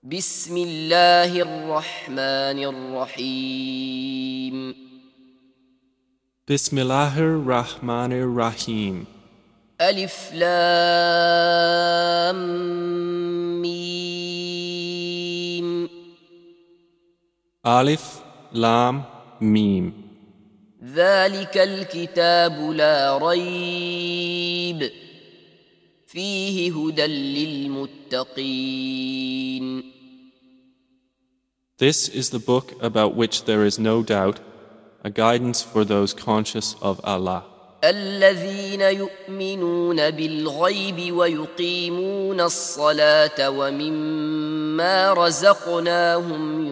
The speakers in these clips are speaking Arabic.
بسم الله الرحمن الرحيم Bismillahir Rahmanir Rahim. ألف لام ميم Alif, Lam, Mim. ذلك الكتاب لا ريب فيه هدى للمتقين This is the book about which there is no doubt, a guidance for those conscious of Allah. الذين يؤمنون بالغيب ويقيمون الصلاة ومما رزقناهم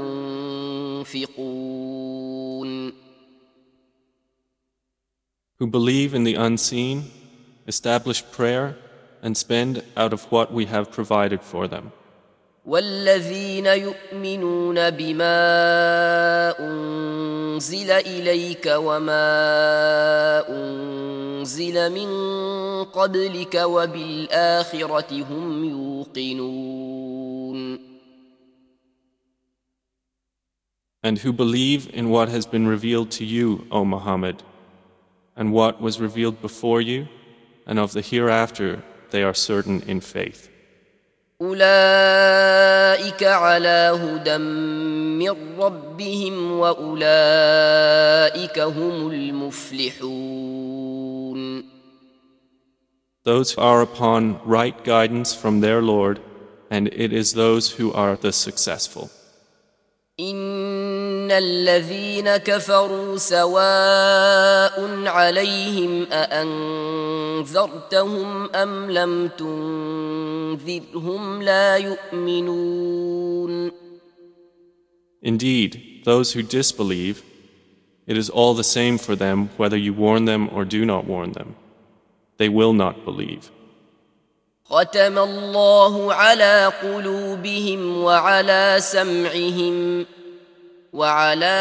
ينفقون Who believe in the unseen, establish prayer, and spend out of what we have provided for them. والذين يؤمنون بما أنزل إليك وما أنزل من قبلك وبالآخرة هم يوقنون And who believe in what has been revealed to you, O Muhammad, and what was revealed before you, and of the hereafter they are certain in faith. أولئك على هدى من ربهم وأولئك هم المفلحون Those are upon right guidance from their Lord, and it is those who are the successful. إن الذين كفروا سواء عليهم أأنذرتهم أم لم تنذرهم لا يؤمنون Indeed, those who disbelieve, it is all the same for them whether you warn them or do not warn them. They will not believe. ختم الله على قلوبهم وعلى سمعهم وعلى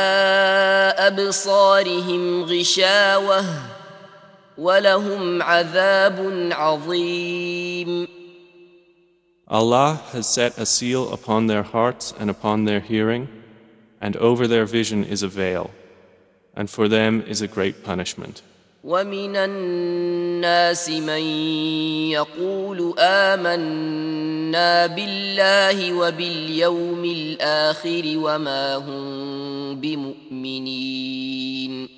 أبصارهم غشاوة ولهم عذاب عظيم Allah has set a seal upon their hearts and upon their hearing, and over their vision is a veil, and for them is a great punishment. ومن الناس من يقول آمنا بالله وباليوم الآخر وما هم بمؤمنين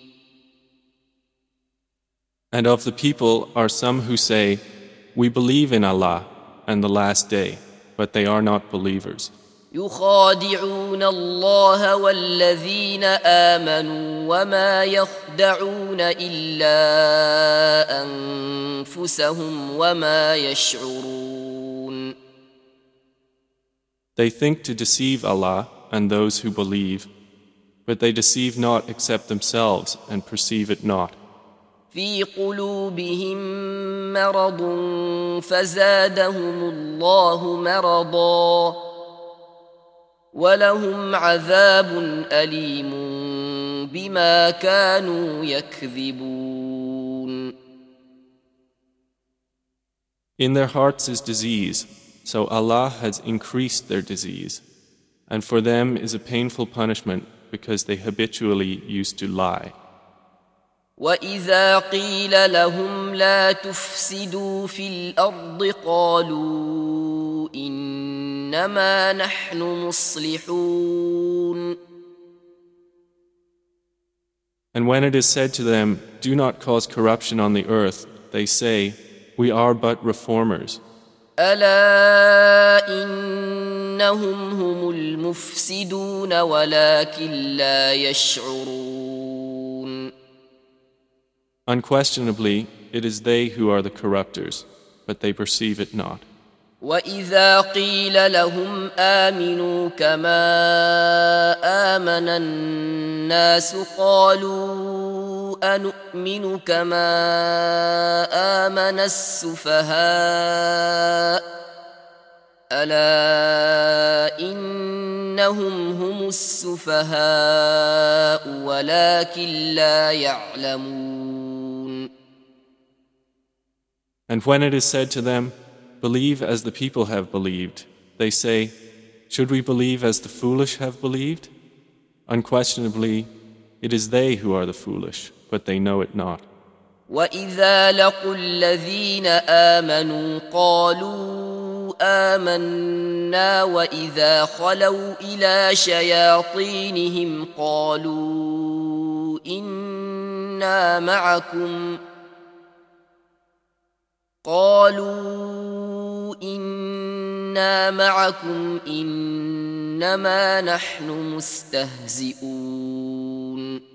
And of the people are some who say, we believe in Allah and the last day, but they are not believers. يخادعون الله والذين آمنوا وما يخدعون إلا أنفسهم وما يشعرون They think to deceive Allah and those who believe, but they deceive not except themselves and perceive it not. في قلوبهم مرض فزادهم الله مرضا ولهم عذاب أليم بما كانوا يكذبون In their hearts is disease, so Allah has increased their disease, and for them is a painful punishment because they habitually used to lie. وإذا قيل لهم لا تفسدوا في الأرض قالوا إنما نحن مصلحون And when it is said to them, do not cause corruption on the earth, they say, we are but reformers. ألا إنهم هم المفسدون ولكن لا يشعرون Unquestionably, it is they who are the corrupters, but they perceive it not. وإذا قيل لهم آمنوا كما آمن الناس قالوا أنؤمن كما آمن السفهاء ألا إنهم هم السفهاء ولكن لا يعلمون And when it is said to them, believe as the people have believed, they say, should we believe as the foolish have believed? Unquestionably, it is they who are the foolish, but they know it not. وإذا لقوا الذين آمنوا قالوا آمنا وإذا خلوا إلى شياطينهم قالوا إنا معكم إنما نحن مستهزئون.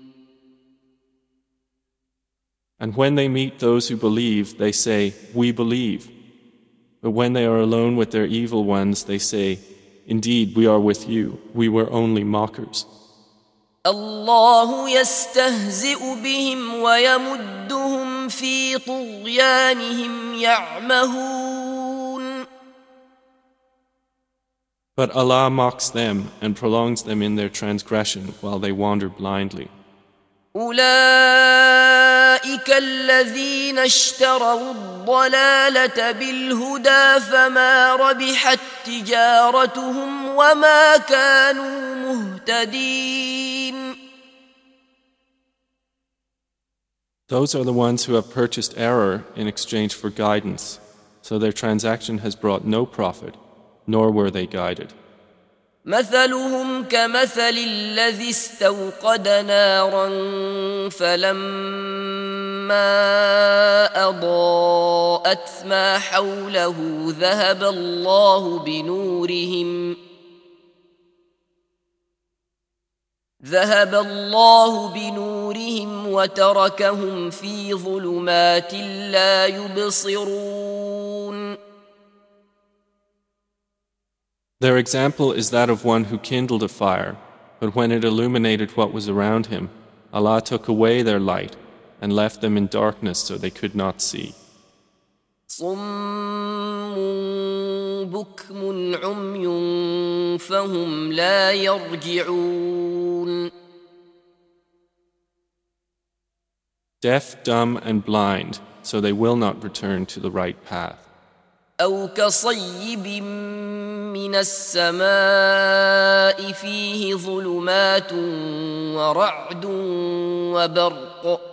And when they meet those who believe, they say, "We believe." But when they are alone with their evil ones, they say, "Indeed, we are with you. We were only mockers." الله يستهزئ بهم ويمدهم في طغيانهم يعمهون. But Allah mocks them and prolongs them in their transgression while they wander blindly. أولئك الذين اشتروا الضلالة بالهدى فما ربحت تجارتهم وما كانوا مهتدين. Those are the ones who have purchased error in exchange for guidance, so their transaction has brought no profit, nor were they guided. مثلهم كمثل الذي استوقد نارا فلما أضاءت ما حوله ذهب الله بنورهم وتركهم في ظلمات لا يبصرون. Their example is that of one who kindled a fire, but when it illuminated what was around him, Allah took away their light and left them in darkness so they could not see. صم بكم عمي فهم لا يرجعون. Deaf, dumb, and blind, so they will not return to the right path. أو كصيب من السماء فيه ظلمات ورعد وبرق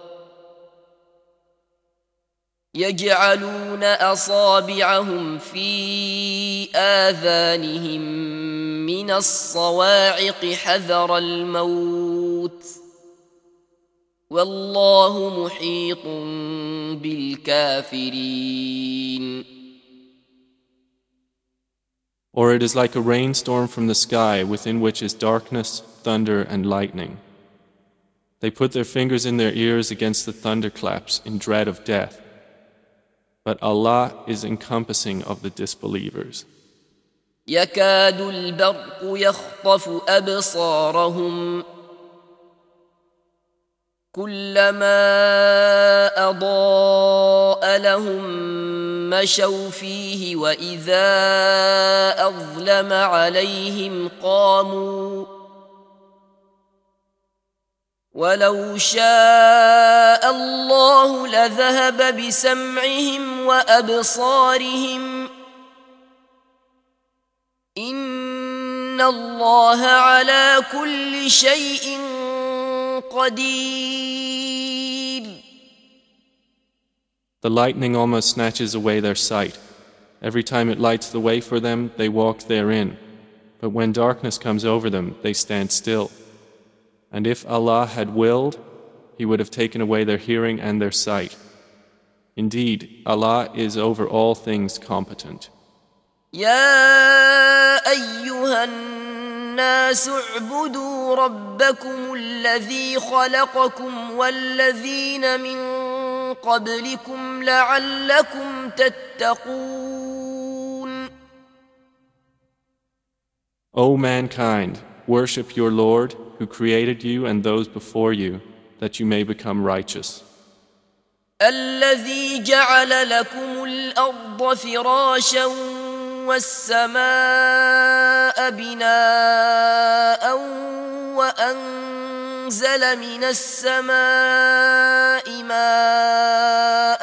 يجعلون أصابعهم في آذانهم من الصواعق حذر الموت والله محيط بالكافرين. Or it is like a rainstorm from the sky within which is darkness, thunder, and lightning. They put their fingers in their ears against the thunderclaps in dread of death. But Allah is encompassing of the disbelievers. يكاد البرق يخطف أبصارهم كلما أضاء لهم مشوا فيه وإذا أظلم عليهم قاموا ولو شاء الله لذهب بسمعهم وأبصارهم إن الله على كل شيء قدير. The lightning almost snatches away their sight. Every time it lights the way for them, they walk therein. But when darkness comes over them, they stand still. And if Allah had willed, He would have taken away their hearing and their sight. Indeed, Allah is over all things competent. يا أيها الناس اعبدوا ربكم الذي خلقكم والذين من قبلكم لعلكم تتقون. O mankind, worship your Lord who created you and those before you, that you may become righteous. الذي جعل لكم الأرض فراشا والسماء بناء وأنزل من السماء ماء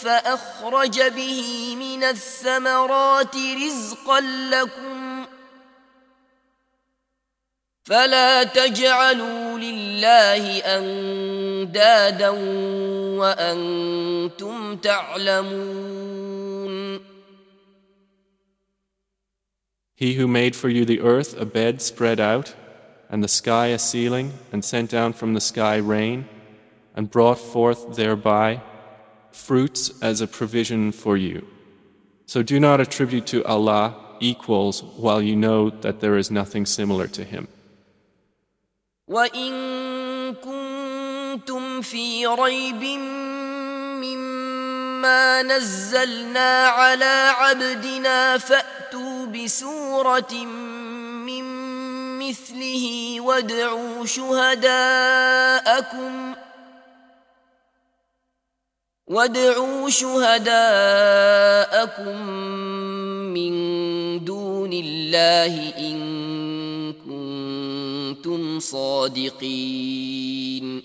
فأخرج به من الثمرات رزقا لكم فلا تجعلوا لله أندادا وأنتم تعلمون. He who made for you the earth a bed spread out, and the sky a ceiling, and sent down from the sky rain, and brought forth thereby fruits as a provision for you. So do not attribute to Allah equals while you know that there is nothing similar to Him. وَإِن كُنتُمْ فِي رَيْبٍ مِّمَّا نَزَّلْنَا عَلَىٰ عَبْدِنَا فَأْتُوا بِسُورَةٍ مِّن مِّثْلِهِ وادعوا شهداءكم من دون الله إن كنتم صادقين.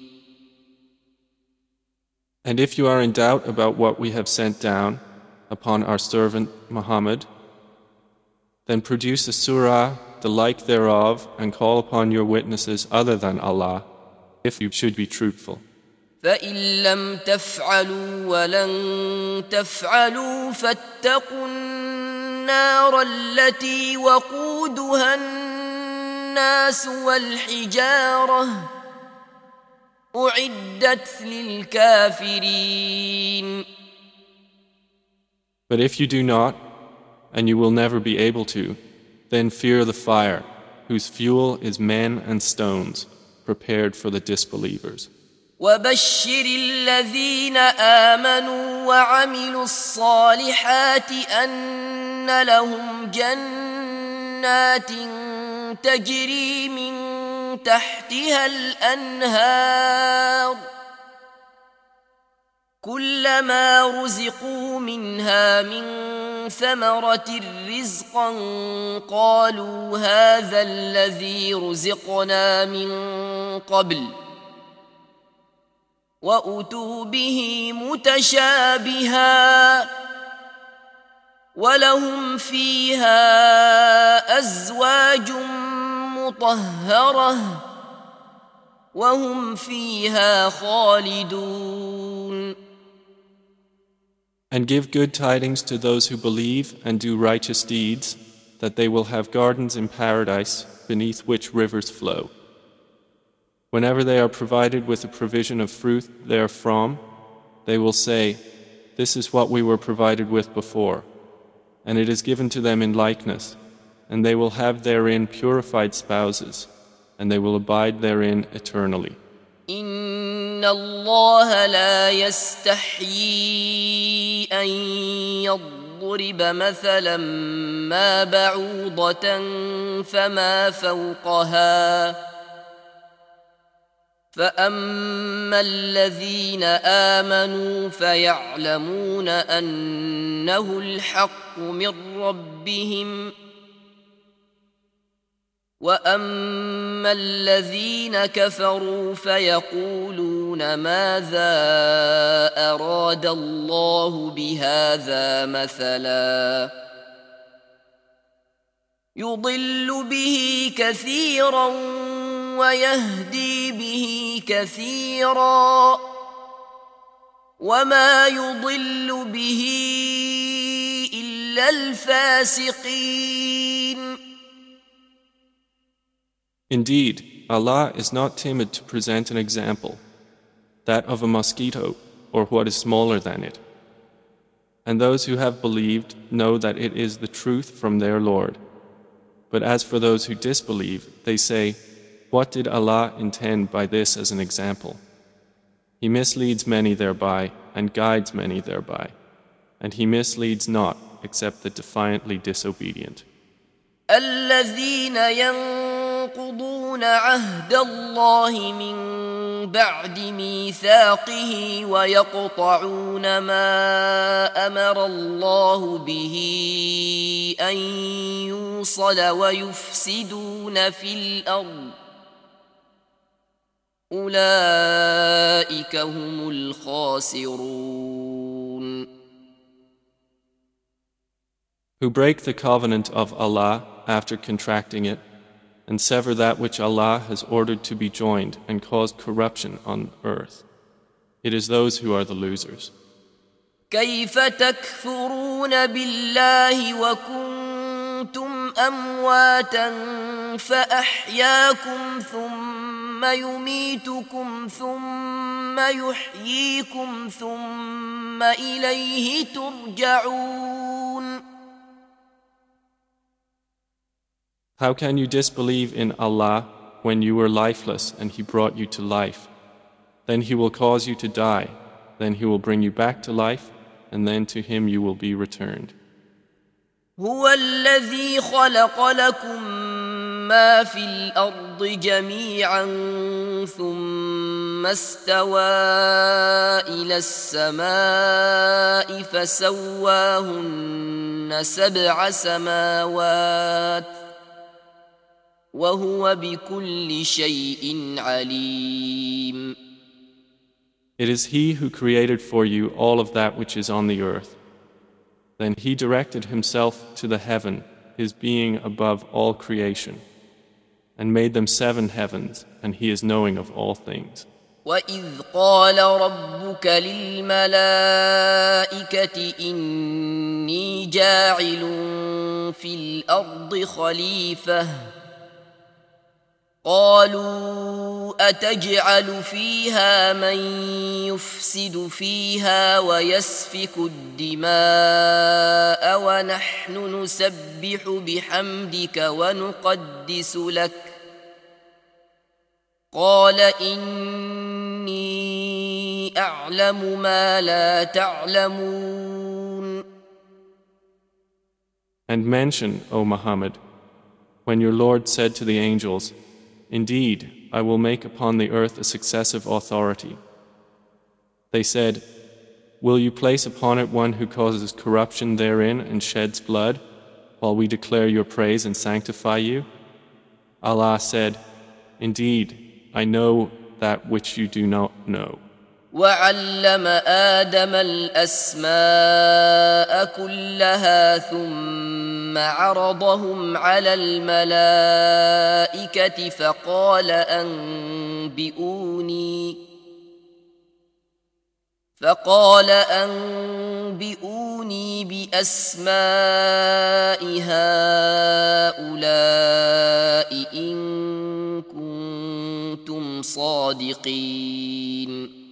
And if you are in doubt about what we have sent down upon our servant Muhammad, then produce a surah, the like thereof, and call upon your witnesses other than Allah, if you should be truthful. فإن لم تفعلوا ولن تفعلوا فاتقوا النار التي وقودها الناس والحجارة أعدت للكافرين. But if you do not, and you will never be able to, then fear the fire, whose fuel is men and stones, prepared for the disbelievers. وبشر الذين آمنوا وعملوا الصالحات أن لهم جنات تجري من تحتها الأنهار كلما رزقوا منها من ثمرة رزقا قالوا هذا الذي رزقنا من قبل وأتوا به متشابها ولهم فيها أزواج مطهرة وهم فيها خالدون. And give good tidings to those who believe and do righteous deeds, that they will have gardens in paradise beneath which rivers flow. Whenever they are provided with a provision of fruit therefrom, they will say, "This is what we were provided with before," and it is given to them in likeness, and they will have therein purified spouses, and they will abide therein eternally. إن الله لا يستحيي أن يضرب مثلا ما بعوضة فما فوقها فأما الذين آمنوا فيعلمون أنه الحق من ربهم وأما الذين كفروا فيقولون ماذا أراد الله بهذا مثلا يضل به كثيرا ويهدي به كثيرا وما يضل به إلا الفاسقين. Indeed, Allah is not timid to present an example, that of a mosquito or what is smaller than it. And those who have believed know that it is the truth from their Lord. But as for those who disbelieve, they say, "What did Allah intend by this as an example?" He misleads many thereby and guides many thereby, and He misleads not except the defiantly disobedient. الذين ينقضون عهد الله من بعد ميثاقه ويقطعون ما أمر الله به أن يوصل ويفسدون في الأرض أولئك هم الخاسرون. Who break the covenant of Allah after contracting it, and sever that which Allah has ordered to be joined and caused corruption on earth. It is those who are the losers. كيف تكفرون بالله وكنتم أمواتا فأحياكم ثم يميتكم ثم يحييكم ثم إليه ترجعون. How can you disbelieve in Allah when you were lifeless and He brought you to life? Then He will cause you to die, then He will bring you back to life, and then to Him you will be returned. هو الذي خلق لكم ما في الأرض جميعا ثم استوى إلى السماء فسواهن 7 سماوات وهو بكل شيء عليم. It is He who created for you all of that which is on the earth. Then He directed Himself to the heaven, His being above all creation, and made them 7 heavens, and He is knowing of all things. وَإِذْ قَالَ رَبُّكَ لِلْمَلَائِكَةِ إِنِّي جَاعِلٌ فِي الْأَرْضِ خَلِيفَةً قالوا أتجعل فيها من يفسد فيها ويسفك الدماء ونحن نسبح بحمدك ونقدس لك قال إني أعلم ما لا تعلمون. And mention, O Muhammad, when your Lord said to the angels, Indeed, I will make upon the earth a successive authority. They said, Will you place upon it one who causes corruption therein and sheds blood, while we declare your praise and sanctify you? Allah said, Indeed, I know that which you do not know. وعلم آدم الأسماء كلها ثم عرضهم على الملائكة فقال أنبئوني بأسماء هؤلاء إن كنتم صادقين.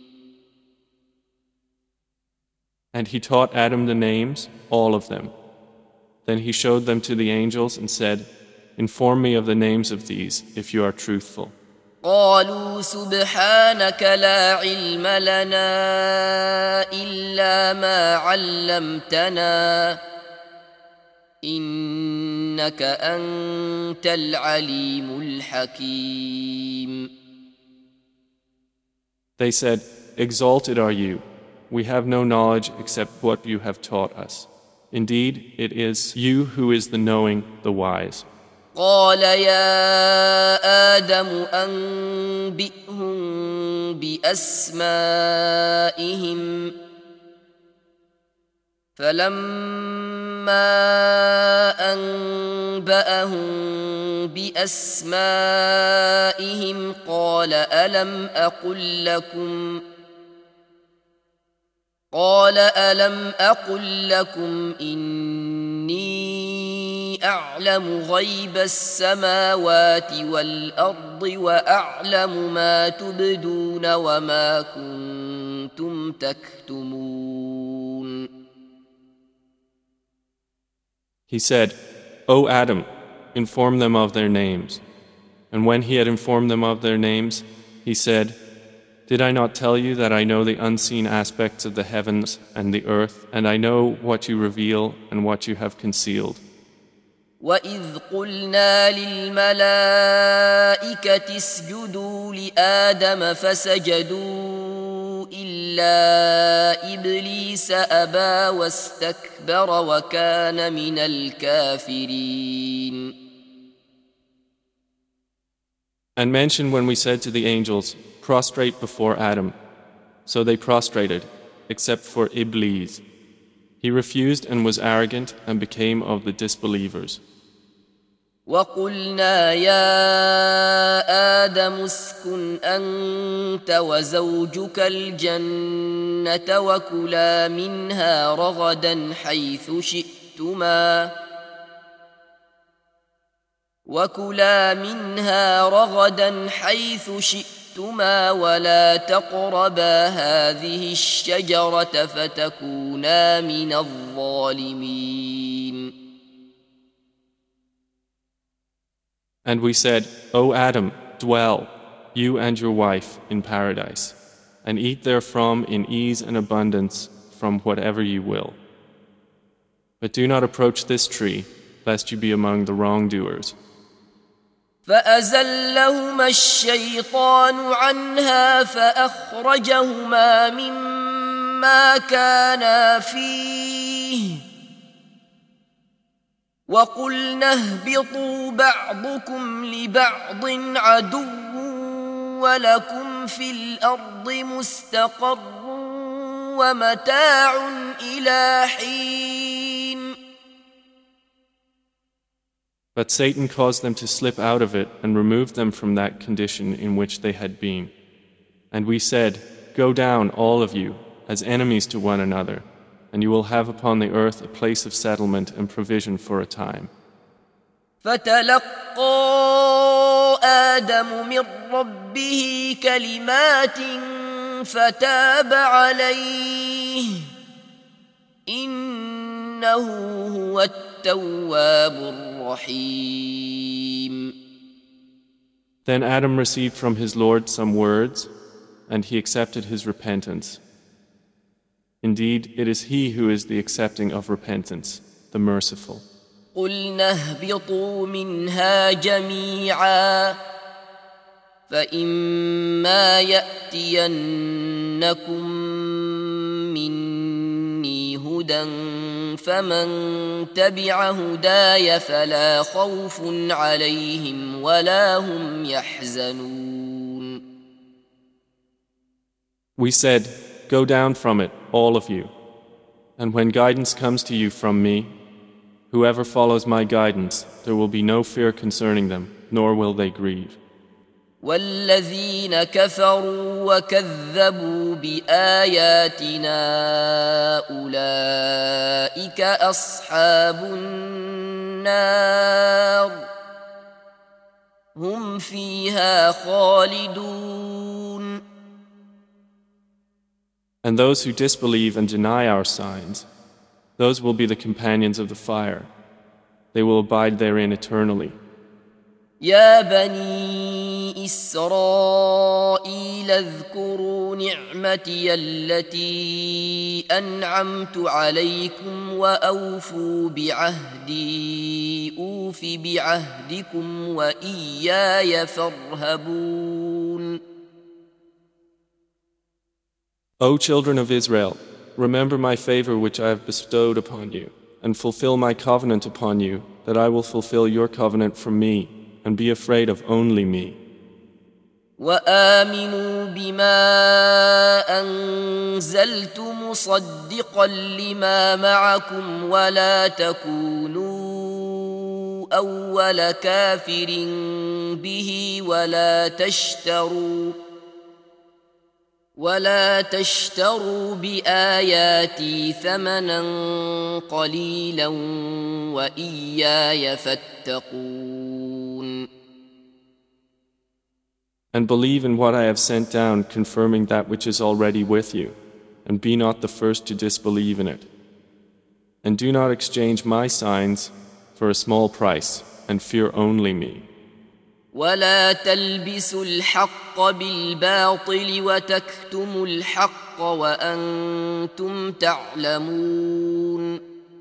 And He taught Adam the names, all of them. Then He showed them to the angels and said, Inform me of the names of these, if you are truthful. قالوا سبحانك لا علم لنا إلا ما علمتنا إنك أنت العليم الحكيم. They said, Exalted are you. We have no knowledge except what you have taught us. Indeed, it is you who is the knowing, the wise. قال يا آدم أنبئهم بأسمائهم فلما أنبأهم بأسمائهم قال ألم أقل لكم إني أعلم غيب السماوات والأرض وأعلم ما تبدون وما كنتم تكتمون. He said, O Adam, inform them of their names. And when he had informed them of their names, he said, Did I not tell you that I know the unseen aspects of the heavens and the earth, and I know what you reveal and what you have concealed? وَإِذْ قُلْنَا لِلْمَلَائِكَةِ اسْجُدُوا لِآدَمَ فَسَجَدُوا إِلَّا إِبْلِيسَ أَبَى وَاسْتَكْبَرَ وَكَانَ مِنَ الْكَافِرِينَ. And mention when we said to the angels, Prostrate before Adam. So they prostrated, except for Iblis. He refused and was arrogant and became of the disbelievers. وقلنا يا آدم اسكن أنت وزوجك الجنة وكلا منها رغدا حيث شئتما ولا تقربا هذه الشجرة فتكونا من الظالمين. And we said, O Adam, dwell, you and your wife, in paradise, and eat therefrom in ease and abundance from whatever you will. But do not approach this tree, lest you be among the wrongdoers. فأزلهما الشيطان عنها فأخرجهما مما كانا فيه وقلنا اهبطوا بعضكم لبعض عدو ولكم في الأرض مستقر ومتاع إلى حين. But Satan caused them to slip out of it and removed them from that condition in which they had been. And we said, Go down, all of you, as enemies to one another, and you will have upon the earth a place of settlement and provision for a time. فتلقى آدم من ربه كلمات فتاب عليه إنه هو التواب الرحيم. Then Adam received from his Lord some words, and he accepted his repentance. Indeed, it is he who is the accepting of repentance, the merciful. قُلْنَا اهْبِطُوا مِنْهَا جَمِيعًا فَإِمَّا يَأْتِيَنَّكُمْ مِنِّي هُدًى فَمَنْ تَبِعَ هُدَايَ فَلَا خَوْفٌ عَلَيْهِمْ وَلَا هُمْ يَحْزَنُونَ. We said, Go down from it, all of you. And when guidance comes to you from me, whoever follows my guidance, there will be no fear concerning them, nor will they grieve. والذين كفروا وكذبوا بآياتنا أولئك أصحاب النار هم فيها خالدون. And those who disbelieve and deny our signs, those will be the companions of the fire. They will abide therein eternally. يا بني إسرائيل اذكروا نعمتي التي أنعمت عليكم وأوفوا بعهدي أوف بعهدكم وإياي فارهبون. O children of Israel, remember my favor which I have bestowed upon you, and fulfill my covenant upon you, that I will fulfill your covenant from me, and be afraid of only me. وآمنوا بما أنزلت مصدقا لما معكم ولا تكونوا أول كافر به ولا تشتروا بآياتي ثمنا قليلا وإياي فاتقون. And believe in what I have sent down, confirming that which is already with you, and be not the first to disbelieve in it. And do not exchange my signs for a small price, and fear only me. ولا تلبسوا الحق بالباطل وتكتموا الحق وأنتم تعلمون.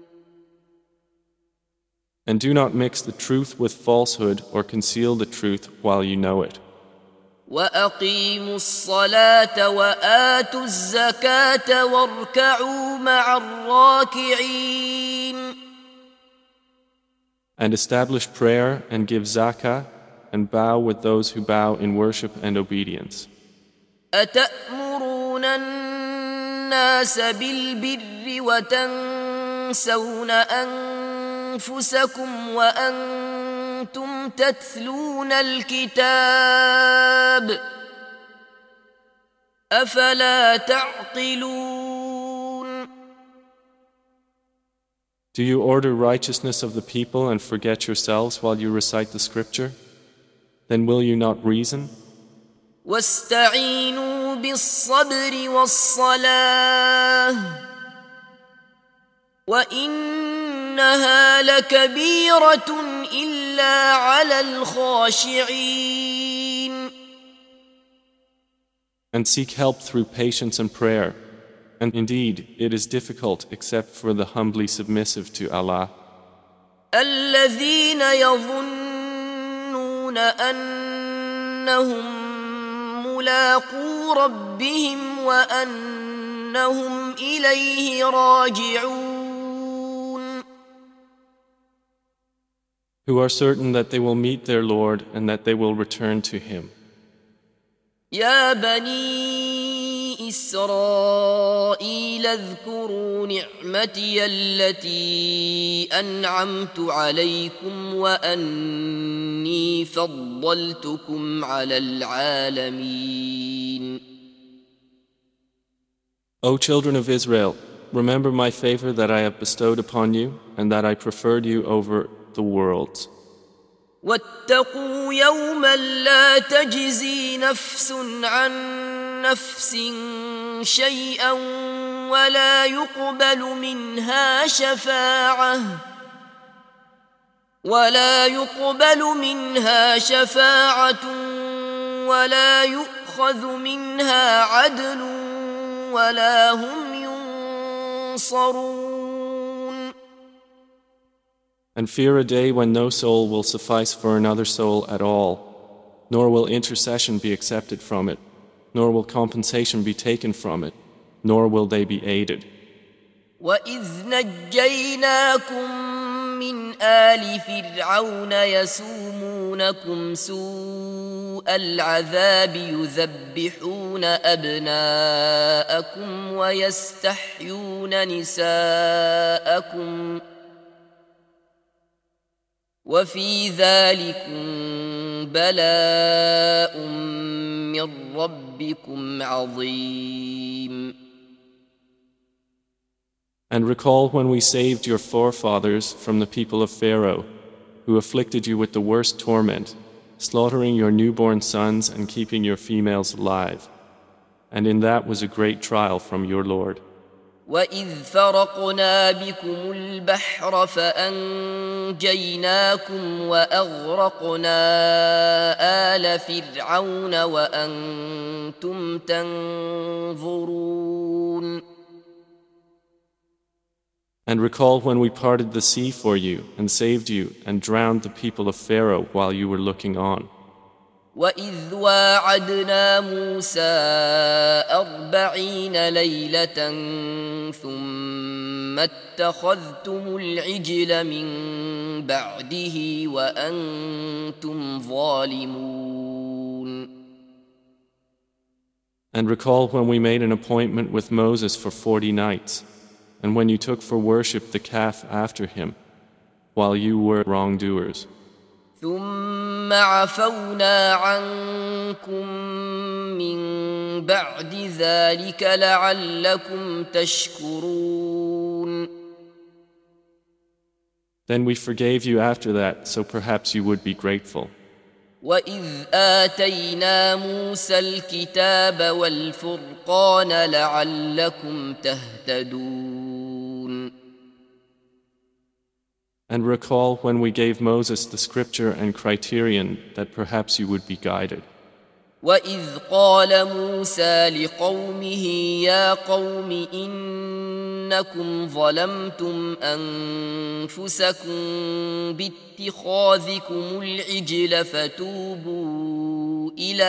And do not mix the truth with falsehood or conceal the truth while you know it. وأقيموا الصلاة وآتوا الزكاة واركعوا مع الراكعين. And establish prayer and give zakah and bow with those who bow in worship and obedience. أتأمرون الناس بالبر وتنسون أنفسكم وأنتم كنتم تتلون الكتاب أفلا تعقلون. Do you order righteousness of the people and forget yourselves while you recite the scripture? Then will you not reason? واستعينوا بالصبر والصلاة وإنها لكبيرة إلا على الخاشعين. And seek help through patience and prayer. And indeed, it is difficult except for the humbly submissive to Allah. الذين يظنون أنهم ملاقو ربهم وأنهم إليه راجعون. Who are certain that they will meet their Lord and that they will return to Him. يا بني إسرائيل اذكروا نعمتي التي أنعمت عليكم وأني فضلتكم على العالمين. O children of Israel, remember my favor that I have bestowed upon you and that I preferred you over the worlds. واتقوا يوما لا تجزي نفس عن نفس شيئا ولا يقبل منها شفاعة ولا يؤخذ منها عدل ولا هم ينصرون. And fear a day when no soul will suffice for another soul at all, nor will intercession be accepted from it, nor will compensation be taken from it, nor will they be aided. وَإِذْ نَجَّيْنَاكُمْ مِنْ آلِ فِرْعَوْنَ يَسُومُونَكُمْ سُوءَ الْعَذَابِ يُذَبِّحُونَ أَبْنَاءَكُمْ وَيَسْتَحْيُونَ نِسَاءَكُمْ وفي ذلكم بلاء من ربكم عظيم. And recall when we saved your forefathers from the people of Pharaoh, who afflicted you with the worst torment, slaughtering your newborn sons and keeping your females alive. And in that was a great trial from your Lord. وَإِذْ فَرَقْنَا بِكُمُ الْبَحْرَ فَأَنْجَيْنَاكُمْ وَأَغْرَقْنَا آلَ فِرْعَوْنَ وَأَنْتُمْ تَنْظُرُونَ. And recall when we parted the sea for you and saved you and drowned the people of Pharaoh while you were looking on. وَإِذْ وَاعَدْنَا مُوسَىٰ 40 لَيْلَةً ثُمَّ اتَّخَذْتُمُ الْعِجْلَ مِنْ بَعْدِهِ وَأَنْتُمْ ظَالِمُونَ. And recall when we made an appointment with Moses for 40 nights, and when you took for worship the calf after him, while you were wrongdoers. ثم عفونا عنكم من بعد ذلك لعلكم تشكرون. Then we forgave you after that, so perhaps you would be grateful. وَإِذْ آتَيْنَا مُوسَى الْكِتَابَ وَالْفُرْقَانَ لَعَلَّكُمْ تَهْتَدُونَ. And recall when we gave Moses the scripture and criterion that perhaps you would be guided. وَإِذْ قَالَ مُوسَى لِقَوْمِهِ يَا قَوْمِ إِنَّكُمْ ظَلَمْتُمْ أَنفُسَكُمْ بِاتِّخَاذِكُمُ الْعِجْلَ فَتُوبُوا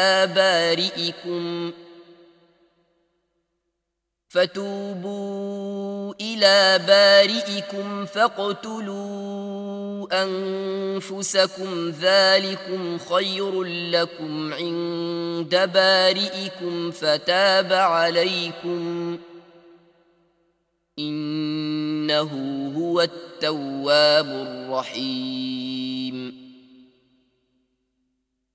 إِلَى بَارِئِكُمْ فاقتلوا أنفسكم ذلكم خير لكم عند بارئكم فتاب عليكم إنه هو التواب الرحيم.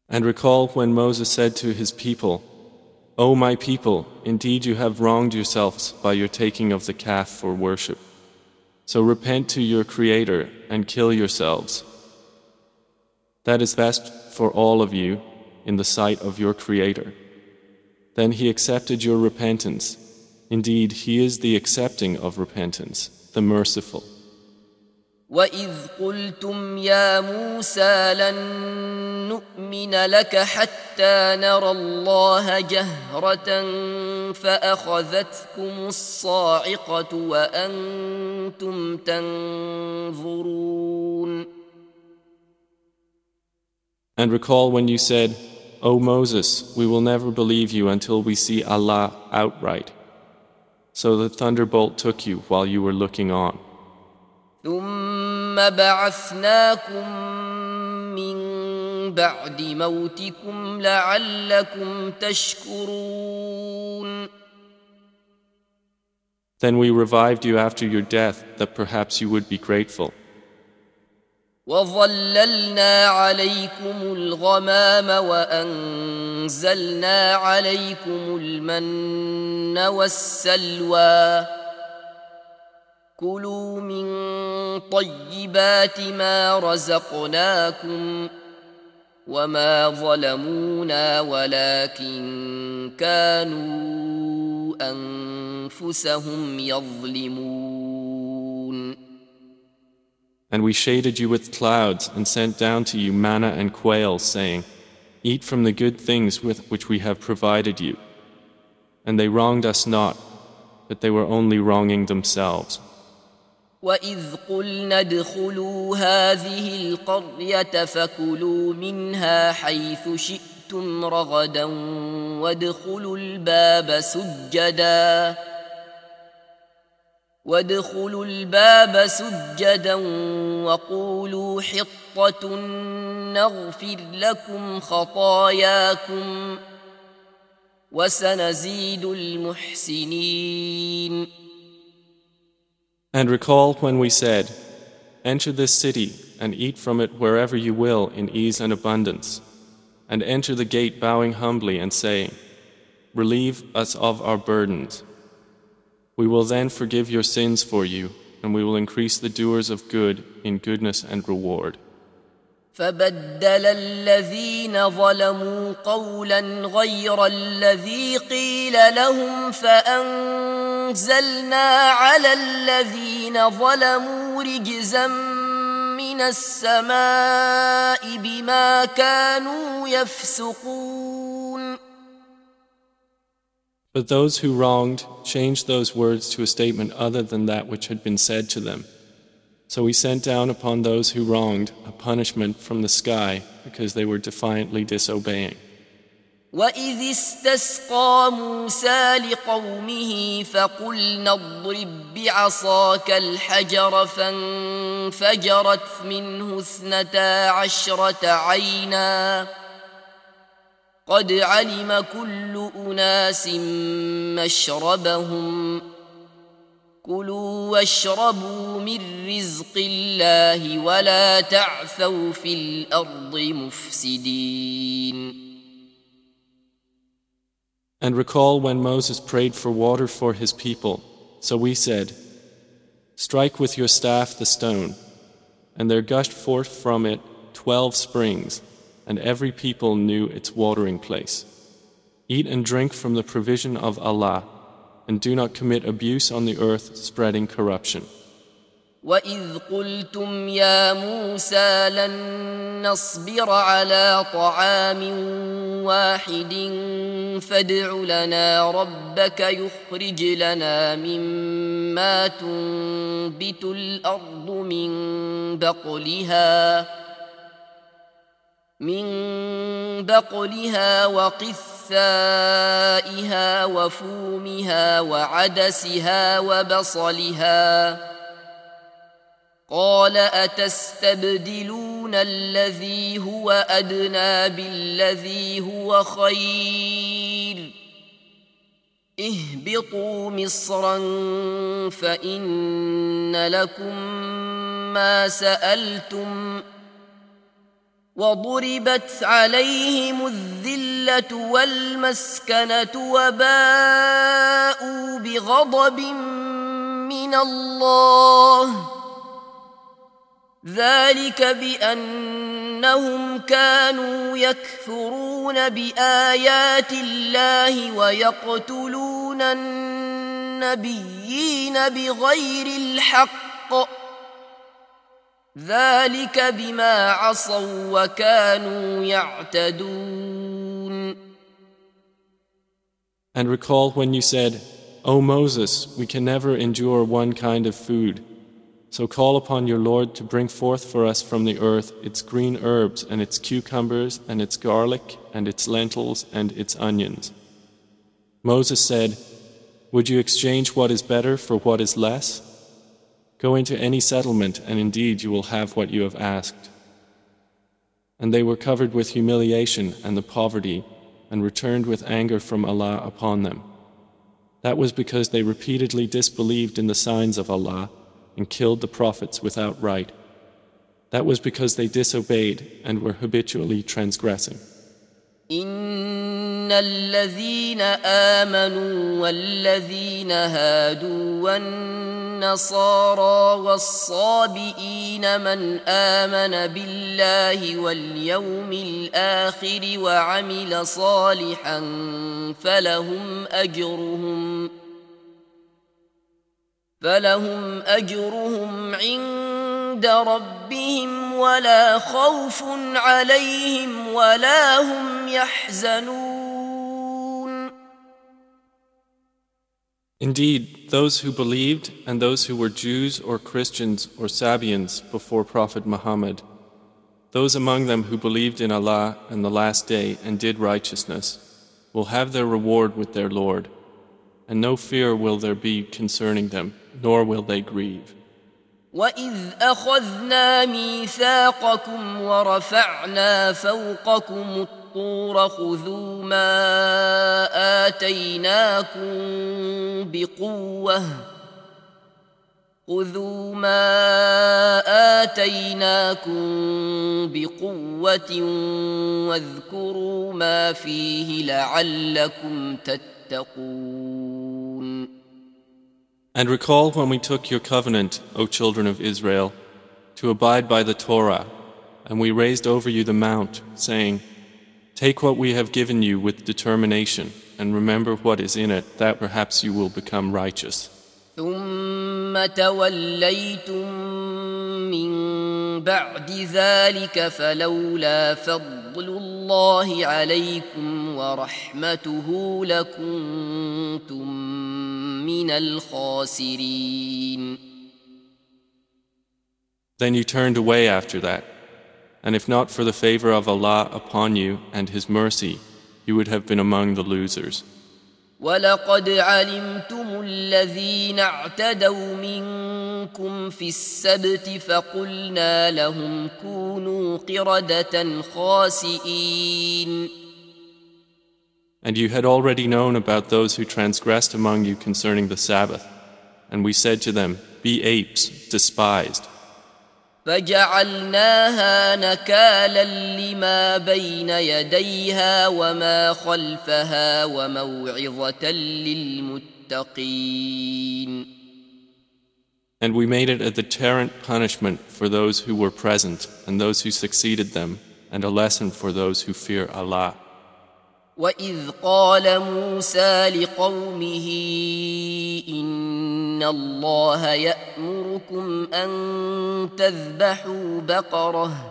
And recall when Moses said to his people, O my people, indeed you have wronged yourselves by your taking of the calf for worship. So repent to your Creator and kill yourselves. That is best for all of you in the sight of your Creator. Then He accepted your repentance. Indeed, He is the accepting of repentance, the merciful. وَإِذْ قُلْتُمْ يَا مُوسَى لَن نُّؤْمِنَ لَكَ حَتَّى نَرَى اللَّهَ جَهْرَةً فَأَخَذَتْكُمُ الصَّاعِقَةُ وَأَنْتُمْ تَنظُرُونَ. And recall when you said, O Moses, we will never believe you until we see Allah outright. So the thunderbolt took you while you were looking on. ثُمَّ بَعَثْنَاكُم مِّن بَعْدِ مَوْتِكُمْ لَعَلَّكُمْ تَشْكُرُونَ. Then we revived you after your death, that perhaps you would be grateful. وَظَلَّلْنَا عَلَيْكُمُ الْغَمَامَ وَأَنزَلْنَا عَلَيْكُمُ الْمَنَّ وَالسَّلْوَىٰ كُلُوا مِن طَيِّبَاتِ مَا رَزَقْنَاكُمْ وَمَا ظَلَمُونَا وَلَكِن كَانُوا أَنفُسَهُمْ يَظْلِمُونَ. And we shaded you with clouds and sent down to you manna and quail, saying, Eat from the good things with which we have provided you. And they wronged us not, but they were only wronging themselves. وَإِذْ قُلْنَا ادْخُلُوا هَٰذِهِ الْقَرْيَةَ فَكُلُوا مِنْهَا حَيْثُ شِئْتُمْ رَغَدًا وَادْخُلُوا الْبَابَ سُجَّدًا وَقُولُوا حِطَّةٌ نَّغْفِرْ لَكُمْ خَطَايَاكُمْ وَسَنَزِيدُ الْمُحْسِنِينَ. And recall when we said, Enter this city and eat from it wherever you will in ease and abundance, and enter the gate bowing humbly and saying, Relieve us of our burdens. We will then forgive your sins for you, and we will increase the doers of good in goodness and reward. فَبَدَّلَ الَّذِينَ ظَلَمُوا قَوْلًا غَيْرَ الَّذِي قِيلَ لَهُمْ فَأَنزَلْنَا عَلَى الَّذِينَ ظَلَمُوا رِجْزًا مِّنَ السَّمَاءِ بِمَا كَانُوا يَفْسُقُونَ. But those who wronged changed those words to a statement other than that which had been said to them. So we sent down upon those who wronged a punishment from the sky because they were defiantly disobeying. وَإِذِ اسْتَسْقَىٰ مُوسَىٰ لِقَوْمِهِ فَقُلْنَا اضْرِب بِّعَصَاكَ الْحَجَرَ فَانفَجَرَتْ مِنْهُ 12 عَيْنًا قَدْ عَلِمَ كُلُّ أُنَاسٍ مَّشْرَبَهُمْ كُلُوا وَاشْرَبُوا مِن رِّزْقِ اللَّهِ وَلَا تَعْثَوْا فِي الْأَرْضِ مُفْسِدِينَ. And recall when Moses prayed for water for his people. So we said, Strike with your staff the stone. And there gushed forth from it 12 springs, and every people knew its watering place. Eat and drink from the provision of Allah, and do not commit abuse on the earth, spreading corruption. وَإِذْ قُلْتُمْ يَا مُوسَىٰ لَن نَّصْبِرَ عَلَىٰ طَعَامٍ وَاحِدٍ فَادْعُ لَنَا رَبَّكَ يُخْرِجْ لَنَا مِمَّا تُنبِتُ الْأَرْضُ من بقلها وقثائها وفومها وعدسها وبصلها قال أتستبدلون الذي هو أدنى بالذي هو خير اهبطوا مصرا فإن لكم ما سألتم وضربت عليهم الذلة والمسكنة وباءوا بغضب من الله ذلك بأنهم كانوا يكفرون بآيات الله ويقتلون النبيين بغير الحق ذلك بما عصوا وكانوا يعتدون. And recall when you said, O Moses, we can never endure one kind of food. So call upon your Lord to bring forth for us from the earth its green herbs and its cucumbers and its garlic and its lentils and its onions. Moses said, Would you exchange what is better for what is less? Go into any settlement and indeed you will have what you have asked. And they were covered with humiliation and the poverty and returned with anger from Allah upon them. That was because they repeatedly disbelieved in the signs of Allah and killed the prophets without right. That was because they disobeyed and were habitually transgressing. إن الذين آمنوا والذين هادوا والنصارى والصابئين من آمن بالله واليوم الآخر وعمل صالحا فلهم أجرهم عند ربهم ولا خوف عليهم ولا هم يحزنون. Indeed, those who believed and those who were Jews or Christians or Sabians before Prophet Muhammad, those among them who believed in Allah and the Last Day and did righteousness, will have their reward with their Lord, and no fear will there be concerning them, nor will they grieve. وَإِذْ أَخَذْنَا مِيثَاقَكُمْ وَرَفَعْنَا فَوْقَكُمُ الطُّورَ خُذُوا مَا آتَيْنَاكُمْ بِقُوَّةٍ وَاذْكُرُوا مَا فِيهِ لَعَلَّكُمْ تَتَّقُونَ. And recall when we took your covenant, O children of Israel, to abide by the Torah, and we raised over you the mount, saying, Take what we have given you with determination, and remember what is in it, that perhaps you will become righteous. ثم توليتم من بعد ذلك فلولا فضل الله عليكم ورحمته لكنتم من الخاسرين. Then you turned away after that, and if not for the favor of Allah upon you and His mercy, you would have been among the losers. وَلَقَدْ عَلِمْتُمُ الَّذِينَ اعْتَدَوْا مِنكُمْ فِي السَّبْتِ فَقُلْنَا لَهُمْ كُونُوا قِرَدَةً خَاسِئِينَ. And you had already known about those who transgressed among you concerning the Sabbath, and we said to them, Be apes, despised. فجعلناها نكالا لما بين يديها وما خلفها وموعظة للمتقين. And we made it a deterrent punishment for those who were present and those who succeeded them, and a lesson for those who fear Allah. وَإِذْ قَالَ مُوسَى لِقَوْمِهِ إِنَّ اللَّهَ يَأْمُرُكُمْ أَن تَذْبَحُوا بَقَرَةً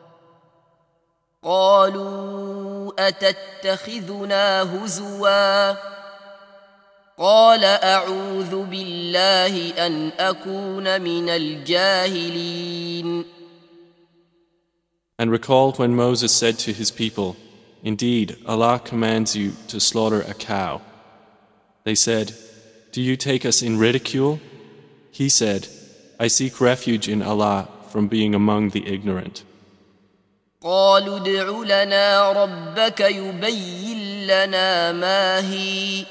قَالُوا أَتَتَّخِذُنَا هُزُوًا قَالَ أَعُوذُ بِاللَّهِ أَنْ أَكُونَ مِنَ الْجَاهِلِينَ. And recall when Moses said to his people, Indeed, Allah commands you to slaughter a cow. They said, Do you take us in ridicule? He said, I seek refuge in Allah from being among the ignorant. قالوا ادع لنا ربك يبين لنا ما هي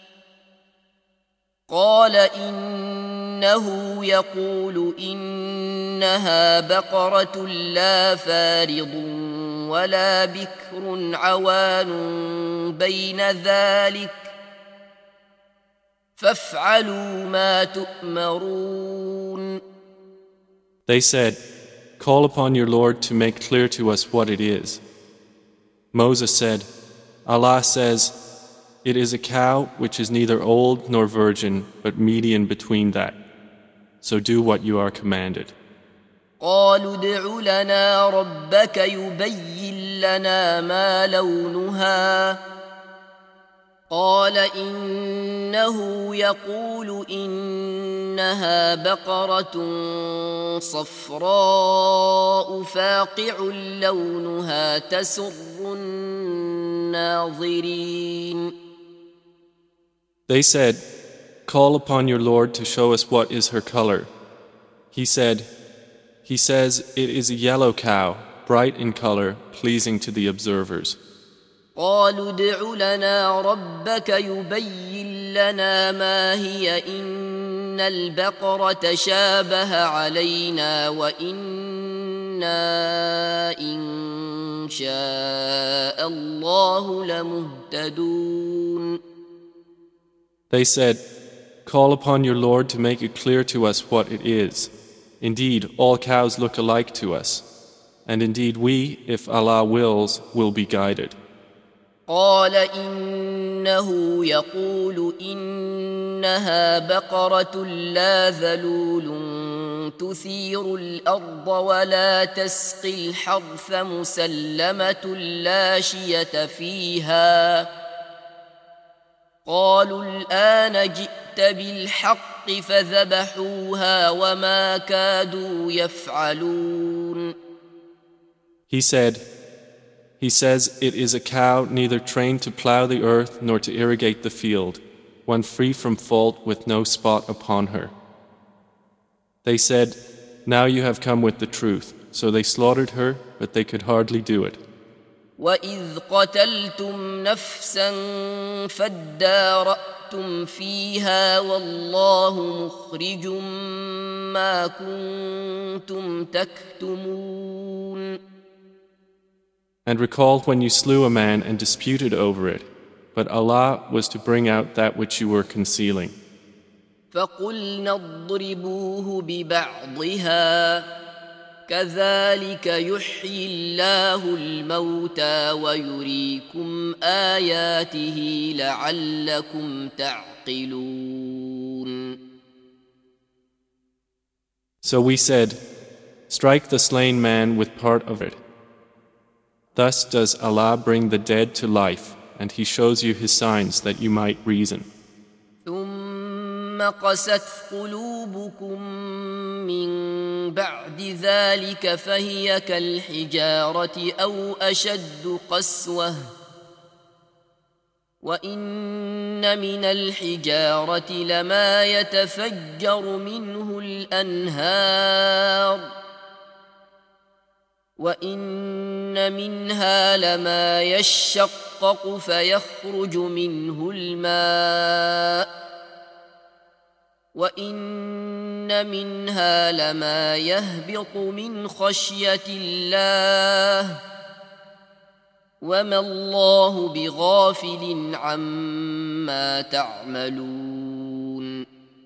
قال إنه يقول إنها بقرة لا فارض ولا بكر عوان بين ذلك فافعلوا ما تؤمرون. They said, "Call upon your Lord to make clear to us what it is." Moses said, "Allah says, it is a cow which is neither old nor virgin, but median between that. So do what you are commanded." قالوا ادع لنا ربك يبين لنا ما لونها قال إنه يقول إنها بقرة صفراء فاقع لونها تسر الناظرين. They said, "Call upon your Lord to show us what is her color." He says it is a yellow cow, bright in color, pleasing to the observers. قالوا ادع لنا ربك يبين لنا ما هي إن البقرة شابه علينا وإنا إن شاء الله لمهتدون. They said, "Call upon your Lord to make it clear to us what it is. Indeed, all cows look alike to us. And indeed we, if Allah wills, will be guided." قال إنه يقول إنها بقرة لا ذلول تثير الأرض ولا تسقي الحرث مسلمة لا شية فيها. قالوا الآن جئت بالحق فذبحوها وما كادوا يفعلون. He says it is a cow neither trained to plow the earth nor to irrigate the field, one free from fault with no spot upon her. They said, "Now you have come with the truth." So they slaughtered her, but they could hardly do it. وَإِذْ قَتَلْتُمْ نَفْسًا فَادَّارَأْتُمْ فِيهَا وَاللَّهُ مُخْرِجٌ مَا كُنْتُمْ تَكْتُمُونَ. And recall when you slew a man and disputed over it, but Allah was to bring out that which you were concealing. فَقُلْنَا اضْرِبُوهُ بِبَعْضِهَا كَذَلِكَ يُحْيِي اللَّهُ الْمَوْتَى وَيُرِيكُمْ آيَاتِهِ لَعَلَّكُمْ تَعْقِلُونَ. So we said, "Strike the slain man with part of it. Thus does Allah bring the dead to life, and He shows you His signs that you might reason." ثُمَّ قَسَتْ قُلُوبُكُم مِّن بَعْدِ ذَلِكَ فَهِيَ كَالْحِجَارَةِ أَوْ أَشَدُّ قَسْوَةً وَإِنَّ مِنَ الْحِجَارَةِ لَمَا يَتَفَجَّرُ مِنْهُ الْأَنْهَارُ وَإِنَّ مِنْهَا لَمَا يَشَّقَّقُ فَيَخْرُجُ مِنْهُ الْمَاءُ وَإِنَّ مِنْهَا لَمَا يَهْبِطُ مِنْ خَشْيَةِ اللَّهِ وَمَا اللَّهُ بِغَافِلٍ عَمَّا تَعْمَلُونَ.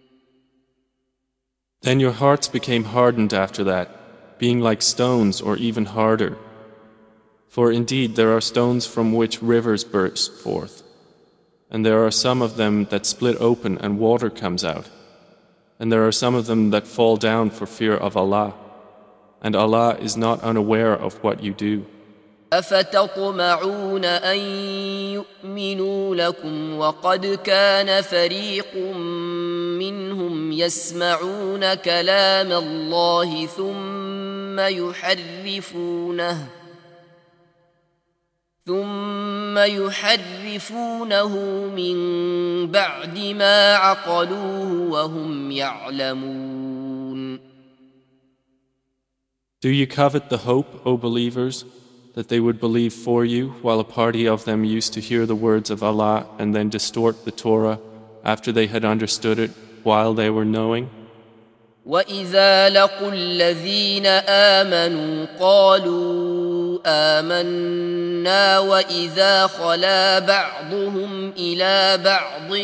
Then your hearts became hardened after that, being like stones or even harder. For indeed there are stones from which rivers burst forth, and there are some of them that split open and water comes out, and there are some of them that fall down for fear of Allah, and Allah is not unaware of what you do. أفتطمعون أن يؤمنوا لكم وقد كان فريق منهم يسمعون كلام الله ثم يحرفونه من بعد ما عقلوه وهم يعلمون. Do you covet the hope, O believers, that they would believe for you while a party of them used to hear the words of Allah and then distort the Torah after they had understood it while they were knowing? وَإِذَا لَقُوا الَّذِينَ آمَنُوا قَالُوا آمنا وإذا خلا بعضهم إلى بعض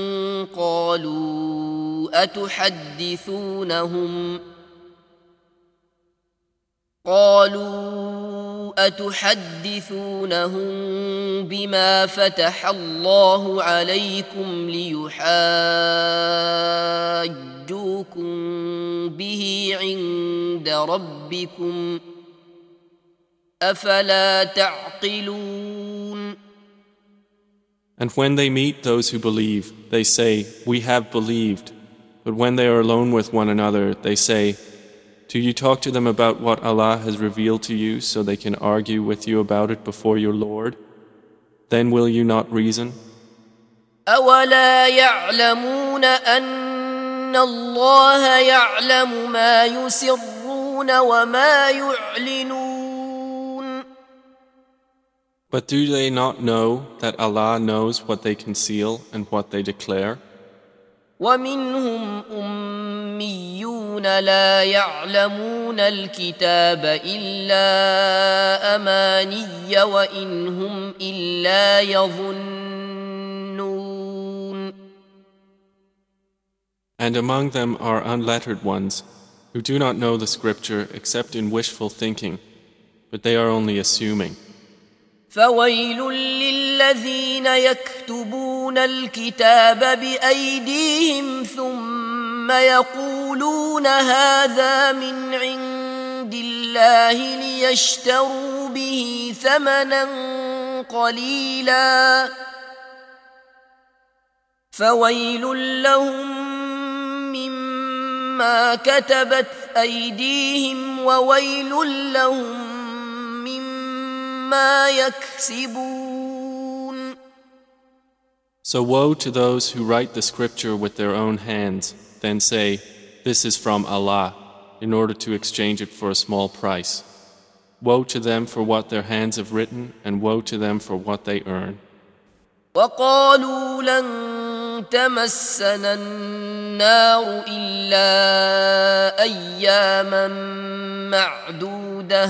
قالوا أتحدثونهم بما فتح الله عليكم ليحاجوكم به عند ربكم أفلا تعقلون. And when they meet those who believe, they say, "We have believed." But when they are alone with one another, they say, "Do you talk to them about what Allah has revealed to you so they can argue with you about it before your Lord? Then will you not reason?" أولا يعلمون أن الله يعلم ما يسرون وما يعلنون. But do they not know that Allah knows what they conceal and what they declare? ومنهم أميون لا يعلمون الكتاب إلا أماني وإن هم إلا يظنون. And among them are unlettered ones who do not know the scripture except in wishful thinking, but they are only assuming. فويل للذين يكتبون الكتاب بأيديهم ثم يقولون هذا من عند الله ليشتروا به ثمنا قليلا فويل لهم مما كتبت أيديهم وويل لهم مما يكسبون. So woe to those who write the scripture with their own hands, then say, "This is from Allah," in order to exchange it for a small price. Woe to them for what their hands have written, and woe to them for what they earn. وقالوا لن تمسنا النار إلا أياما معدودة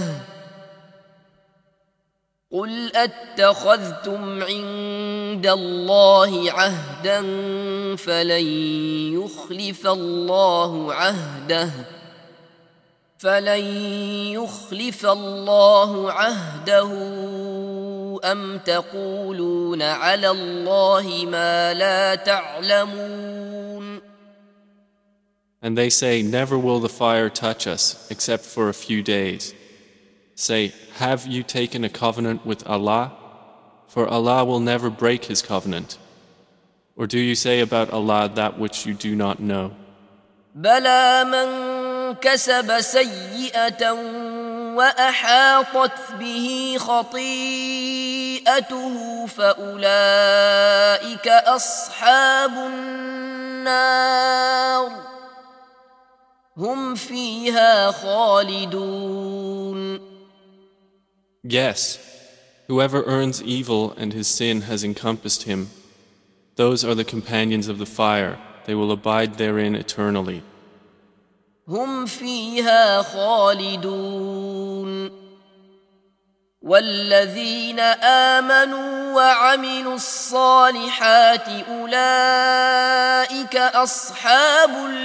قل أتخذتم عند الله عهدا فلن يخلف الله عهده أم تقولون على الله ما لا تعلمون. And they say, "Never will the fire touch us except for a few days." Say, "Have you taken a covenant with Allah? For Allah will never break His covenant. Or do you say about Allah that which you do not know?" بلى من كسب سيئة وأحاطت به خطيئته فأولئك أصحاب النار هم فيها خالدون. Yes, whoever earns evil and his sin has encompassed him, those are the companions of the fire, they will abide therein eternally. هم فيها خالدون. والذين آمنوا وعملوا الصالحات أولئك أصحاب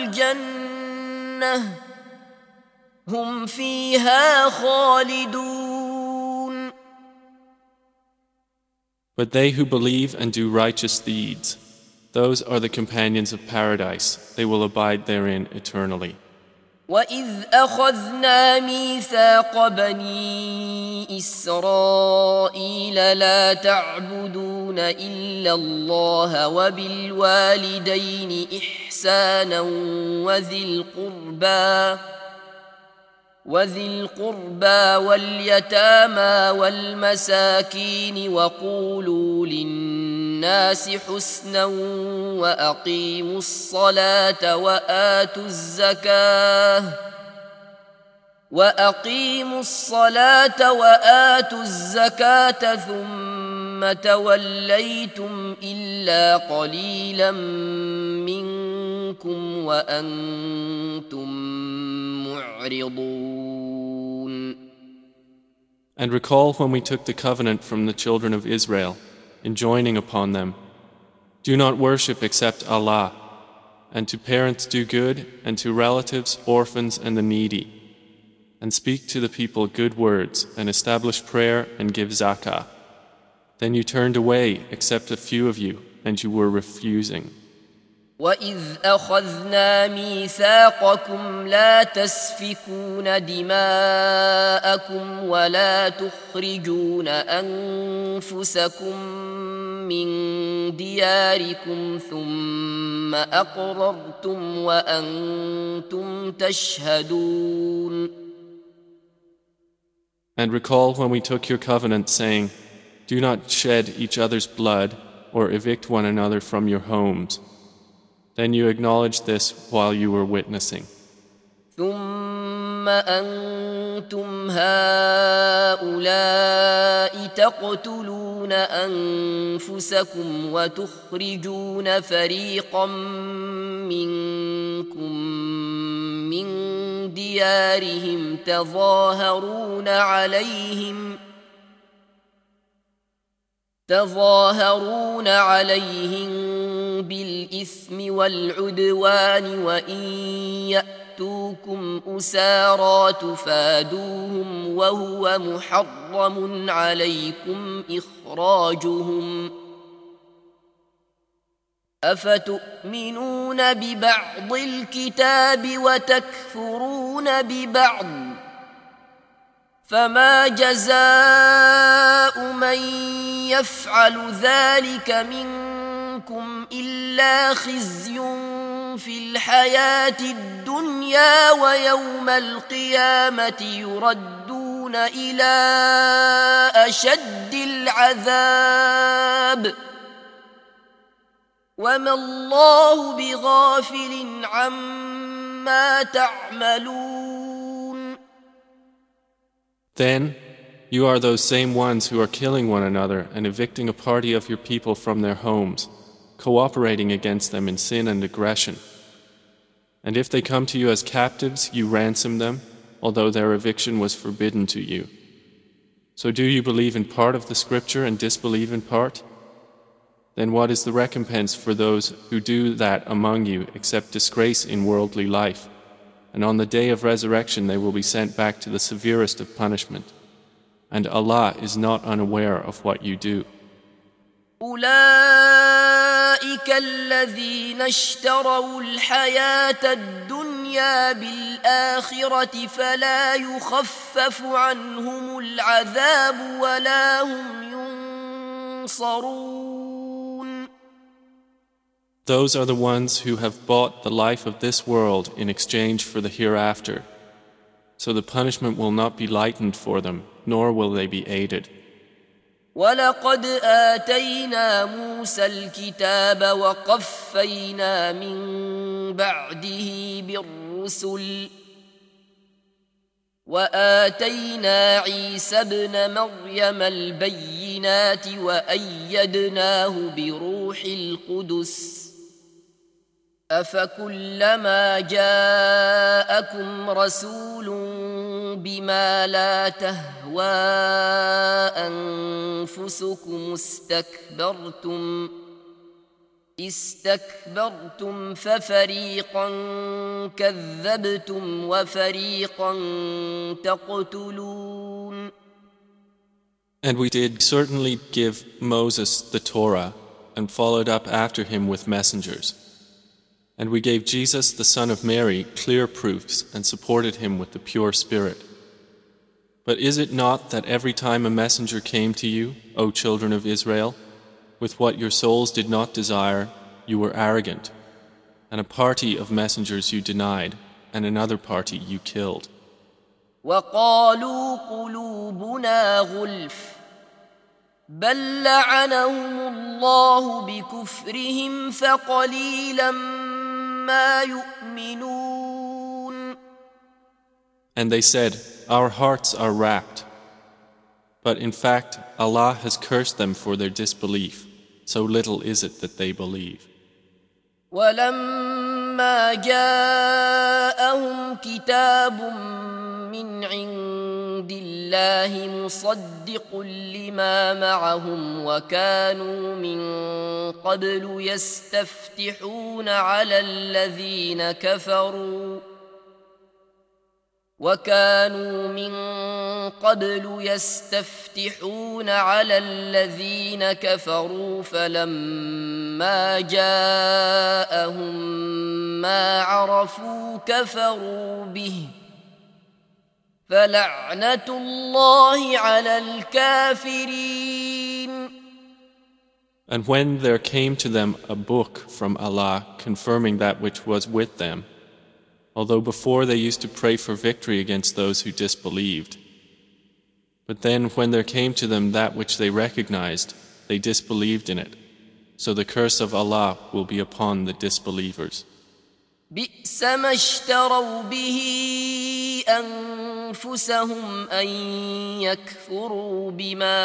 الجنة هم فيها خالدون. But they who believe and do righteous deeds, those are the companions of paradise, they will abide therein eternally. وَإِذْ أَخَذْنَا مِيثَاقَ بَنِي إِسْرَائِيلَ لَا تَعْبُدُونَ إِلَّا اللَّهَ وَبِالْوَالِدَيْنِ إِحْسَانًا وذي القربى واليتامى والمساكين وقولوا للناس حسنا وأقيموا الصلاة وآتوا الزكاة ثم توليتم إلا قليلا منكم وأنتم معرضون. And recall when we took the covenant from the children of Israel, enjoining upon them, do not worship except Allah, and to parents do good, and to relatives, orphans, and the needy. And speak to the people good words, and establish prayer, and give zakah. Then you turned away, except a few of you, and you were refusing. وَإِذْ أَخَذْنَا مِيثَاقَكُمْ لَا تَسْفِكُونَ دِمَاءَكُمْ وَلَا تُخْرِجُونَ أَنفُسَكُمْ مِنْ دِيَارِكُمْ ثُمَّ أَقْرَرْتُمْ وَأَنْتُمْ تَشْهَدُونَ. And recall when we took your covenant, saying, do not shed each other's blood or evict one another from your homes. Then you acknowledged this while you were witnessing. ثم أنتم هؤلاء تقتلون أنفسكم وتخرجون فريقا منكم من ديارهم تظاهرون عليهم بالإثم والعدوان وإن يأتوكم أسارى تفادوهم وهو محرم عليكم إخراجهم أفتؤمنون ببعض الكتاب وتكفرون ببعض فما جزاء من يفعل ذلك منكم إلا خزي في الحياة الدنيا ويوم القيامة يردون إلى أشد العذاب وما الله بغافل عما تعملون. Then you are those same ones who are killing one another and evicting a party of your people from their homes, cooperating against them in sin and aggression. And if they come to you as captives, you ransom them, although their eviction was forbidden to you. So do you believe in part of the scripture and disbelieve in part? Then what is the recompense for those who do that among you except disgrace in worldly life? And on the day of resurrection they will be sent back to the severest of punishment. And Allah is not unaware of what you do. أولئك الذين اشتروا الحياة الدنيا بالآخرة فلا يخفف عنهم العذاب ولا هم ينصرون. Those are the ones who have bought the life of this world in exchange for the hereafter. So the punishment will not be lightened for them, nor will they be aided. وَلَقَدْ آتَيْنَا مُوسَى الْكِتَابَ وَقَفَّيْنَا مِن بَعْدِهِ بِالرُّسُلِ وَآتَيْنَا عِيسَى ابْنَ مَرْيَمَ الْبَيِّنَاتِ وَأَيَّدْنَاهُ بِرُوحِ الْقُدُسِ أَفَكُلَّمَا جَاءَكُمْ رَسُولٌ بما لا تهوى أنفسكم استكبرتم ففريقا كذبتم وفريقا تقتلون. And we did certainly give Moses the Torah and followed up after him with messengers. And we gave Jesus, the son of Mary, clear proofs and supported him with the pure spirit. But is it not that every time a messenger came to you, O children of Israel, with what your souls did not desire, you were arrogant, and a party of messengers you denied, and another party you killed? وَقَالُوا قُلُوبُنَا غُلْفٌ بَلْ لَعَنَهُمُ اللَّهُ بِكُفْرِهِمْ فَقَلِيلًا مَا يُؤْمِنُونَ. And they said, our hearts are wrapped. But in fact, Allah has cursed them for their disbelief. So little is it that they believe. وَلَمَّا جَاءَهُمْ كِتَابٌ مِّنْ عِندِ عند الله مصدق لما معهم وكانوا من قبل يستفتحون على الذين كفروا فلما جاءهم ما عرفوا كفروا به فلعنة الله على الكافرين. And when there came to them a book from Allah confirming that which was with them, although before they used to pray for victory against those who disbelieved, but then when there came to them that which they recognized, they disbelieved in it. So the curse of Allah will be upon the disbelievers. بئس ما اشتروا به أنفسهم أن يكفروا بما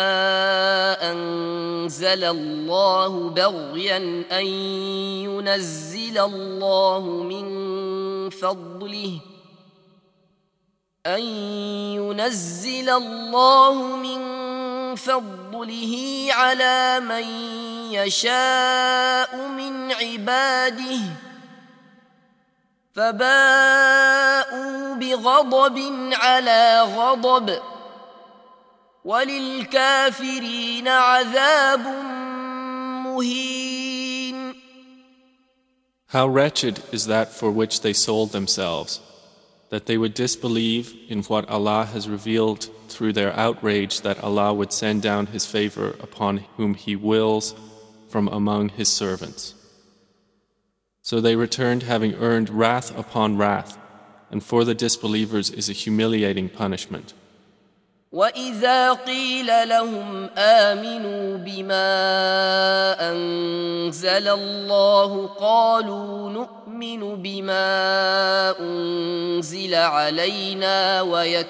أنزل الله بغيا أن ينزل الله من فضله على من يشاء من عباده فباءوا بغضب على غضب وللكافرين عذاب مهين. How wretched is that for which they sold themselves, that they would disbelieve in what Allah has revealed through their outrage that Allah would send down His favor upon whom He wills from among His servants. So they returned having earned wrath upon wrath, and for the disbelievers is a humiliating punishment. وَإِذَا قِيلَ لَهُمْ آمِنُوا بِمَا أَنزَلَ اللَّهُ قَالُوا نُؤْمِنُ بِمَا أُنزِلَ عَلَيْنَا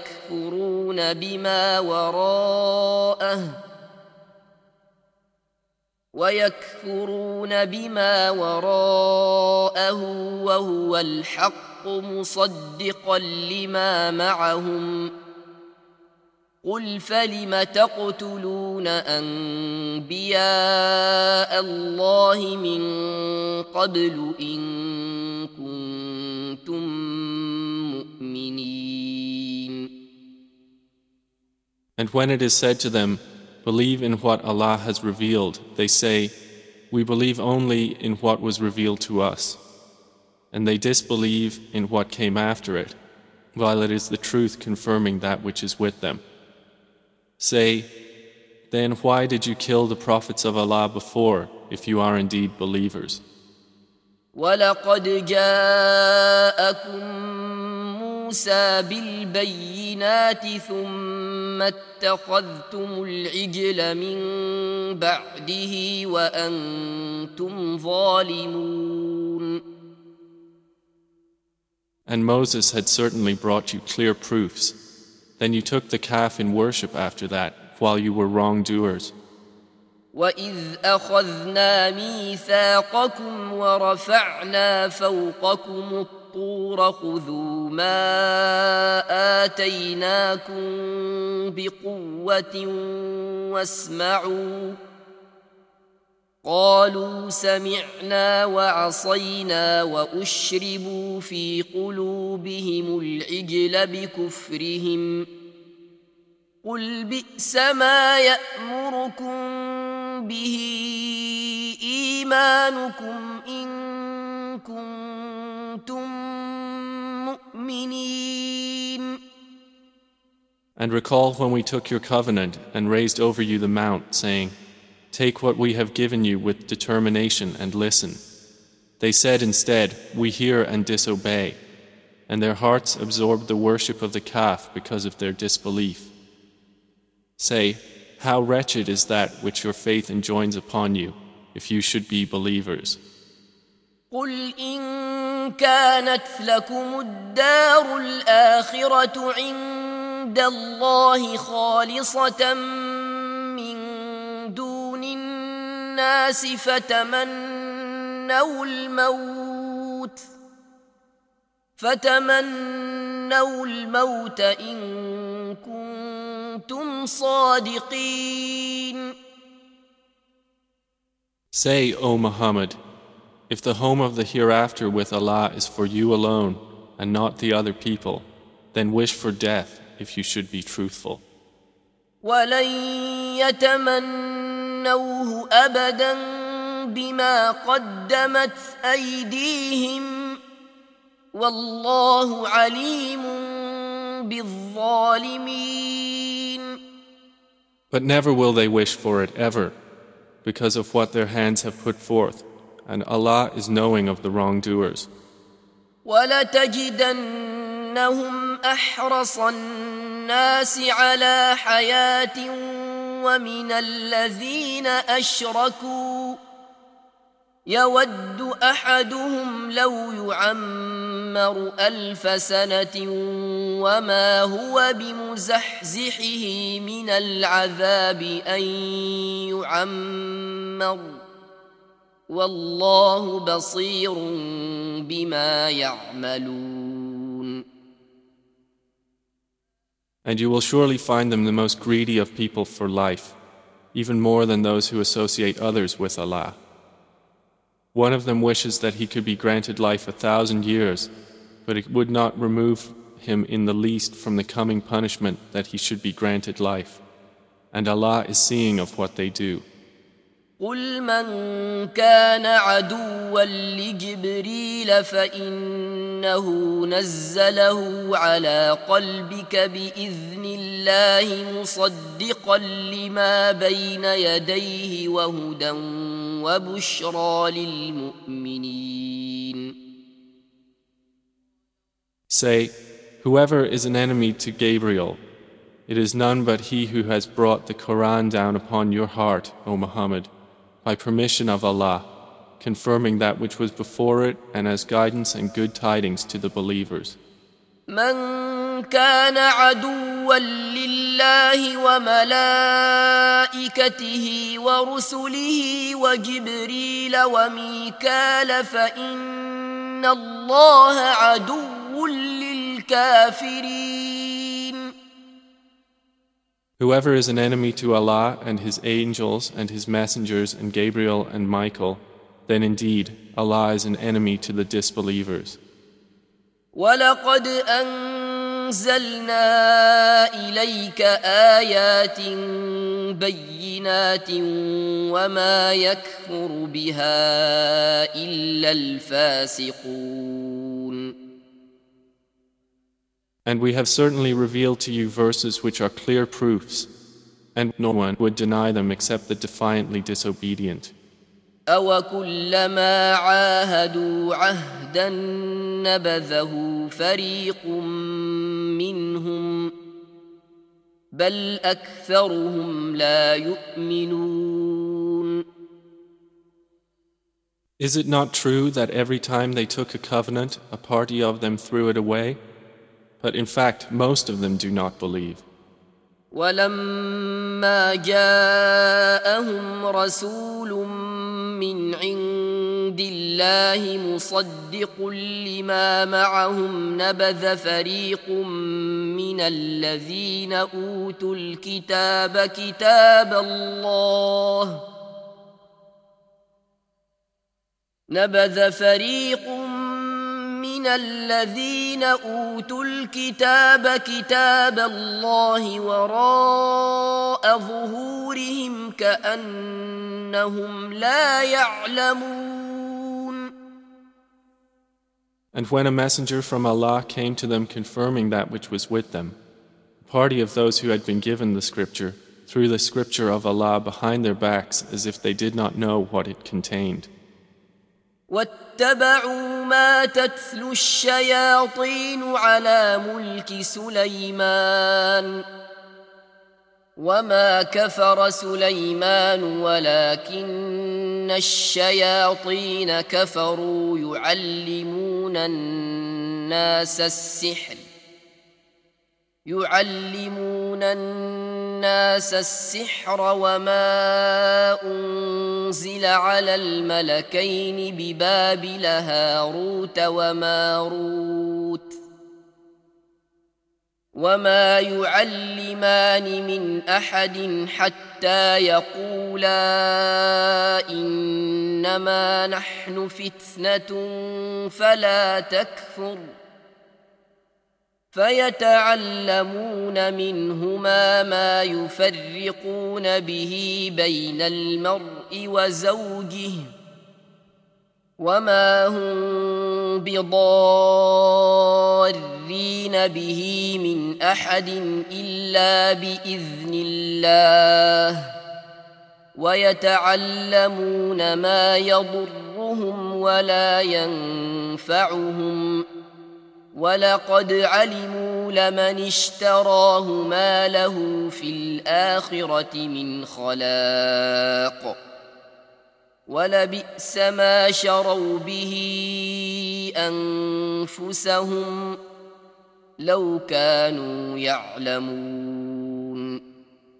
ويكفرون بما وراءه وهو الحق مصدقا لما معهم قل فلم تقتلون أنبياء الله من قبل إن كنتم مؤمنين. And when it is said to them, believe in what Allah has revealed, they say, we believe only in what was revealed to us. And they disbelieve in what came after it, while it is the truth confirming that which is with them. Say, then why did you kill the prophets of Allah before, if you are indeed believers? وَلَقَدْ جَاءَكُم مُوسَى بِالْبَيِّنَاتِ ثُمَّ اتَّخَذْتُمُ الْعِجْلَ مِن بَعْدِهِ وَأَنْتُمْ ظَالِمُونَ. And Moses had certainly brought you clear proofs. Then you took the calf in worship after that, while you were wrongdoers. وَإِذْ أَخَذْنَا مِيثَاقَكُمْ وَرَفَعْنَا فَوْقَكُمُ الطُّورَ خُذُوا مَا آتَيْنَاكُمْ بِقُوَّةٍ وَاسْمَعُوا قَالُوا سَمِعْنَا وَعَصَيْنَا وَأُشْرِبُوا فِي قُلُوبِهِمُ الْعِجْلَ بِكُفْرِهِمْ قُلْ بِئْسَ مَا يَأْمُرُكُمْ به إيمانكم إن كنتم مؤمنين. And recall when we took your covenant and raised over you the mount, saying, take what we have given you with determination and listen. They said instead, we hear and disobey, and their hearts absorbed the worship of the calf because of their disbelief. Say, how wretched is that which your faith enjoins upon you, if you should be believers. قُلْ إِن كَانَتْ لَكُمُ الدَّارُ الْآخِرَةُ عِندَ اللَّهِ خَالِصَةً مِّن دُونِ النَّاسِ فتمنوا الموت إن كنتم كنتم صادقين. Say, O Muhammad, if the home of the hereafter with Allah is for you alone and not the other people, then wish for death if you should be truthful. ولن يتمنوه أبدا بما قدمت أيديهم والله عليم بالظالمين. But never will they wish for it ever, because of what their hands have put forth, and Allah is knowing of the wrongdoers. وَلَتَجِدَنَّهُمْ أَحْرَصَ النَّاسِ عَلَى حَيَاةٍ وَمِنَ الَّذِينَ أَشْرَكُوا يَوَدُّ أَحَدُهُمْ لَوْ يُعَمَّرُ 1000 سَنَةٍ وَمَا هُوَ بِمُزَحْزِحِهِ مِنَ الْعَذَابِ أَن يُعَمَّرَ وَاللَّهُ بَصِيرٌ بِمَا يَعْمَلُونَ. And you will surely find them the most greedy of people for life, even more than those who associate others with Allah. One of them wishes that he could be granted life 1,000 years, but it would not remove him in the least from the coming punishment that he should be granted life. And Allah is seeing of what they do. قل من كان عدوا لجبريل فإنه نزله على قلبك بإذن الله مصدقا لما بين يديه وهدى وبشرى للمؤمنين. Say, whoever is an enemy to Gabriel, it is none but he who has brought the Quran down upon your heart, O Muhammad, by permission of Allah, confirming that which was before it and as guidance and good tidings to the believers. من كان عدوا لله وملائكته ورسله وجبريل وميكال فإن الله عدو للكافرين. Whoever is an enemy to Allah and His angels and His messengers and Gabriel and Michael, then indeed Allah is an enemy to the disbelievers. وَلَقَدْ أَنزَلْنَا إِلَيْكَ آيَاتٍ بَيِّنَاتٍ وَمَا يَكْفُرُ بِهَا إِلَّا الْفَاسِقُونَ. And we have certainly revealed to you verses which are clear proofs, and no one would deny them except the defiantly disobedient. أَوَكُلَّمَا عَاهَدُوا عَهْدًا نَبَذَهُ فَرِيقٌ مِّنْهُمْ بَلْ أَكْثَرُهُمْ لَا يُؤْمِنُونَ. Is it not true that every time they took a covenant, a party of them threw it away? But in fact, most of them do not believe. وَلَمَّا جَاءَهُمْ رَسُولٌ مِّنْ عِندِ اللَّهِ مُصَدِّقٌ لِّمَا مَعَهُمْ نَبَذَ فَرِيقٌ مِّنَ الَّذِينَ أُوتُوا الْكِتَابَ كتاب الله وراء ظهورهم كأنهم لا يعلمون. And when a messenger from Allah came to them confirming that which was with them, a party of those who had been given the scripture threw the scripture of Allah behind their backs as if they did not know what it contained. واتبعوا ما تتلو الشياطين على ملك سليمان وما كفر سليمان ولكن الشياطين كفروا يعلمون الناس السحر وما أنزل على الملكين ببابل هاروت وما يعلمان من أحد حتى يقولا إنما نحن فتنة فلا تكفر فيتعلمون منهما ما يفرقون به بين المرء وزوجه وما هم بضارين به من أحد إلا بإذن الله ويتعلمون ما يضرهم ولا ينفعهم ولقد علموا لمن اشتراه ما له في الآخرة من خلاق ولبئس ما شروا به أنفسهم لو كانوا يعلمون.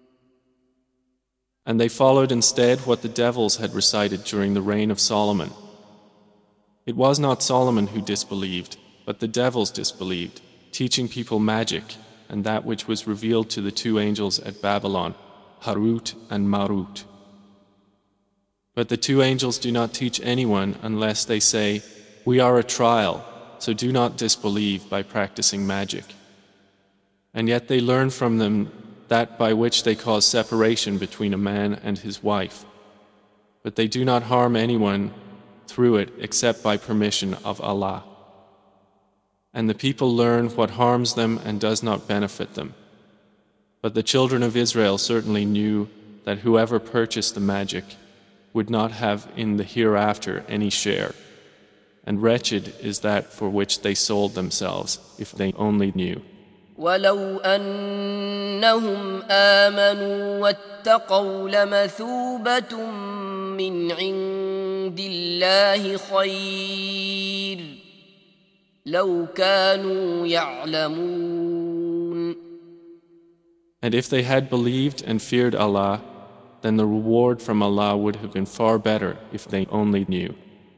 And they followed instead what the devils had recited during the reign of Solomon. It was not Solomon who disbelieved, but the devils disbelieved, teaching people magic and that which was revealed to the two angels at Babylon, Harut and Marut. But the two angels do not teach anyone unless they say, "We are a trial, so do not disbelieve by practicing magic." And yet they learn from them that by which they cause separation between a man and his wife. But they do not harm anyone through it except by permission of Allah. And the people learn what harms them and does not benefit them. But the children of Israel certainly knew that whoever purchased the magic would not have in the hereafter any share, and wretched is that for which they sold themselves, if they only knew. ولو أنهم آمنوا واتقوا لمثوبة من عند الله خير لو كانوا يعلمون. And if they had believed and feared Allah, then the reward from Allah would have been far better if they only knew.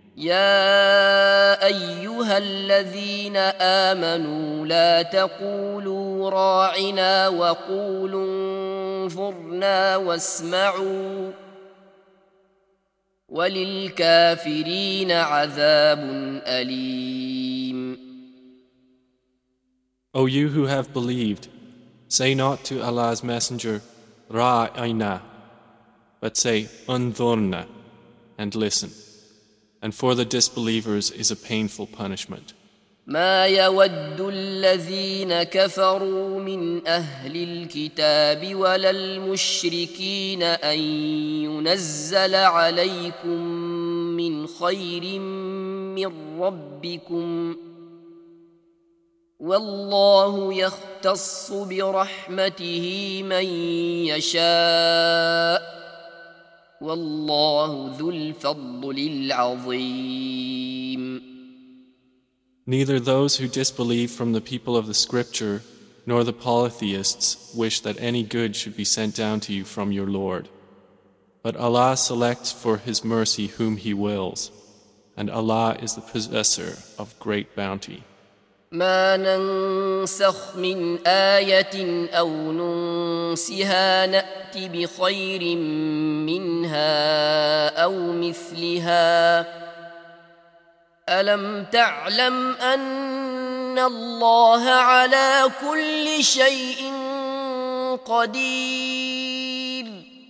يا أيها الذين آمنوا لا تقولوا راعنا وقولوا انظرنا واسمعوا وللكافرين عذاب أليم. O you who have believed, say not to Allah's Messenger, Ra'ayna, but say, Unzurna, and listen. And for the disbelievers is a painful punishment. ما يود الذين كفروا من أهل الكتاب ولا المشركين أن ينزل عليكم من خير من ربكم والله يختص برحمته من يشاء والله ذو الفضل العظيم. Neither those who disbelieve from the people of the scripture nor the polytheists wish that any good should be sent down to you from your Lord. But Allah selects for His mercy whom He wills, and Allah is the possessor of great bounty. ما ننسخ من آية أو ننسها نأت بخير منها أو مثلها ألم تعلم أن الله على كل شيء قدير.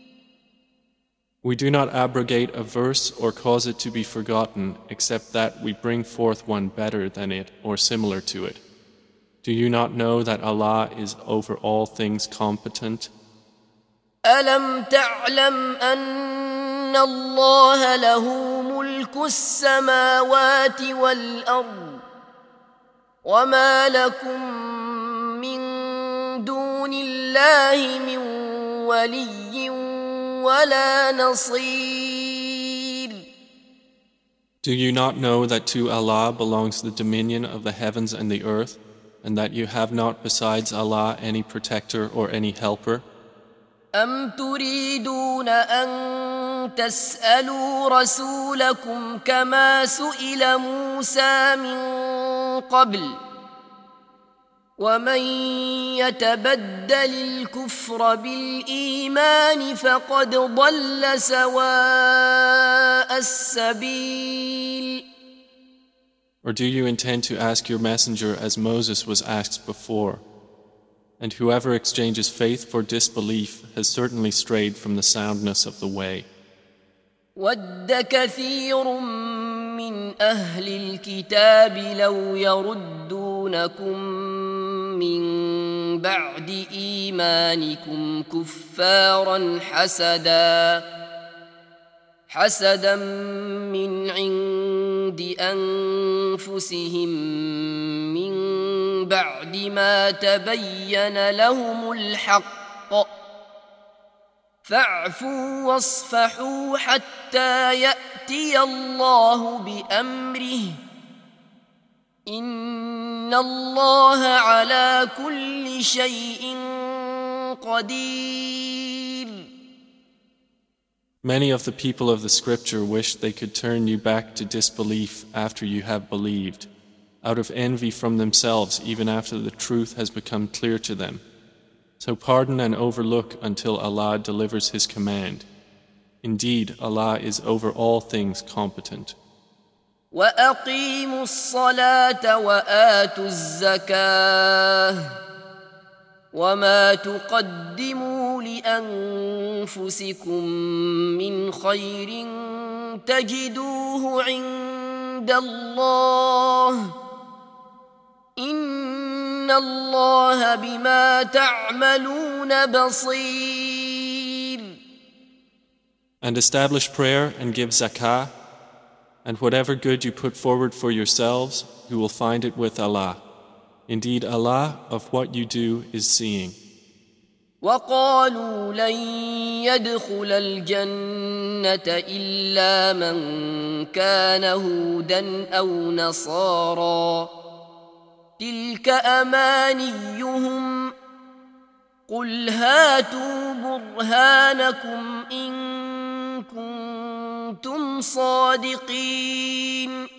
We do not abrogate a verse or cause it to be forgotten except that we bring forth one better than it or similar to it. Do you not know that Allah is over all things competent? ألم تعلم أن الله له ملك السماوات والأرض وما لكم من دون الله من ولي ولا نصير. Do you not know that to Allah belongs the dominion of the heavens and the earth, and that you have not besides Allah any protector or any helper? أم تريدون أن تسألوا رسولكم كما سئل موسى من قبل ومن يتبدل الكفر بالإيمان فقد ضل سواء السبيل. Or do you intend to ask your messenger as Moses was asked before? And whoever exchanges faith for disbelief has certainly strayed from the soundness of the way. وَدَّ كَثِيرٌ مِّنْ أَهْلِ الْكِتَابِ لَوْ يَرُدُّونَكُم مِّن بَعْدِ إِيمَانِكُمْ كُفَّارًا حَسَدًا مِّنْ عِندِ أَنفُسِهِم مِّن بَعْدِ مَا تَبَيَّنَ لَهُمُ الْحَقُّ فاعفوا واصفحوا حتى يأتي الله بأمره إن الله على كل شيء قدير. Many of the people of the scripture wish they could turn you back to disbelief after you have believed, out of envy from themselves even after the truth has become clear to them. So pardon and overlook until Allah delivers His command. Indeed, Allah is over all things competent. وَأَقِيمُوا الصَّلَاةَ وَآتُوا الزَّكَاةَ وَمَا تُقَدِّمُوا لِأَنفُسِكُم مِّنْ خَيْرٍ تَجِدُوهُ عِندَ اللَّهِ إِنَّ اللَّهَ بِمَا تَعْمَلُونَ بَصِيرٌ. And establish prayer and give zakah, and whatever good you put forward for yourselves, you will find it with Allah. Indeed, Allah of what you do is seeing. وَقَالُوا لَن يَدْخُلَ الْجَنَّةَ إِلَّا مَن كَانَ هُودًا أَوْ نَصَارَىٰ تِلْكَ أَمَانِيُّهُمْ قُلْ هَاتُوا بُرْهَانَكُمْ إِن كُنتُمْ صَادِقِينَ.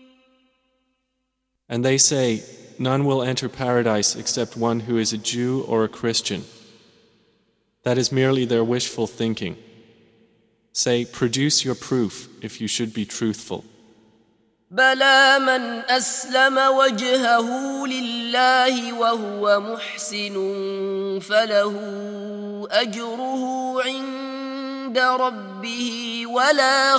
And they say, none will enter paradise except one who is a Jew or a Christian. That is merely their wishful thinking. Say, produce your proof if you should be truthful. بلى من أسلم وجهه لله وهو محسن فله أجره عند ربه ولا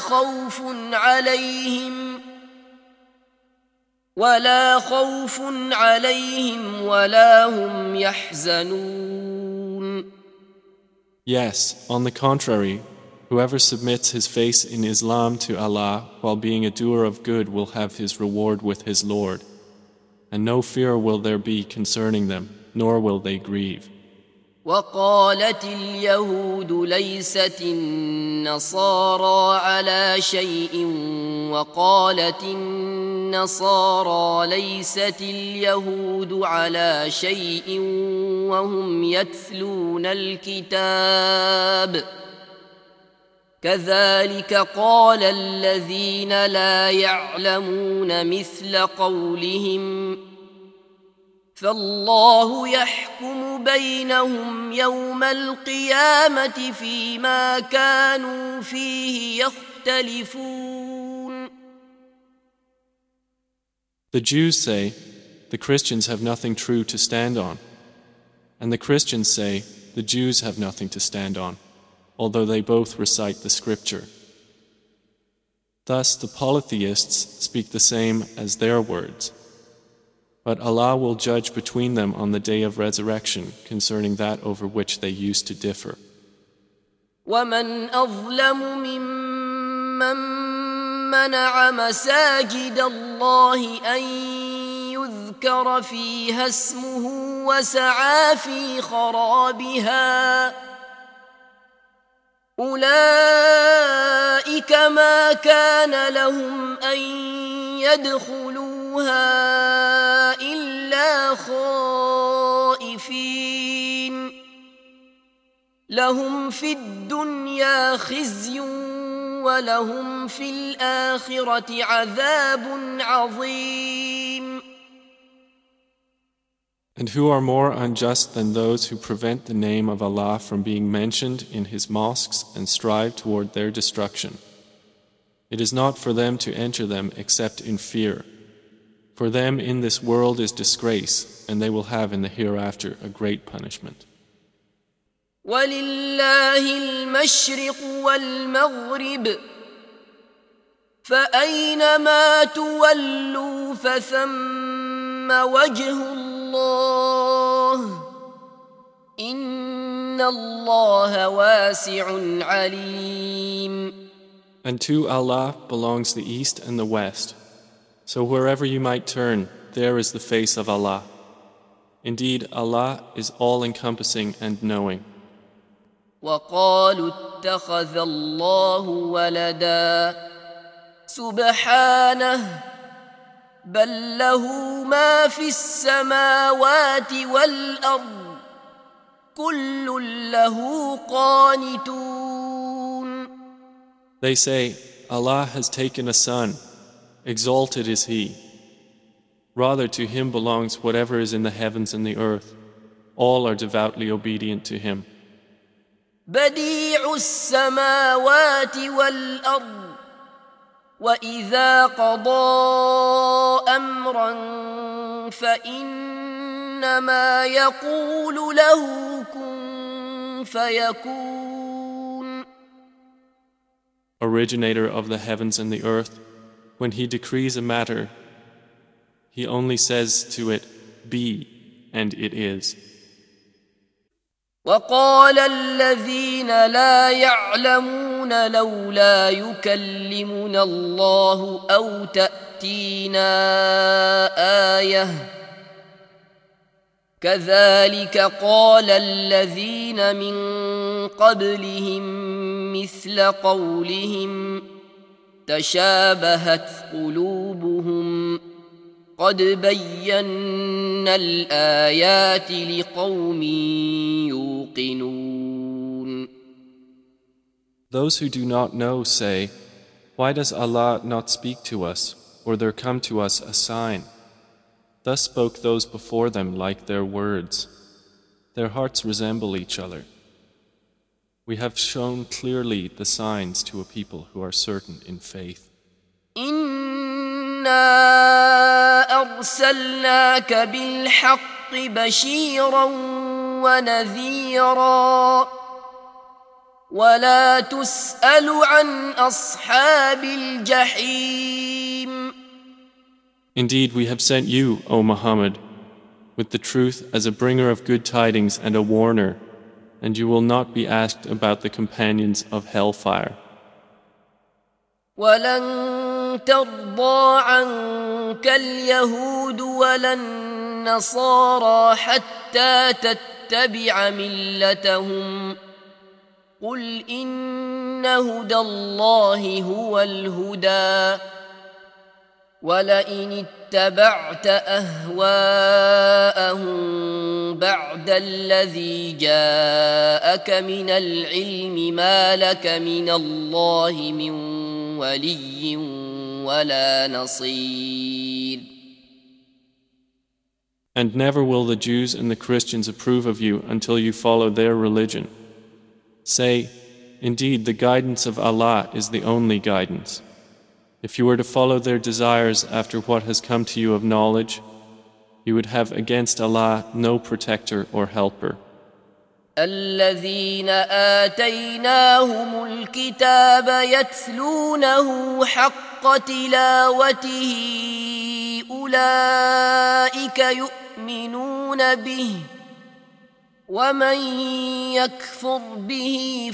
خوف عليهم ولا هم يحزنون. Yes, on the contrary, whoever submits his face in Islam to Allah while being a doer of good will have his reward with his Lord, and no fear will there be concerning them, nor will they grieve. وقالت اليهود ليست النصارى على شيء وقالت النصارى ليست اليهود على شيء وهم يتلون الكتاب كذلك قال الذين لا يعلمون مثل قولهم فالله يحكم بينهم يوم القيامة فيما كانوا فيه يختلفون. The Jews say, the Christians have nothing true to stand on. And the Christians say, the Jews have nothing to stand on, although they both recite the scripture. Thus the polytheists speak the same as their words. But Allah will judge between them on the day of resurrection concerning that over which they used to differ. وَمَنْ أَظْلَمُ مِمَّنْ مَنَعَ مَسَاجِدَ اللَّهِ أَنْ يُذْكَرَ فِيهَا اسْمُهُ وَسَعَى فِي خَرَابِهَا أُولَئِكَ مَا كَانَ لَهُمْ أَنْ يَدْخُلُوهَا إِلَّا خَائِفِينَ لَهُمْ فِي الدُّنْيَا خِزْيٌ وَلَهُمْ فِي الْآخِرَةِ عَذَابٌ عَظِيمٌ. And who are more unjust than those who prevent the name of Allah from being mentioned in His mosques and strive toward their destruction? It is not for them to enter them except in fear. For them in this world is disgrace, and they will have in the hereafter a great punishment. ولله المشرق والمغرب فأينما تولوا فثم وجه الله إن الله واسع عليم. And to Allah belongs the east and the west. So wherever you might turn, there is the face of Allah. Indeed, Allah is all-encompassing and knowing. وقالوا اتخذ الله ولدا سبحانه بل له ما في السماوات والأرض كل له قانتون. They say, Allah has taken a son, exalted is He. Rather to Him belongs whatever is in the heavens and the earth. All are devoutly obedient to Him. بديع السماوات والأرض وإذا قضى أمرا فإنما يقول له كن فيكون. Originator of the heavens and the earth, when He decrees a matter, He only says to it, be, and it is. وقال الذين لا يعلمون لولا يكلمنا الله أو تأتينا آية كذلك قال الذين من قبلهم مثل قولهم تشابهت قلوبهم قد بينا الآيات لقوم يوقنون. Those who do not know say, why does Allah not speak to us, or there come to us a sign? Thus spoke those before them like their words. Their hearts resemble each other. We have shown clearly the signs to a people who are certain in faith. إنا أرسلناك بالحق بشيرا ونذيرا ولا تسأل عن أصحاب الجحيم. Indeed, we have sent you, O Muhammad, with the truth as a bringer of good tidings and a warner, and you will not be asked about the companions of hellfire. ولن ترضى عنك اليهود ولا النصارى حتى تتبع ملتهم قل إن هدى الله هو الهدى ولئن اتبعت أهواءهم بعد الذي جاءك من العلم ما لك من الله من ولي ولا نصير. And never will the Jews and the Christians approve of you until you follow their religion. Say, indeed, the guidance of Allah is the only guidance. If you were to follow their desires after what has come to you of knowledge, you would have against Allah no protector or helper. الذين آتيناهم الكتاب يتلونه حق تلاوته أولئك يؤمنون به ومن يكفر به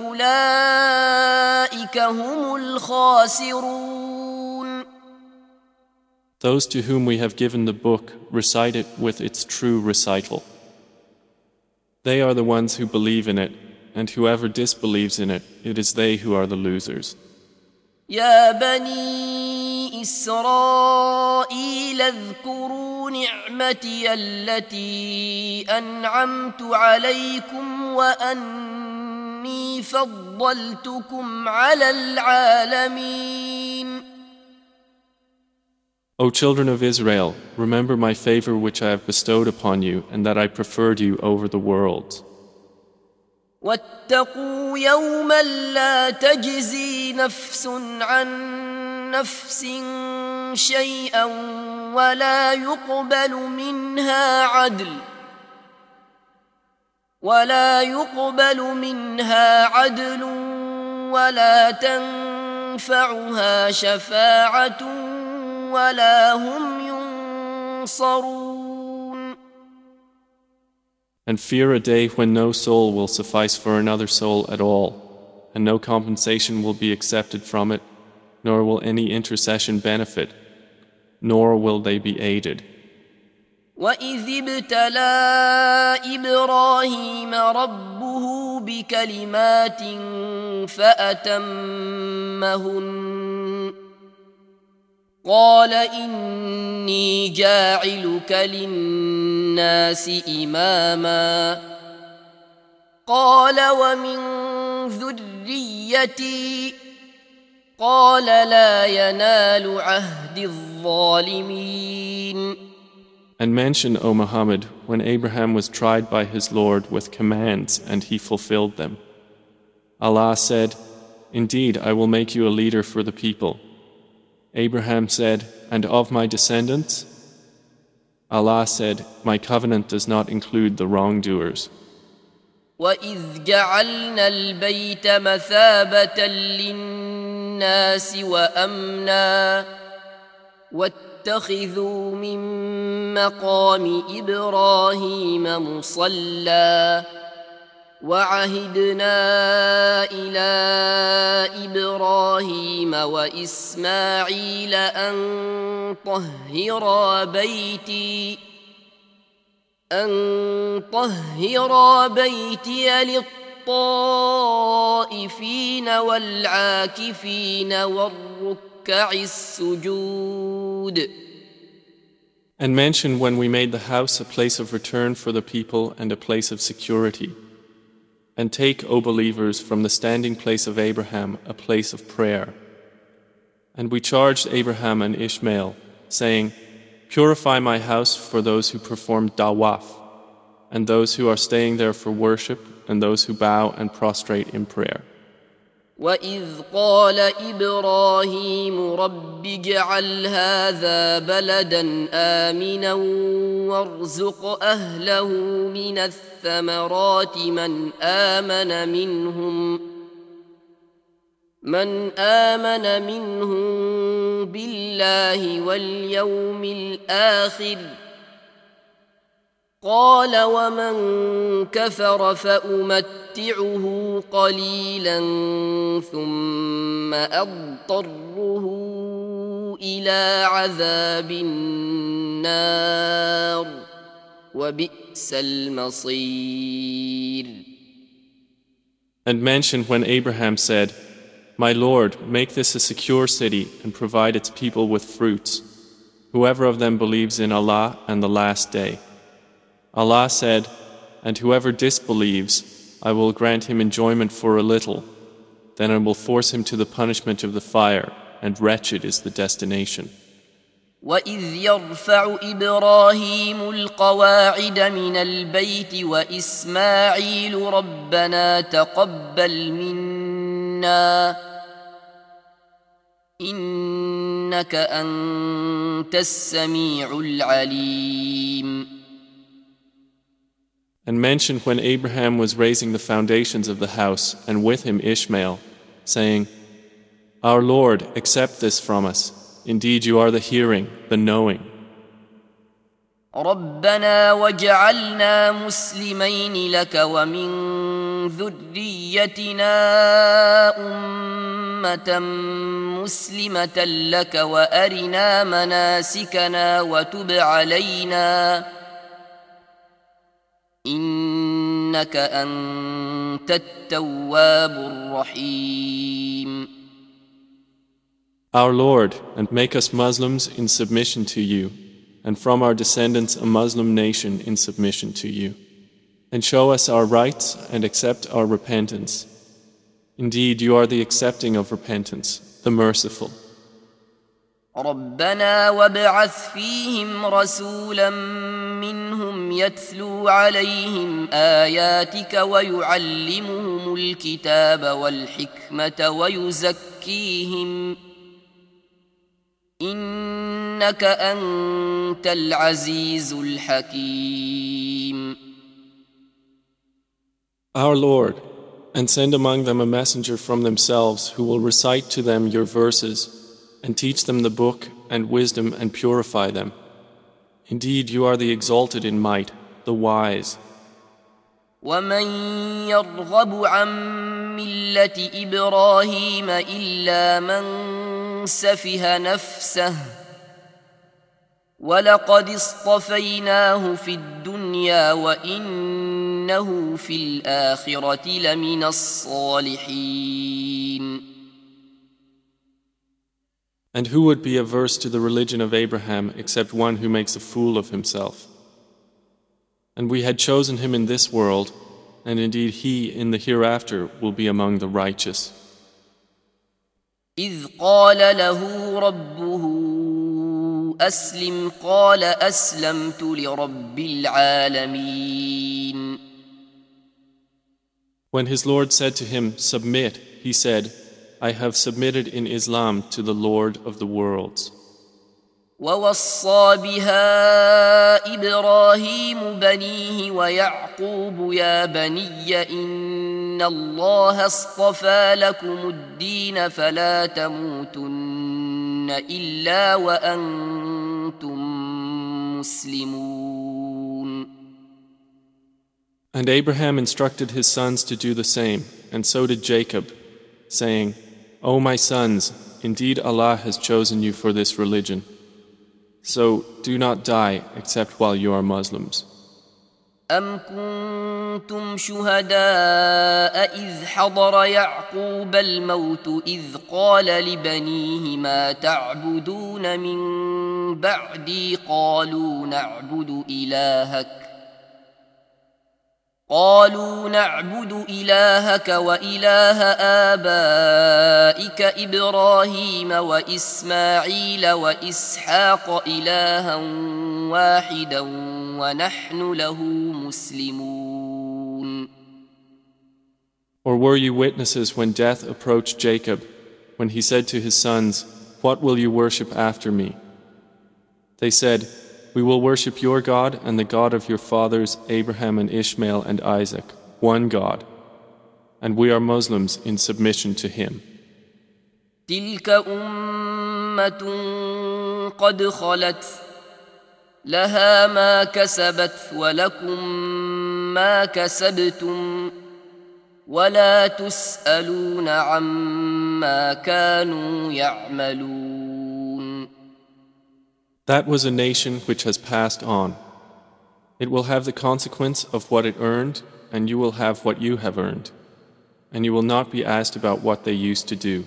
فأولئك هم الخاسرون. Those to whom we have given the book recite it with its true recital. They are the ones who believe in it, and whoever disbelieves in it, it is they who are the losers. يا بني إسرائيل اذكروا نعمتي التي أنعمت عليكم وأني فضلتكم على العالمين. O children of Israel, remember my favor which I have bestowed upon you, and that I preferred you over the world. واتقوا يوما لا تجزي نفس عن نفس شيئا ولا يقبل منها عدل ولا تنفعها شفاعة ولا هم ينصرون. And fear a day when no soul will suffice for another soul at all, and no compensation will be accepted from it, nor will any intercession benefit, nor will they be aided. وَإِذِ ابْتَلَى إِبْرَاهِيمَ رَبُّهُ بِكَلِمَاتٍ فَأَتَمَّهُنَّ قَالَ إِنِّي جَاعِلُكَ لِلنَّاسِ إِمَامًا قَالَ وَمِنْ ذُرِّيَّتِي قَالَ لَا يَنَالُ عَهْدِ الظَّالِمِينَ. And mention, O Muhammad, when Abraham was tried by his Lord with commands and he fulfilled them. Allah said, Indeed, I will make you a leader for the people. Abraham said, And of my descendants? Allah said, My covenant does not include the wrongdoers. وَإِذْ جَعَلْنَا الْبَيْتَ مَثَابَةً لِلنَّاسِ وَأَمْنًا وَاتَّخِذُوا مِن مَّقَامِ إِبْرَاهِيمَ مُصَلًّى وَعَهِدْنَا إِلَى إِبْرَاهِيمَ وَإِسْمَاعِيلَ أَن طَهِّرَا بَيْتِيَ لِلطَّائِفِينَ وَالْعَاكِفِينَ وَالرُّكَّعِ السُّجُودِ. And mention when we made the house a place of return for the people and a place of security. And take, O believers, from the standing place of Abraham a place of prayer. And we charged Abraham and Ishmael, saying, Purify my house for those who perform dawaf, and those who are staying there for worship, and those who bow and prostrate in prayer. وَإِذْ قَالَ إِبْرَاهِيمُ رَبِّ اجْعَلْ هَذَا بَلَدًا آمِنًا وَارْزُقْ أَهْلَهُ مِنَ الثَّمَرَاتِ من آمن منهم بالله واليوم الآخر قال ومن كفر فأمتعه قليلا ثم أضطره إلى عذاب النار وبئس المصير. And mention when Abraham said, My Lord, make this a secure city and provide its people with fruits, whoever of them believes in Allah and the last day. Allah said, And whoever disbelieves, I will grant him enjoyment for a little, then I will force him to the punishment of the fire, and wretched is the destination. وَإِذْ يَرْفَعُ إِبْرَاهِيمُ الْقَوَاعِدَ مِنَ الْبَيْتِ وَإِسْمَاعِيلُ رَبَّنَا تَقَبَّلْ مِنَّا إِنَّكَ أَنْتَ السَّمِيعُ الْعَلِيمُ. And mention when Abraham was raising the foundations of the house, and with him Ishmael, saying, Our Lord, accept this from us. Indeed, you are the hearing, the knowing. رَبَّنَا وَاجْعَلْنَا مُسْلِمَيْنِ لَكَ وَمِنْ ذُرِّيَّتِنَا أُمَّةً مُسْلِمَةً لَكَ وَأَرِنَا مَنَاسِكَنَا وَتُبْ عَلَيْنَا إِنَّكَ أَنْتَ التَّوَّابُ الرَّحِيمُ. Our Lord, and make us Muslims in submission to you, and from our descendants a Muslim nation in submission to you. And show us our rights and accept our repentance. Indeed, you are the accepting of repentance, the merciful. ربنا وابعث فيهم رسولا منهم يتلو عليهم آياتك ويعلمهم الكتاب والحكمة ويزكيهم إنك أنت العزيز الحكيم. Our Lord, and send among them a messenger from themselves who will recite to them your verses and teach them the book and wisdom and purify them. Indeed, you are the exalted in might, the wise. ومن يرغب عن ملة إبراهيم إلا من سفه نفسه ولقد اصطفيناه في الدنيا وإنه في الآخرة لمن الصالحين. And who would be averse to the religion of Abraham except one who makes a fool of himself? And we had chosen him in this world, and indeed he in the hereafter will be among the righteous. إذ قال له ربه أسلم قال أسلمت لرب العالمين. When his Lord said to him, "Submit," he said, "I have submitted in Islam to the Lord of the worlds." ووصى بها إبراهيم بنيه ويعقوب يا بني إن الله اصطفى لكم الدين فلا تموتن إلا وأنتم مسلمون. And Abraham instructed his sons to do the same, and so did Jacob, saying, "O my sons, indeed Allah has chosen you for this religion. So do not die except while you are Muslims." أم كنتم شهداء إذ حضر يعقوب الموت إذ قال لبنيه ما تعبدون من بعدي قالوا نعبد إلهك وإله آبائك إبراهيم وإسماعيل وإسحاق إلها واحدا ونحن له مسلمون. Or were you witnesses when death approached Jacob, when he said to his sons, "What will you worship after me?" They said, "We will worship your God and the God of your fathers Abraham and Ishmael and Isaac, one God, and we are Muslims in submission to him." تلك أمة قد خلت لها ما كسبت ولكم ما كسبتم ولا تسألون عما كانوا يعملون. That was a nation which has passed on. It will have the consequence of what it earned, and you will have what you have earned, and you will not be asked about what they used to do.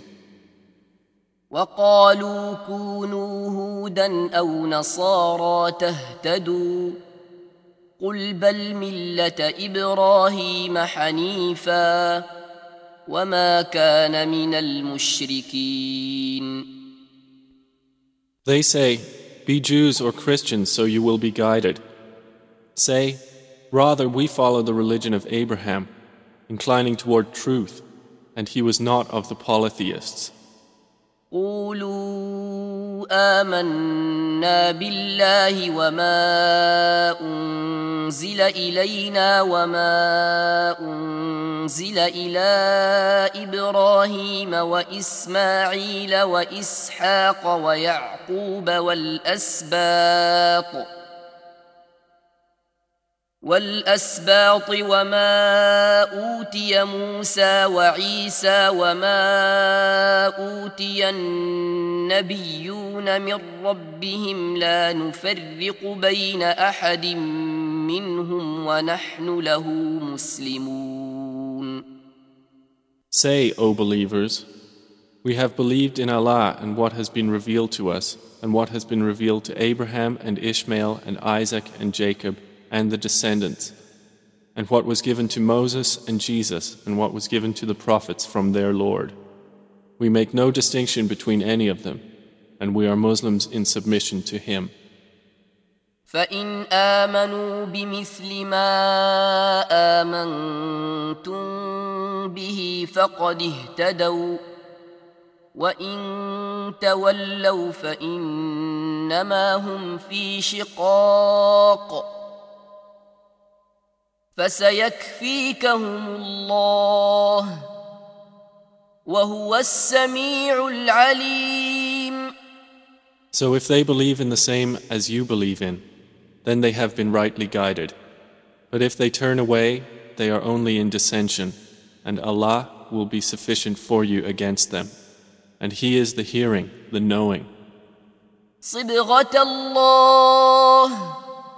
وقالوا كونوا هودا أو نصارى تهتدوا قل بل ملة إبراهيم حنيفا وما كان من المشركين. They say, "Be Jews or Christians so you will be guided." Say, "Rather we follow the religion of Abraham, inclining toward truth, and he was not of the polytheists." قولوا آمنا بالله وما أنزل إلينا وما أنزل إلى إبراهيم وإسماعيل وإسحاق ويعقوب والأسباط وما أوتي موسى وعيسى وما أوتي النبيون من ربهم لا نفرق بين أحد منهم ونحن له مسلمون. Say, O believers, we have believed in Allah and what has been revealed to us, and what has been revealed to Abraham and Ishmael and Isaac and Jacob and the descendants, and what was given to Moses and Jesus, and what was given to the prophets from their Lord. We make no distinction between any of them, and we are Muslims in submission to Him. فإن آمنوا بمثل ما آمنتم به فقد اهتدوا وإن تولوا فإنما هم في شقاق فسيكفيكهم الله وهو السميع العليم. So if they believe in the same as you believe in, then they have been rightly guided. But if they turn away, they are only in dissension, and Allah will be sufficient for you against them. And He is the hearing, the knowing. صبغة الله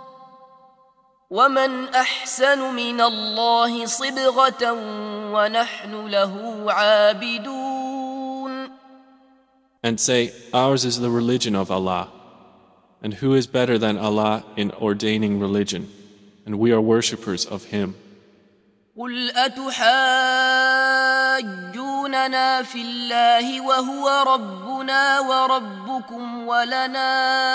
ومن أحسن من الله صبغة ونحن له عابدون. And say, ours is the religion of Allah. And who is better than Allah in ordaining religion? And we are worshippers of Him. قل أتحاجوننا في الله وهو ربنا وربكم ولنا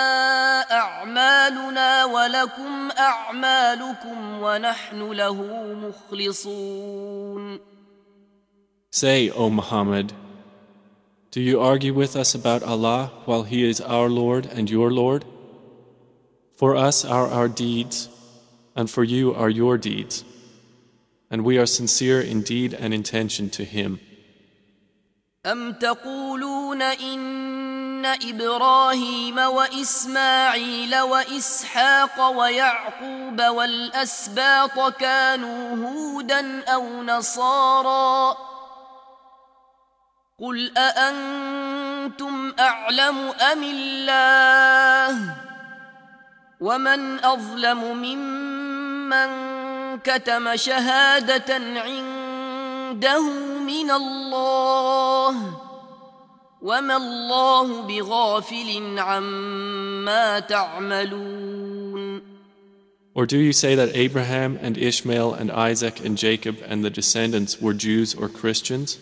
أعمالنا ولكم أعمالكم ونحن له مخلصون. Say, O Muhammad, do you argue with us about Allah while He is our Lord and your Lord? For us are our deeds, and for you are your deeds. And we are sincere in deed and intention to Him. أم تقولون إن إبراهيم وإسماعيل وإسحاق ويعقوب والأسباط كانوا هودا أو نصارى قل أأنتم أعلم أم الله ومن أظلم ممن كتم شهادة عنده من الله وما الله بغافل عما تعملون. Or do you say that Abraham and Ishmael and Isaac and Jacob and the descendants were Jews or Christians?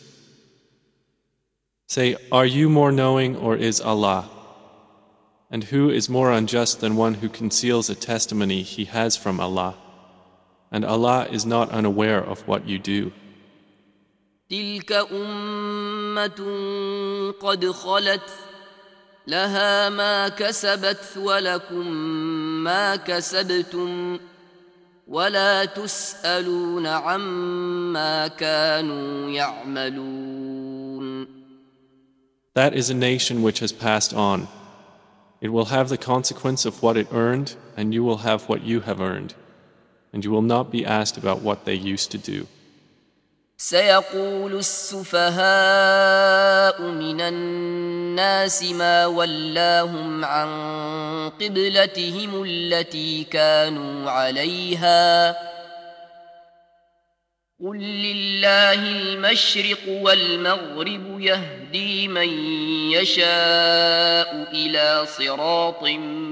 Say, are you more knowing or is Allah? And who is more unjust than one who conceals a testimony he has from Allah? And Allah is not unaware of what you do. تلك أمة قد خلت لها ما كسبت ولكم ما كسبتم ولا تسألون عما كانوا يعملون. That is a nation which has passed on. It will have the consequence of what it earned, and you will have what you have earned. And you will not be asked about what they used to do. سيقول السفهاء من الناس ما ولاهم عن قبلتهم التي كانوا عليها قل لله المشرق والمغرب يهدي من يشاء إلى صراط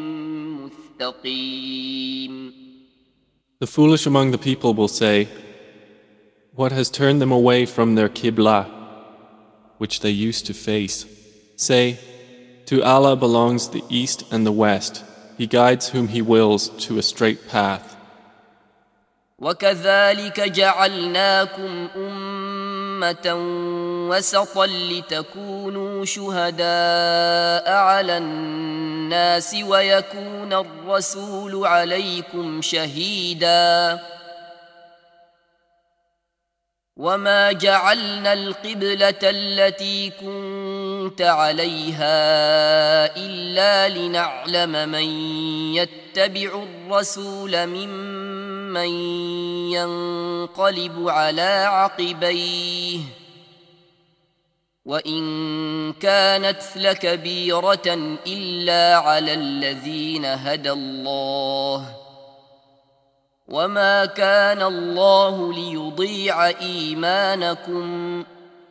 مستقيم. The foolish among the people will say, what has turned them away from their Qibla, which they used to face? Say, to Allah belongs the east and the west. He guides whom He wills to a straight path. وكذلك جعلناكم أمة وسطا لتكونوا شهداء على الناس ويكون الرسول عليكم شهيدا وما جعلنا القبلة التي كنت عليها إلا لنعلم من يتبع الرسول ممن ينقلب على عقبيه وإن كانت لكبيرة إلا على الذين هدى الله وما كان الله ليضيع إيمانكم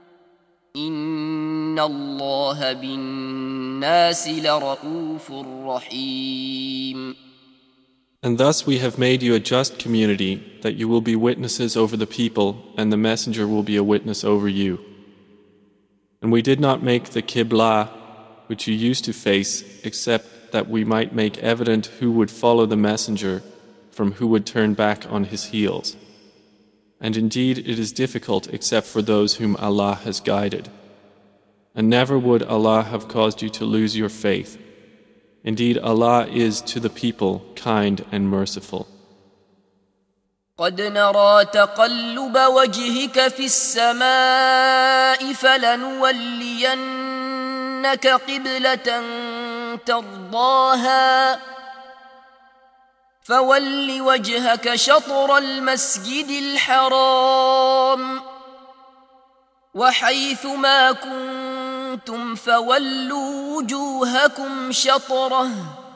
إن الله بالناس لرؤوف رحيم. And thus we have made you a just community, that you will be witnesses over the people, and the messenger will be a witness over you. And we did not make the Qibla which you used to face, except that we might make evident who would follow the messenger from who would turn back on his heels. And indeed it is difficult except for those whom Allah has guided. And never would Allah have caused you to lose your faith. Indeed, Allah is to the people kind and merciful. قد نرى تقلب وجهك في السماء فلنولينك قبلة ترضاها فول وجهك شطر المسجد الحرام وحيث ما كنتم فولوا وجوهكم شطره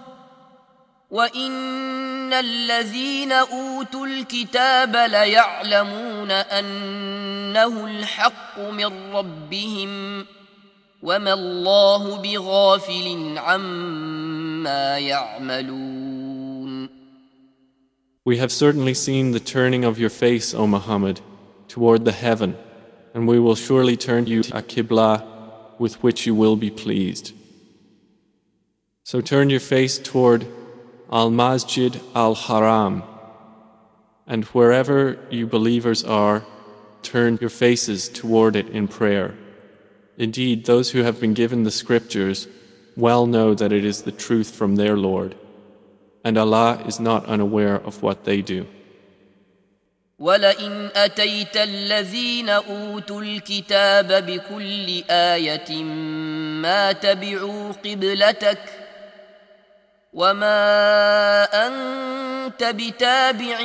وإن الذين أوتوا الكتاب ليعلمون أنه الحق من ربهم وما الله بغافل عما يعملون. We have certainly seen the turning of your face, O Muhammad, toward the heaven, and we will surely turn you to a Qibla with which you will be pleased. So turn your face toward Al-Masjid Al-Haram, and wherever you believers are, turn your faces toward it in prayer. Indeed, those who have been given the scriptures well know that it is the truth from their Lord, and Allah is not unaware of what they do. ولئن أتيت الذين أوتوا الكتاب بكل آية ما تبعوا قبلتك وما أنت بتابع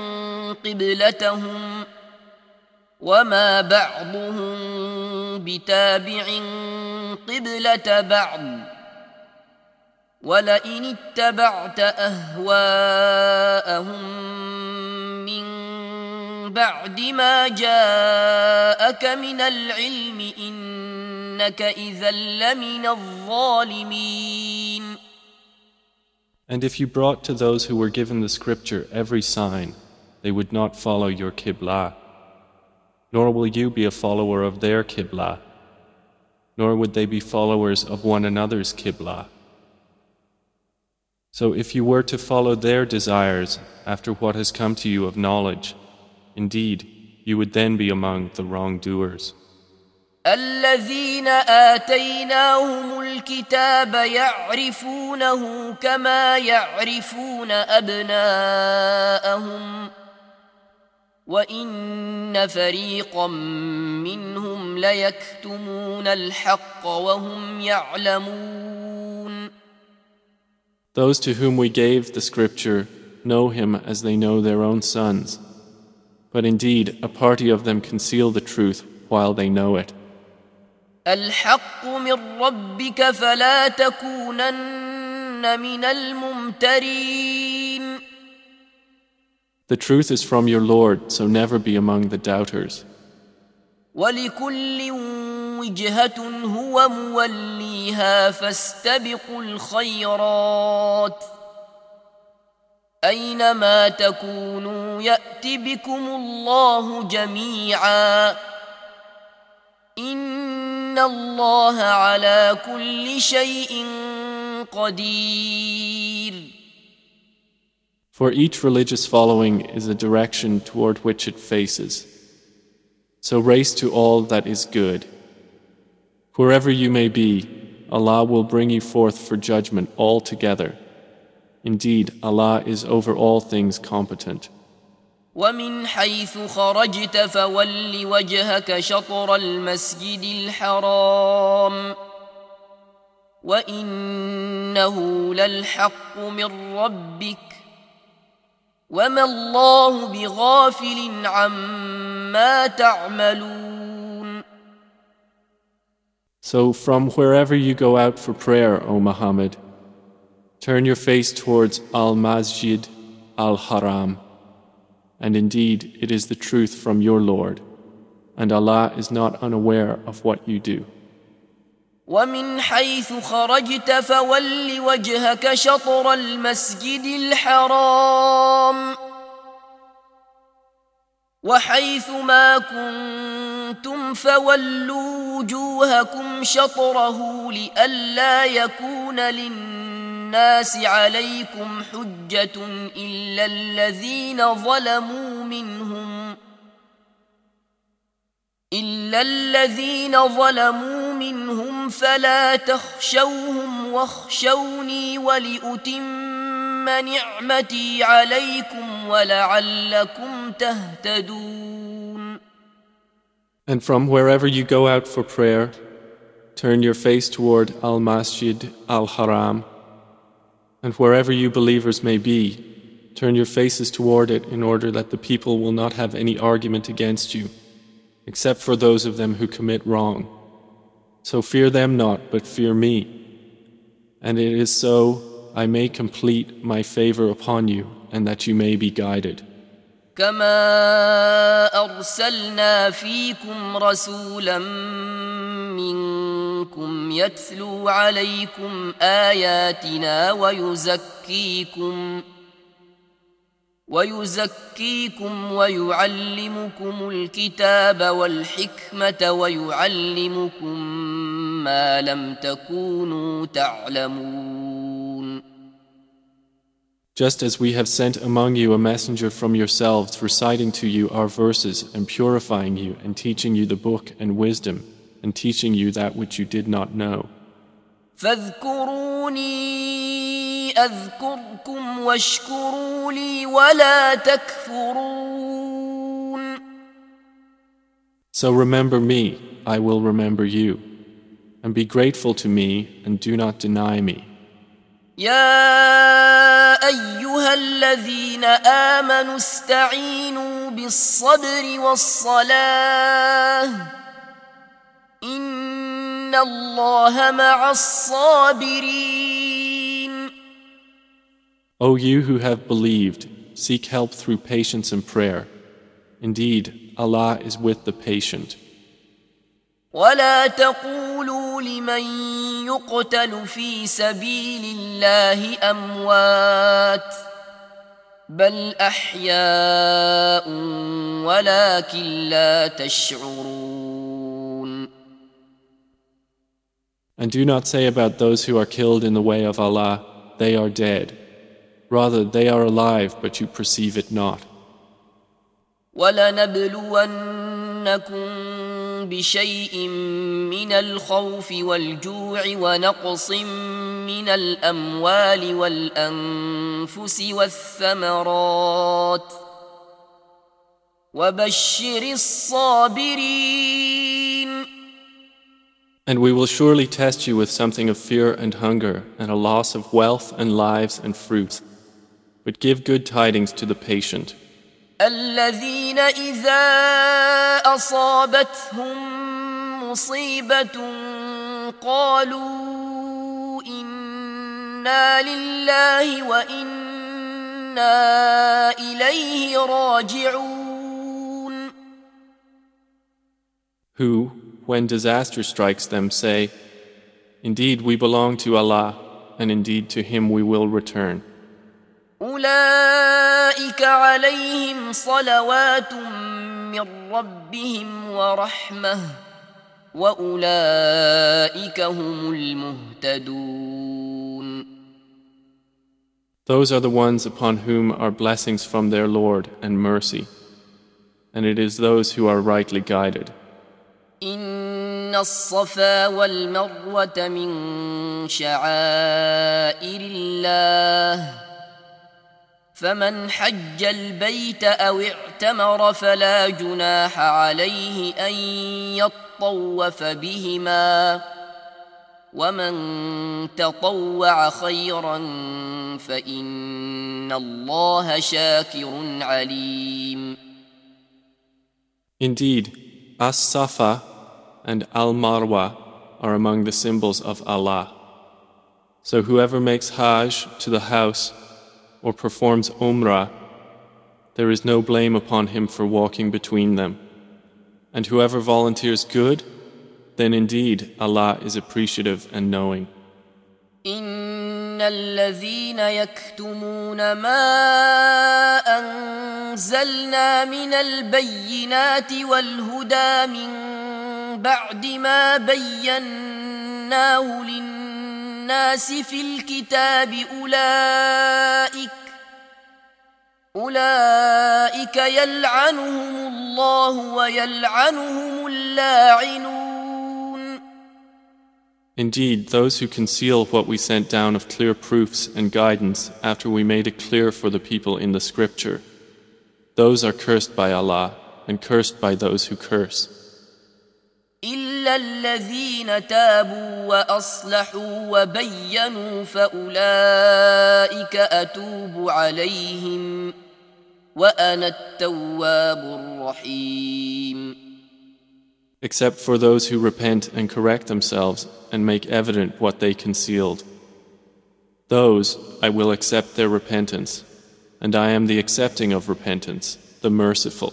قبلتهم وما بعضهم بتابع قبلة بعض ولئن اتبعت أهواءهم من بعد ما جاءك من العلم إنك إذا لمن الظالمين. And if you brought to those who were given the scripture every sign, they would not follow your Qibla. Nor will you be a follower of their Qibla, nor would they be followers of one another's Qibla. So if you were to follow their desires after what has come to you of knowledge, indeed, you would then be among the wrongdoers. الذين آتيناهم الكتاب يعرفونه كما يعرفون أبناءهم وإن فريقا منهم ليكتمون الحق وهم يعلمون. Those to whom we gave the scripture know him as they know their own sons. But indeed, a party of them conceal the truth while they know it. الحق من ربك فلا تكونن من الممترين. The truth is from your Lord, so never be among the doubters. ولكل وجهة هو موليها فاستبقوا الخيرات أينما تكونوا يأت بكم الله جميعا إن الله على كل شيء قدير. For each religious following is a direction toward which it faces. So race to all that is good. Wherever you may be, Allah will bring you forth for judgment all together. Indeed, Allah is over all things competent. ومن حيث خرجت فول وجهك شطر المسجد الحرام وإنه للحق من ربك وما الله بغافل عما تعملون. So from wherever you go out for prayer, O Muhammad, turn your face towards Al-Masjid Al-Haram. And indeed, it is the truth from your Lord, and Allah is not unaware of what you do. ومن حيث خرجت فول وجهك شطر المسجد الحرام وحيث ما كنتم فولوا وجوهكم شطره لئلا يكون للناس عليكم حجة إلا الذين ظلموا منهم فلا تخشوهم واخشوني ولأتم نعمتي عليكم ولعلكم تهتدون. And from wherever you go out for prayer, turn your face toward Al-Masjid Al-Haram, and wherever you believers may be, turn your faces toward it in order that the people will not have any argument against you, except for those of them who commit wrong. So fear them not, but fear me. And it is so I may complete my favor upon you, and that you may be guided. كما أرسلنا فيكم رسولا منكم يتلو عليكم آياتنا ويزكيكم ويعلمكم الكتاب والحكمة ويعلمكم ما لم تكونوا تعلمون. Just as we have sent among you a messenger from yourselves, reciting to you our verses and purifying you and teaching you the book and wisdom and teaching you that which you did not know. فاذكروني أذكركم واشكروا لي ولا تكفرون. So remember me, I will remember you, and be grateful to me and do not deny me. يا أيها الذين آمنوا استعينوا بالصبر والصلاة إن الله مع الصابرين. O you who have believed, seek help through patience and prayer. Indeed, Allah is with the patient. ولا تقولوا لمن يقتل في سبيل الله أموات بل أحياء ولكن لا تشعرون. And do not say about those who are killed in the way of Allah, they are dead. Rather, they are alive, but you perceive it not. وَلَنَبْلُوَنَّكُمْ بشيء من الخوف والجوع ونقص من الأموال والأنفس والثمرات وبشر الصابرين. And we will surely test you with something of fear and hunger and a loss of wealth and lives and fruits. But give good tidings to the patient. الذين إذا أصابتهم مصيبة قالوا إنا لله وإنا إليه راجعون. Who, when disaster strikes them, say, indeed we belong to Allah, and indeed to Him we will return. أولئك عليهم صلوات من ربهم ورحمة وأولئك هم المهتدون. Those are the ones upon whom are blessings from their Lord and mercy, and it is those who are rightly guided. إن الصفا والمروة من شعائر الله فمن حج البيت أو اعتمر فلا جناح عليه أن يطوف بهما ومن تطوع خيرا فإن الله شاكر عليم. Indeed, As-Safa and Al-Marwa are among the symbols of Allah. So whoever makes Hajj to the house or performs Umrah, there is no blame upon him for walking between them. And whoever volunteers good, then indeed Allah is appreciative and knowing. إن الذين يكتمون ما أنزلنا من البينات والهدى من بعد ما بيناه للناس في الكتاب أولئك يلعنهم الله ويلعنهم اللاعنون. Indeed, those who conceal what we sent down of clear proofs and guidance after we made it clear for the people in the scripture, those are cursed by Allah and cursed by those who curse. إلا الذين تابوا وأصلحوا وبينوا فأولئك أتوب عليهم وأنا التواب الرحيم. Except for those who repent and correct themselves and make evident what they concealed. Those I will accept their repentance, and I am the accepting of repentance, the merciful.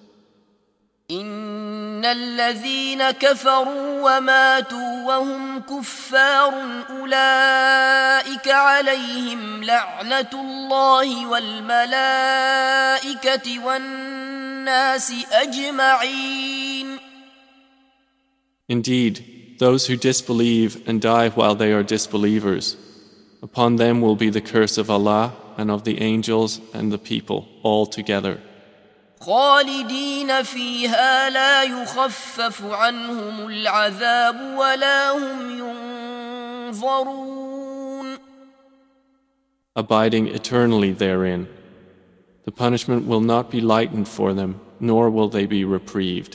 إن الذين كفروا وماتوا وهم كفار أولئك عليهم لعنة الله والملائكة والناس أجمعين. Indeed, those who disbelieve and die while they are disbelievers, upon them will be the curse of Allah and of the angels and the people all together. خالدين فيها لا يخفف عنهم العذاب ولا هم ينظرون. Abiding eternally therein, the punishment will not be lightened for them, nor will they be reprieved.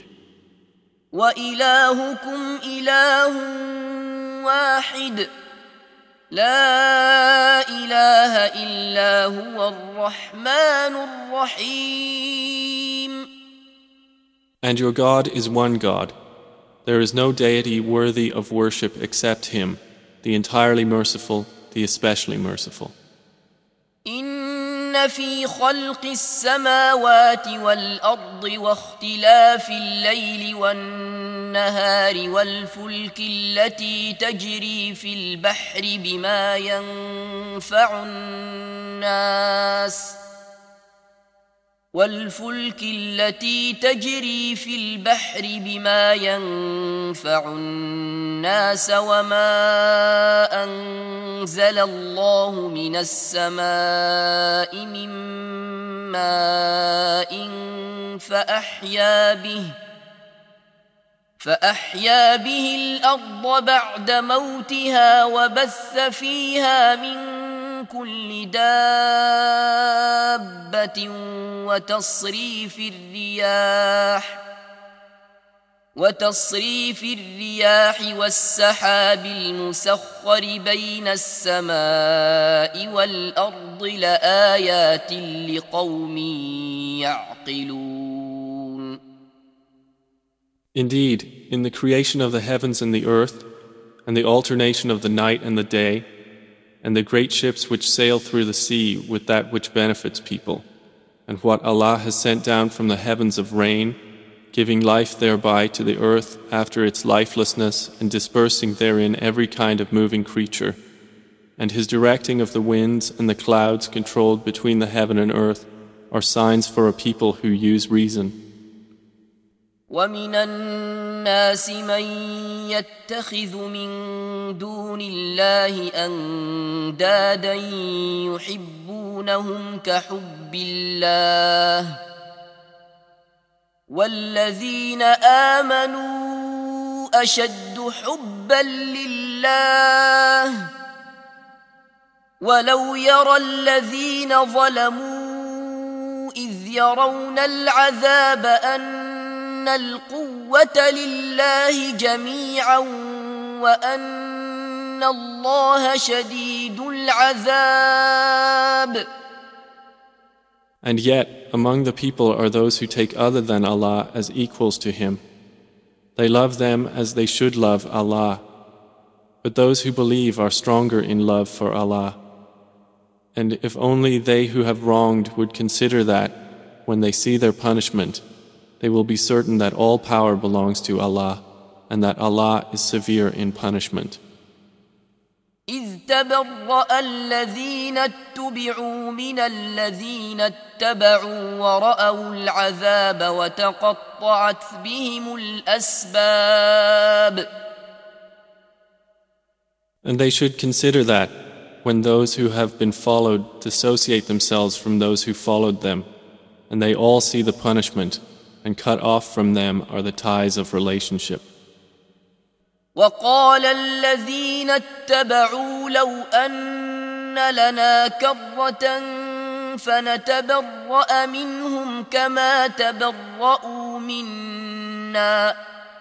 وإلهكم إله واحد لا إله إلا هو الرحمن الرحيم. And your God is one God. There is no deity worthy of worship except Him, the entirely merciful, the especially merciful. إن في خلق السماوات والأرض واختلاف الليل والنهار والفلك التي تجري في البحر بما ينفع الناس وما أنزل الله من السماء من ماء فأحيا به الأرض بعد موتها وبث فيها من كل دابة وتصريف الرياح والسحاب المسخر بين السماء والأرض لآيات لقوم يعقلون. Indeed, in the creation of the heavens and the earth, and the alternation of the night and the day, and the great ships which sail through the sea with that which benefits people, and what Allah has sent down from the heavens of rain, giving life thereby to the earth after its lifelessness and dispersing therein every kind of moving creature, and His directing of the winds and the clouds controlled between the heaven and earth are signs for a people who use reason. ومن الناس من يتخذ من دون الله أندادا يحبونهم كحب الله والذين آمنوا أشد حبا لله ولو يرى الذين ظلموا إذ يرون العذاب أن القوة لله جميعا وأن الله شديد العذاب. And yet, among the people are those who take other than Allah as equals to Him. They love them as they should love Allah. But those who believe are stronger in love for Allah. And if only they who have wronged would consider that, when they see their punishment, they will be certain that all power belongs to Allah, and that Allah is severe in punishment. إذ تبرأ الذين اتبعوا من الذين اتبعوا ورأوا العذاب وتقطعت بهم الأسباب. And they should consider that, when those who have been followed dissociate themselves from those who followed them, and they all see the punishment, and cut off from them are the ties of relationship. وقال الذين اتبعوا لو أن لنا كرة فنتبرأ منهم كما تبرأوا منا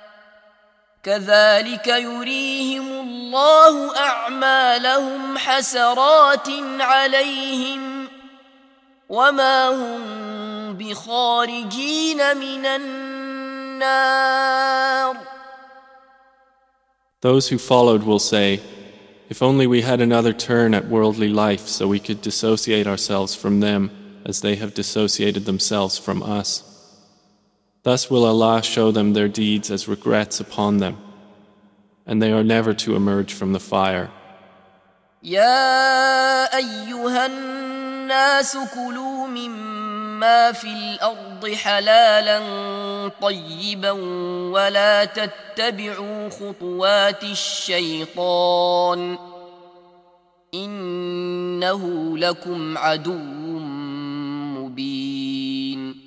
كذلك يريهم الله أعمالهم حسرات عليهم وما هم بخارجين من النار. Those who followed will say, if only we had another turn at worldly life so we could dissociate ourselves from them as they have dissociated themselves from us. Thus will Allah show them their deeds as regrets upon them, and they are never to emerge from the fire. يا أيها الناس كلوا مما في الأرض حلالا طيبا ولا تتبعوا خطوات الشيطان إنه لكم عدو مبين.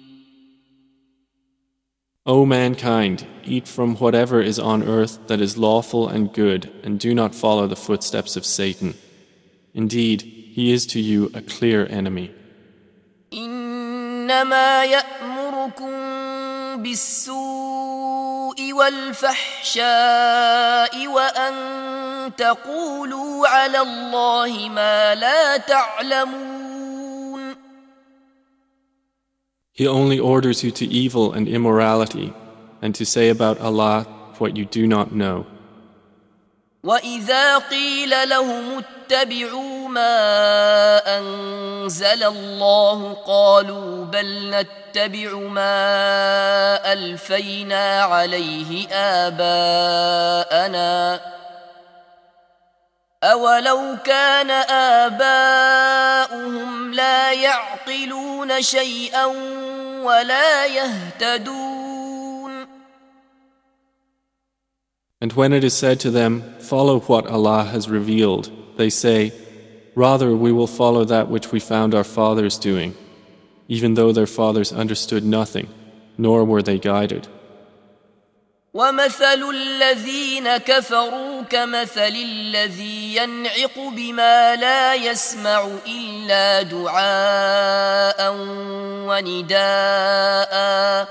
O mankind, eat from whatever is on earth that is lawful and good, and do not follow the footsteps of Satan. Indeed, he is to you a clear enemy. إنما يأمركم بالسوء والفحشاء وأن تقولوا على الله ما لا تعلمون. He only orders you to evil and immorality, and to say about Allah what you do not know. وإذا قيل لهم اتبعوا ما أنزل الله قالوا بل نتبع ما ألفينا عليه آباءنا أولو كان آباؤهم لا يعقلون شيئا ولا يهتدون. And when it is said to them, follow what Allah has revealed, they say, rather we will follow that which we found our fathers doing, even though their fathers understood nothing, nor were they guided. وَمَثَلُ الَّذِينَ كَفَرُوا كَمَثَلِ الَّذِي يَنْعِقُ بِمَا لَا يَسْمَعُ إِلَّا دُعَاءً وَنِدَاءً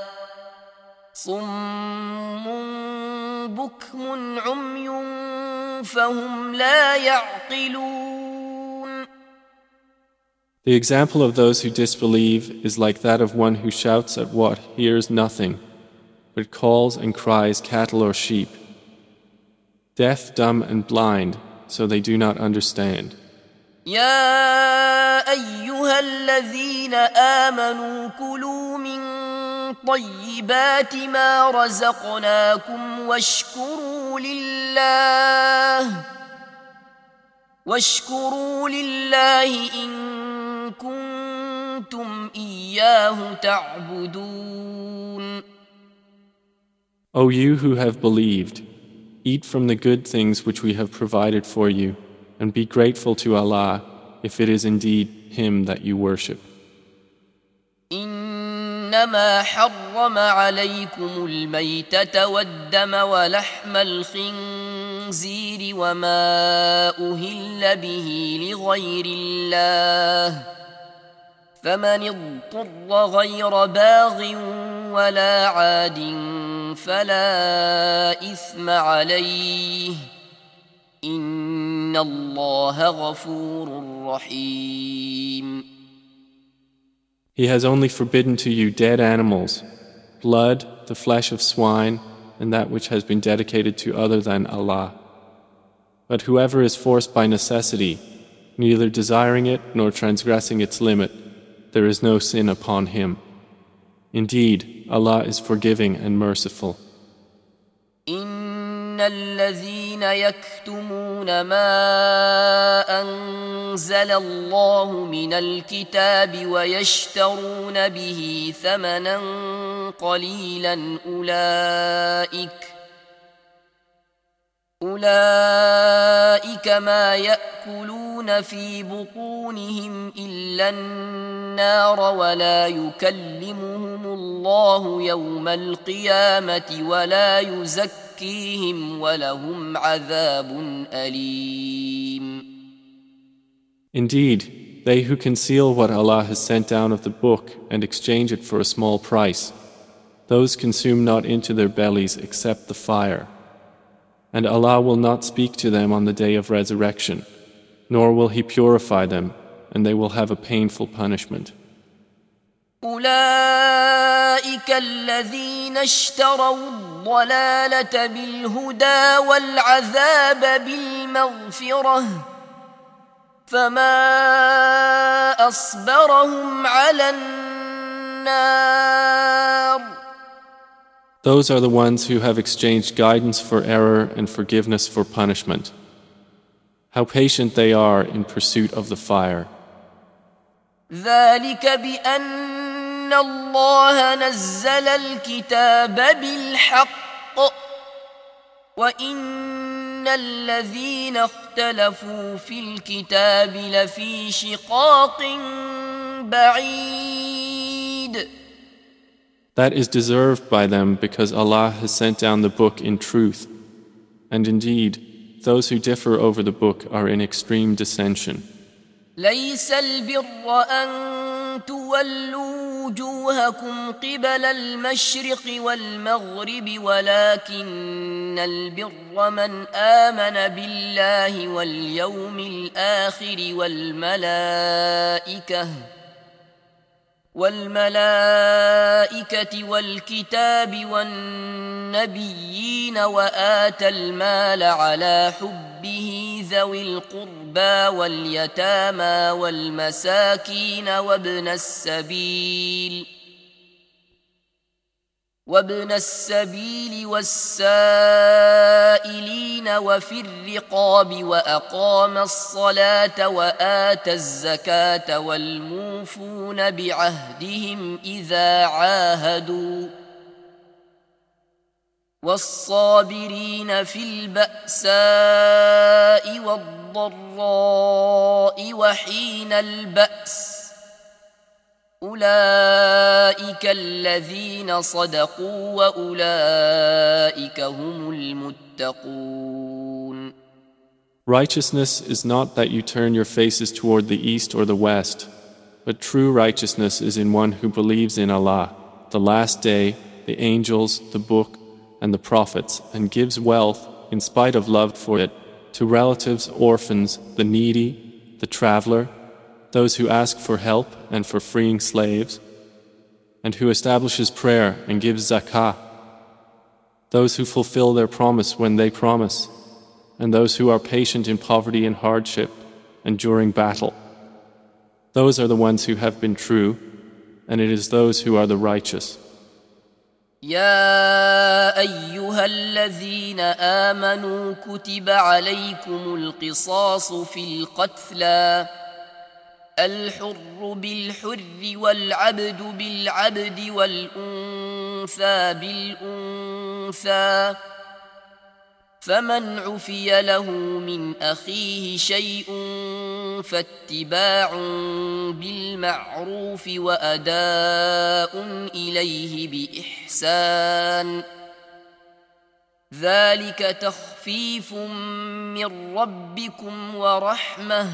صُمٌّ بُكْمٌ عُمْيٌ فَهُمْ لَا يَعْقِلُونَ. The example of those who disbelieve is like that of one who shouts at what hears nothing, but calls and cries cattle or sheep, deaf, dumb, and blind, so they do not understand. يا أيها الذين آمنوا كلوا من طيبات ما رزقناكم واشكروا لله إن كنتم إياه تعبدون. O you who have believed, eat from the good things which we have provided for you, and be grateful to Allah if it is indeed Him that you worship. إنما حرم عليكم الميتة والدم ولحم الخنزير وما أهل به لغير الله فمن اضطر غير باغ ولا عاد فلا إثم عليه إن الله غفور رحيم. He has only forbidden to you dead animals, blood, the flesh of swine, and that which has been dedicated to other than Allah. But whoever is forced by necessity, neither desiring it nor transgressing its limit, there is no sin upon him. Indeed, Allah is forgiving and merciful. الذين يكتمون ما أنزل الله من الكتاب ويشترون به ثمنا قليلا أولئك ما يأكلون في بطونهم إلا النار ولا يكلمهم الله يوم القيامة ولا يزكيهم ولهم عذاب أليم. Indeed, they who conceal what Allah has sent down of the book and exchange it for a small price, those consume not into their bellies except the fire. And Allah will not speak to them on the day of resurrection, nor will He purify them, and they will have a painful punishment. أولئك الذين اشتروا الضلالة بالهدى والعذاب بالمغفرة فما أصبرهم على النار. Those are the ones who have exchanged guidance for error and forgiveness for punishment. How patient they are in pursuit of the fire. ذلك بأن الله نزل الكتاب بالحق وإن الذين اختلفوا في الكتاب لفي شقاق بعيد. That is deserved by them because Allah has sent down the book in truth. And indeed, those who differ over the book are in extreme dissension. ليس البر أن تولوا وجوهكم قبل المشرق والمغرب ولكن البر من آمن بالله واليوم الآخر والملائكة والكتاب والنبيين وآتى المال على حبه ذوي القربى واليتامى والمساكين وابن السبيل والسائلين وفي الرقاب وأقام الصلاة وآتى الزكاة والموفون بعهدهم إذا عاهدوا والصابرين في البأساء والضراء وحين البأس أولئك الذين صدقوا وأولئك هم المتقون. Righteousness is not that you turn your faces toward the east or the west, but true righteousness is in one who believes in Allah, the last day, the angels, the book, and the prophets, and gives wealth, in spite of love for it, to relatives, orphans, the needy, the traveler, those who ask for help and for freeing slaves, and who establishes prayer and gives zakah, those who fulfill their promise when they promise, and those who are patient in poverty and hardship and during battle. Those are the ones who have been true, and it is those who are the righteous. يا أيها الذين آمنوا كتب عليكم القصاص في القتلى الحر بالحر والعبد بالعبد والأنثى بالأنثى فمن عفي له من أخيه شيء فاتباع بالمعروف وأداء إليه بإحسان ذلك تخفيف من ربكم ورحمة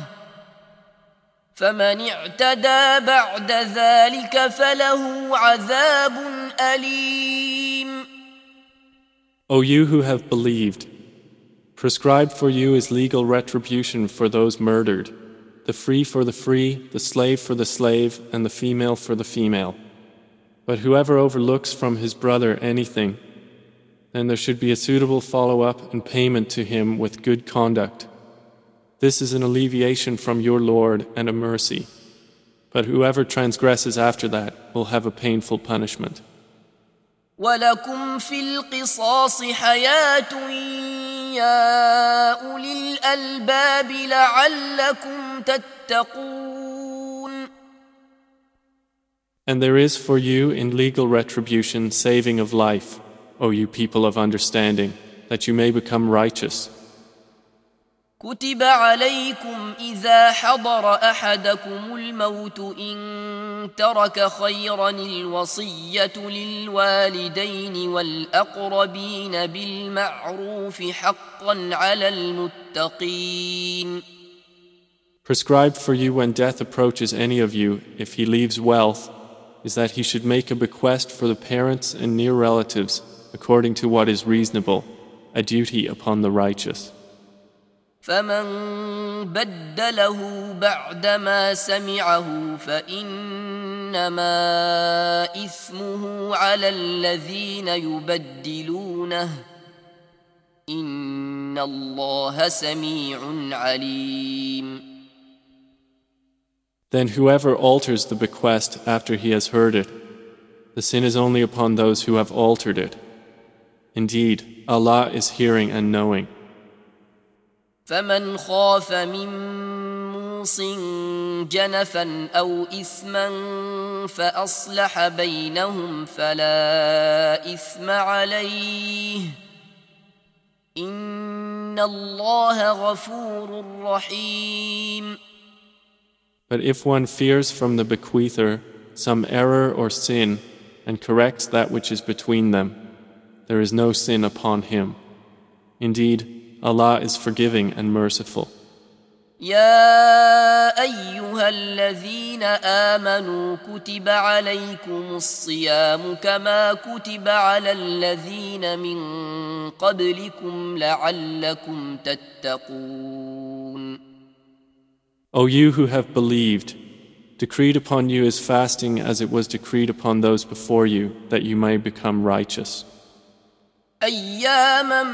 فمن اعتدى بعد ذلك فله عذاب أليم. O you who have believed, prescribed for you is legal retribution for those murdered, the free for the free, the slave for the slave, and the female for the female. But whoever overlooks from his brother anything, then there should be a suitable follow-up and payment to him with good conduct. This is an alleviation from your Lord and a mercy. But whoever transgresses after that will have a painful punishment. ولكم في القصاص حياة يا أولي الألباب لعلكم تتقون. And there is for you in legal retribution saving of life, O you people of understanding, that you may become righteous. كتب عليكم إذا حضر أحدكم الموت إن ترك خيرا الوصية للوالدين والأقربين بالمعروف حقا على المتقين. Prescribed for you when death approaches any of you, if he leaves wealth, is that he should make a bequest for the parents and near relatives according to what is reasonable, a duty upon the righteous. فمن بدله بعدما سمعه فإنما إثمه على الذين يبدلونه إن الله سميع عليم. Then whoever alters the bequest after he has heard it, the sin is only upon those who have altered it. Indeed, Allah is hearing and knowing. فمن خاف من موص جنفا أو إثما فأصلح بينهم فلا إثم عليه إن الله غفور رحيم. But if one fears from the bequeather some error or sin and corrects that which is between them, there is no sin upon him. Indeed, Allah is forgiving and merciful. يا أيها الذين آمنوا كتب عليكم الصيام كما كتب على الذين من قبلكم لعلكم تتقون. O you who have believed, decreed upon you is fasting as it was decreed upon those before you, that you may become righteous. أياما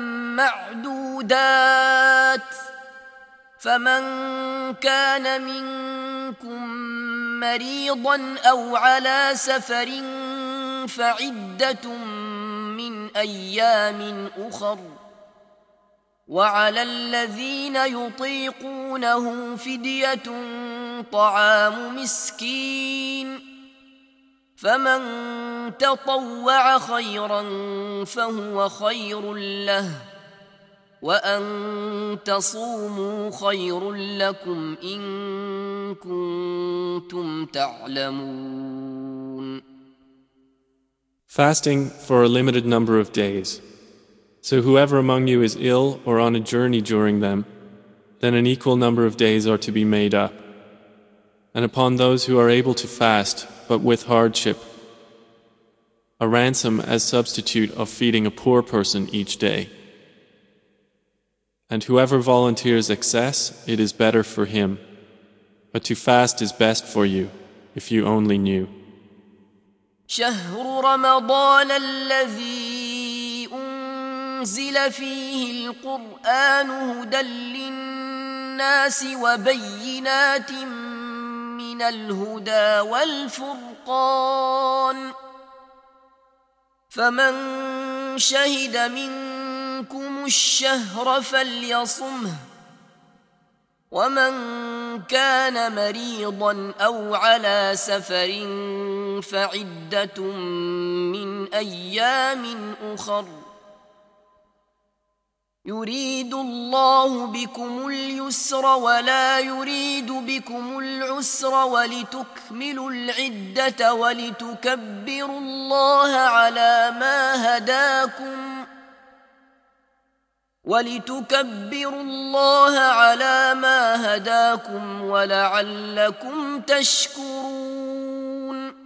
معدودات فمن كان منكم مريضا أو على سفر فعدة من أيام أخر وعلى الذين يطيقونه فدية طعام مسكين فمن تطوع خيرا فهو خير له وأن تصوموا خير لكم إن كنتم تعلمون. Fasting for a limited number of days. So whoever among you is ill or on a journey during them, then an equal number of days are to be made up. And upon those who are able to fast, but with hardship, a ransom as substitute of feeding a poor person each day. And whoever volunteers excess, it is better for him. But to fast is best for you, if you only knew. شهر رمضان الذي أنزل فيه القرآن هدى للناس وبينات من الهدى والفرقان فمن شهد منكم الشهر فليصمه ومن كان مريضا أو على سفر فعدة من أيام أخر يريد الله بكم اليسر ولا يريد بكم العسر ولتكملوا العدة ولتكبروا الله على ما هداكم ولعلكم تشكرون.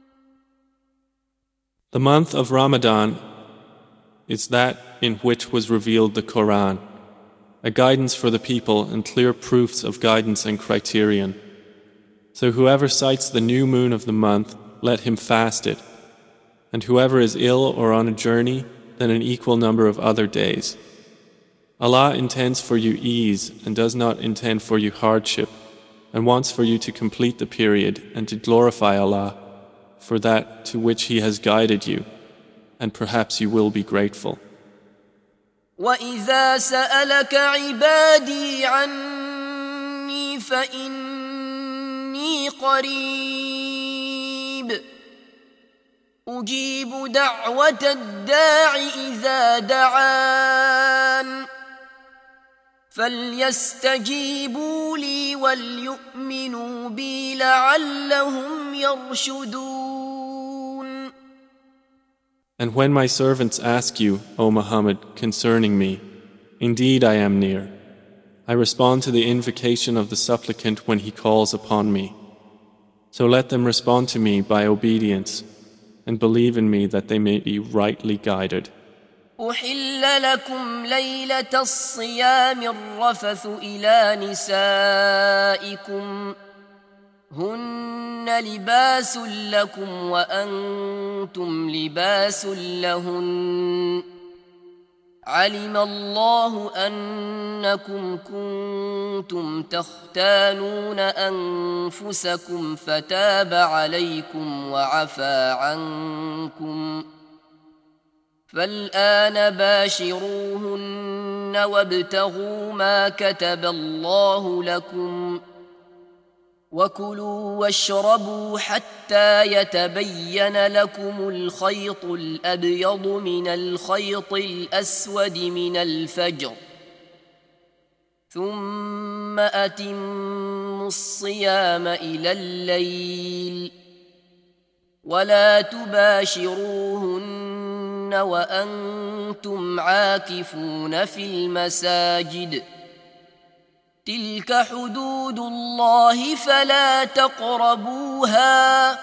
The month of Ramadan is that in which was revealed the Quran, a guidance for the people and clear proofs of guidance and criterion. So whoever sights the new moon of the month, let him fast it. And whoever is ill or on a journey, then an equal number of other days. Allah intends for you ease and does not intend for you hardship, and wants for you to complete the period and to glorify Allah for that to which He has guided you, and perhaps you will be grateful. وإذا سألك عبادي عني فإني قريب أجيب دعوة الداع إذا دعان فليستجيبوا لي وليؤمنوا بي لعلهم يرشدون. And when my servants ask you, O Muhammad, concerning me, indeed I am near. I respond to the invocation of the supplicant when he calls upon me. So let them respond to me by obedience and believe in me that they may be rightly guided. أحل لكم ليلة الصيام الرفث إلى نسائكم هن لباس لكم وأنتم لباس لهن علم الله أنكم كنتم تختانون أنفسكم فتاب عليكم وعفى عنكم فالآن باشروهن وابتغوا ما كتب الله لكم وكلوا واشربوا حتى يتبين لكم الخيط الأبيض من الخيط الأسود من الفجر ثم أتموا الصيام إلى الليل ولا تباشروهن وأنتم عاكفون في المساجد تلك حدود الله فلا تقربوها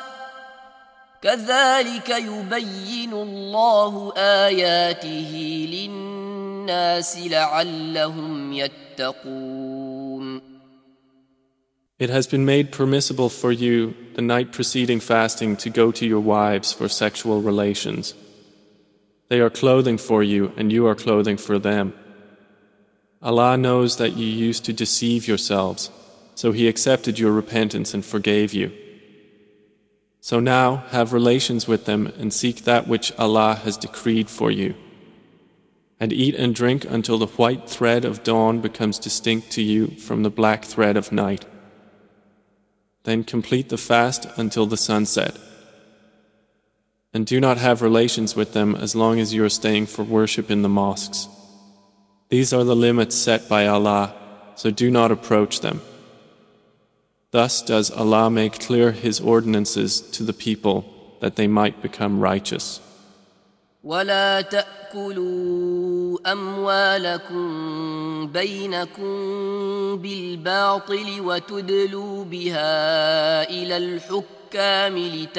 كذلك يبين الله آياته للناس لعلهم يتقون. It has been made permissible for you the night preceding fasting to go to your wives for sexual relations. They are clothing for you and you are clothing for them. Allah knows that you used to deceive yourselves, so He accepted your repentance and forgave you. So now have relations with them and seek that which Allah has decreed for you. And eat and drink until the white thread of dawn becomes distinct to you from the black thread of night. Then complete the fast until the sunset. And do not have relations with them as long as you are staying for worship in the mosques. These are the limits set by Allah, so do not approach them. Thus does Allah make clear His ordinances to the people that they might become righteous. ولا تأكلوا أموالكم بينكم بالباطل وتدلوا بها إلى الحكام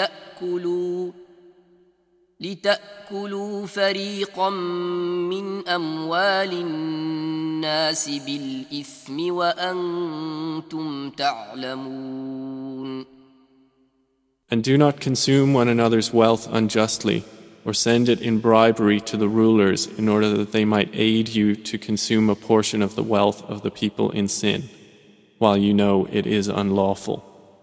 لتأكلوا فريقا من أموال الناس بالإثم وأنتم تعلمون. And do not consume one another's wealth unjustly, or send it in bribery to the rulers in order that they might aid you to consume a portion of the wealth of the people in sin, while you know it is unlawful.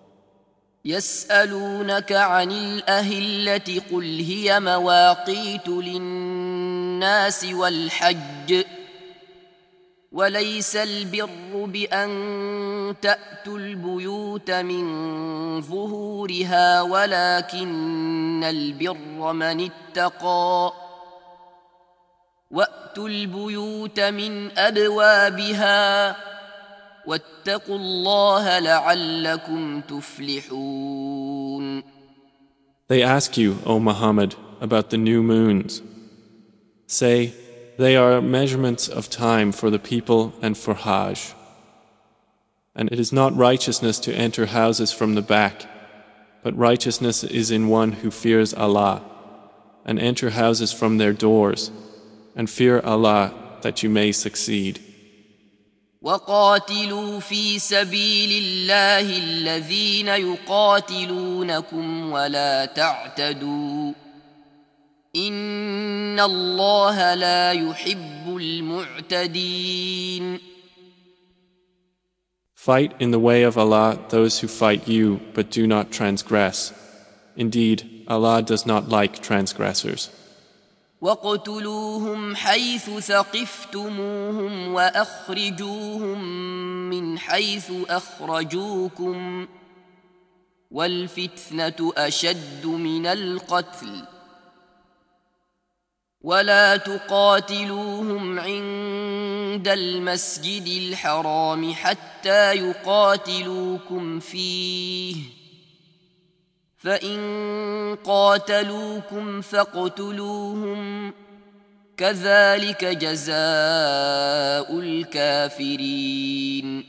يسألونك عن الأهلة قل هي مواقيت للناس والحج وليس البر بأن تأتوا البيوت من ظهورها ولكن البر من اتقى وأتوا البيوت من أبوابها واتقوا الله لعلكم تفلحون. They ask you, O Muhammad, about the new moons. Say, they are measurements of time for the people and for Hajj. And it is not righteousness to enter houses from the back, but righteousness is in one who fears Allah, and enter houses from their doors, and fear Allah that you may succeed. وقاتلوا في سبيل الله الذين يقاتلونكم ولا تعتدوا إن الله لا يحب المعتدين. Fight in the way of Allah those who fight you, but do not transgress. Indeed, Allah does not like transgressors. واقتلوهم حيث ثقفتموهم وأخرجوهم من حيث أخرجوكم والفتنة أشد من القتل ولا تقاتلوهم عند المسجد الحرام حتى يقاتلوكم فيه فإن قاتلوكم فاقتلوهم كذلك جزاء الكافرين.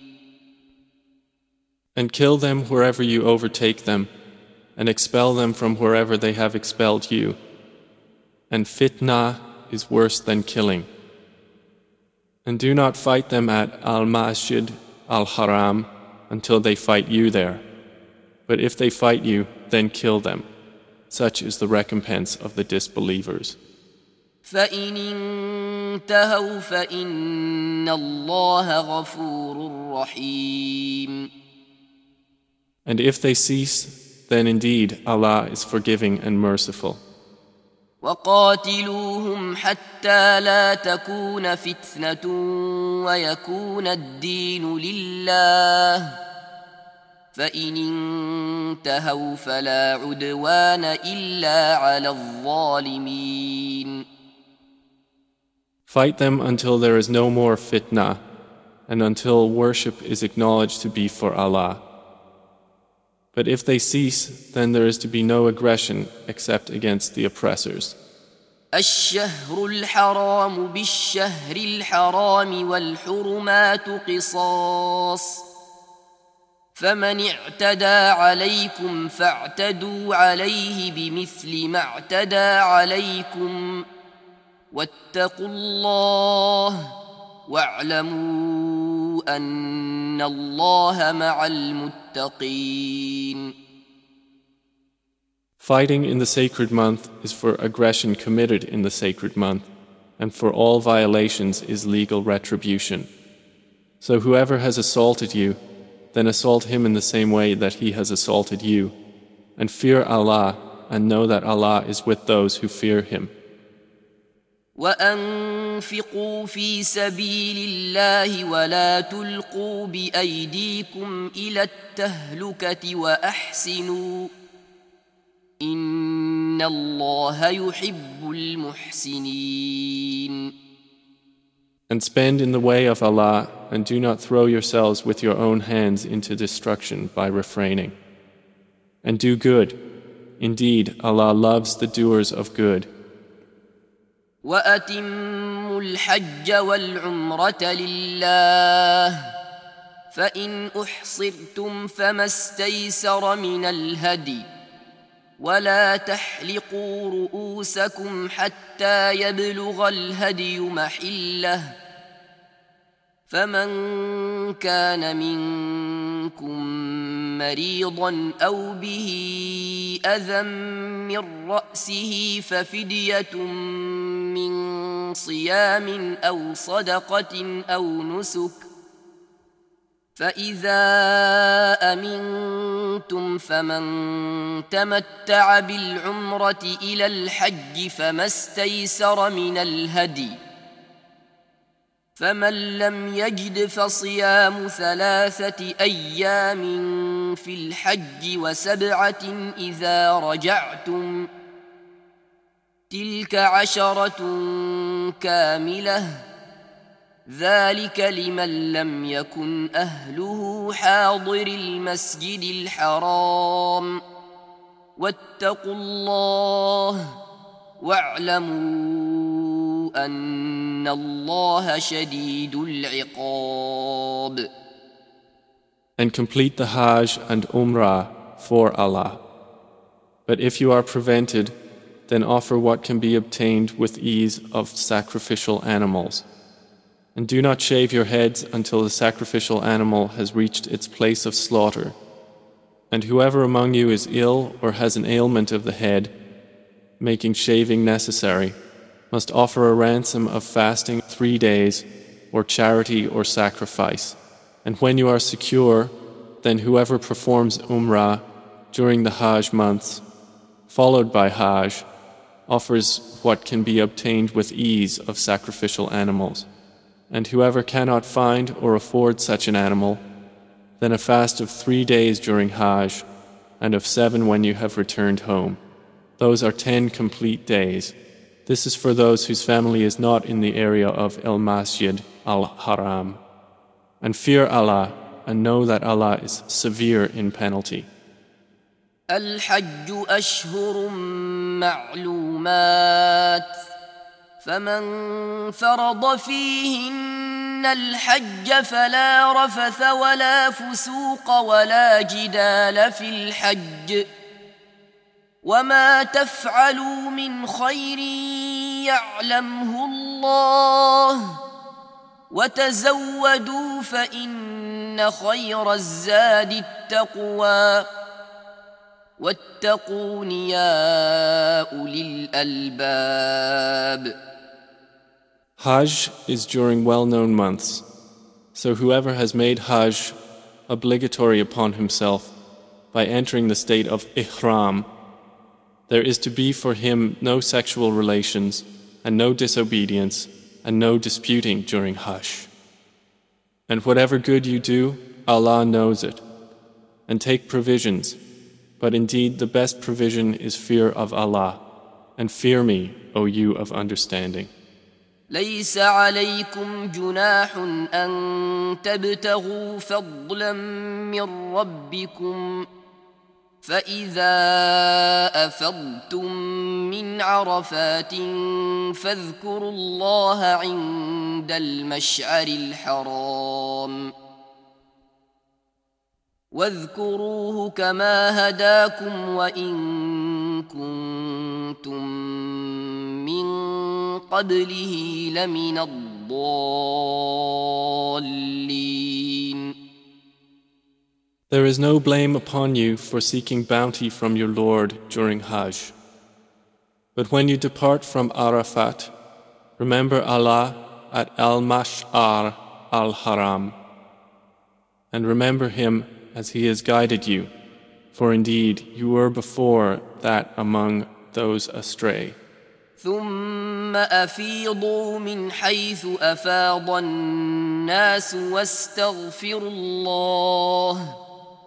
And kill them wherever you overtake them, and expel them from wherever they have expelled you. And fitna is worse than killing. And do not fight them at al-Masjid al-Haram until they fight you there. But if they fight you, then kill them. Such is the recompense of the disbelievers. فإن انتهوا فإن الله غفور رحيم. And if they cease, then indeed Allah is forgiving and merciful. وقاتلوهم حتى لا تكون فتنة ويكون الدين لله فإن انتهوا فلا عدوان إلا على الظالمين. Fight them until there is no more fitna, and until worship is acknowledged to be for Allah. But if they cease, then there is to be no aggression except against the oppressors. الشهر الحرام بالشهر الحرام والحرمات قصاص فمن اعتدى عليكم فاعتدوا عليه بمثل ما اعتدى عليكم واتقوا الله واعلموا أن الله مع المتقين. Fighting in the sacred month is for aggression committed in the sacred month, and for all violations is legal retribution. So whoever has assaulted you, then assault him in the same way that he has assaulted you, and fear Allah, and know that Allah is with those who fear Him. وأنفقوا في سبيل الله ولا تلقوا بأيديكم إلى التهلكة وأحسنوا إن الله يحب المحسنين. And spend in the way of Allah, and do not throw yourselves with your own hands into destruction by refraining. And do good. Indeed, Allah loves the doers of good. وأتموا الحج والعمرة لله فإن أحصرتم فما استيسر من الهدي ولا تحلقوا رؤوسكم حتى يبلغ الهدي محله فمن كان منكم مريضا أو به أذى من رأسه ففدية من صيام أو صدقة أو نسك فإذا أمنتم فمن تمتع بالعمرة إلى الحج فما استيسر من الهدي فمن لم يجد فصيام 3 أيام في الحج و7 إذا رجعتم تلك 10 كاملة ذلك لمن لم يكن أهله حاضر المسجد الحرام واتقوا الله واعلموا أن الله شديد العقاب. And complete the Hajj and Umrah for Allah. But if you are prevented, then offer what can be obtained with ease of sacrificial animals. And do not shave your heads until the sacrificial animal has reached its place of slaughter. And whoever among you is ill or has an ailment of the head, making shaving necessary, must offer a ransom of fasting 3 days, or charity or sacrifice. And when you are secure, then whoever performs Umrah during the Hajj months, followed by Hajj, offers what can be obtained with ease of sacrificial animals. And whoever cannot find or afford such an animal, then a fast of 3 days during Hajj, and of 7 when you have returned home. Those are 10 complete days. This is for those whose family is not in the area of Al-Masjid Al-Haram. And fear Allah, and know that Allah is severe in penalty. الحج أشهر معلومات فمن فرض فيهن الحج فلا رفث ولا فسوق ولا جدال في الحج وما تفعلوا من خير يعلمه الله وتزودوا فإن خير الزاد التقوى واتقون يا أولي الألباب. Hajj is during well-known months, so whoever has made Hajj obligatory upon himself by entering the state of Ihram, there is to be for him no sexual relations and no disobedience and no disputing during Hajj. And whatever good you do, Allah knows it. And take provisions, but indeed the best provision is fear of Allah, and fear me, O you of understanding. ليس عليكم جناح أن تبتغوا فضلا من ربكم فإذا أفضتم من عرفات فاذكروا الله عند المشعر الحرام واذكروه كما هداكم وإن كنتم من قبله لمن الضالين. There is no blame upon you for seeking bounty from your Lord during Hajj. But when you depart from Arafat, remember Allah at Al-Mash'ar Al-Haram, and remember Him as He has guided you, for indeed you were before that among those astray. ثم أفيضوا من حيث أفاض الناس واستغفروا الله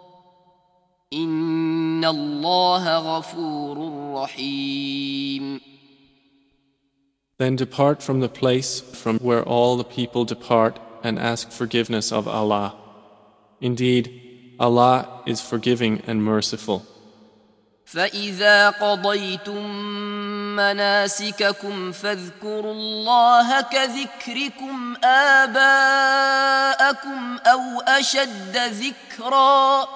إن الله غفور رحيم. Then depart from the place from where all the people depart and ask forgiveness of Allah. Indeed, Allah is forgiving and merciful. فإذا قضيتم مناسككم فاذكروا الله كذكركم آباءكم أو أشد ذكرًا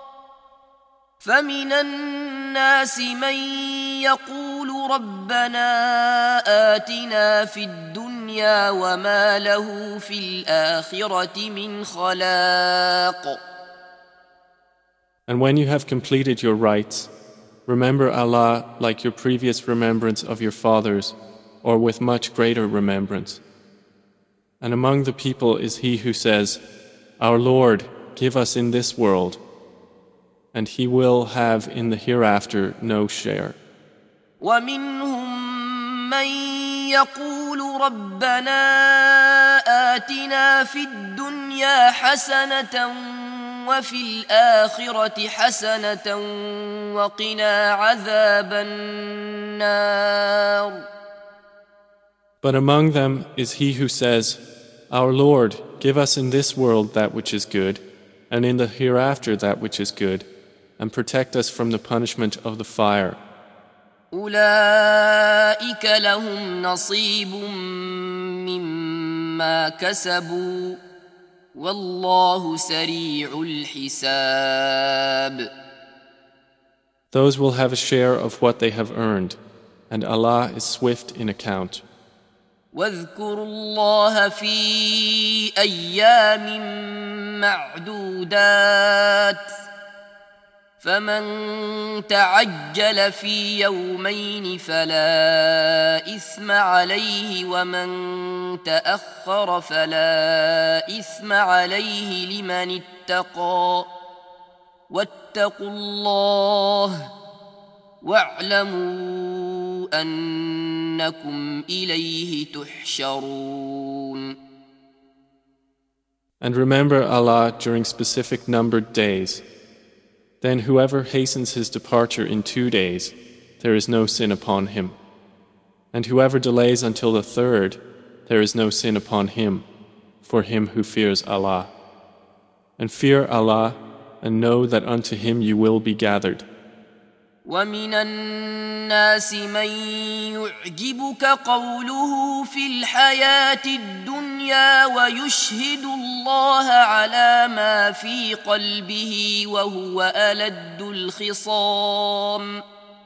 فمن الناس من يقول ربنا آتنا في الدنيا وما له في الآخرة من خلاق. And when you have completed your rites, remember Allah like your previous remembrance of your fathers, or with much greater remembrance. And among the people is he who says, Our Lord, give us in this world, and he will have in the hereafter no share. ومنهم من يقول ربنا آتنا في الدنيا حسنة وفي الآخرة حسنة وقنا عذاب النار. But among them is he who says, Our Lord, give us in this world that which is good, and in the hereafter that which is good, and protect us from the punishment of the fire. أولئك لهم نصيب مما كسبوا والله سريع الحساب. Those will have a share of what they have earned, and Allah is swift in account. واذكروا الله في أيام معدودات فمن تعجل في يومين فلا إثم عليه ومن تأخر فلا إثم عليه لمن اتقى واتقوا الله واعلموا أنكم إليه تحشرون. And remember Allah during specific numbered days. Then whoever hastens his departure in 2 days, there is no sin upon him. And whoever delays until the 3rd, there is no sin upon him, for him who fears Allah. And fear Allah, and know that unto him you will be gathered. ومن الناس من يعجبك قوله في الحياة الدنيا ويشهد الله على ما في قلبه وهو ألد الخصام.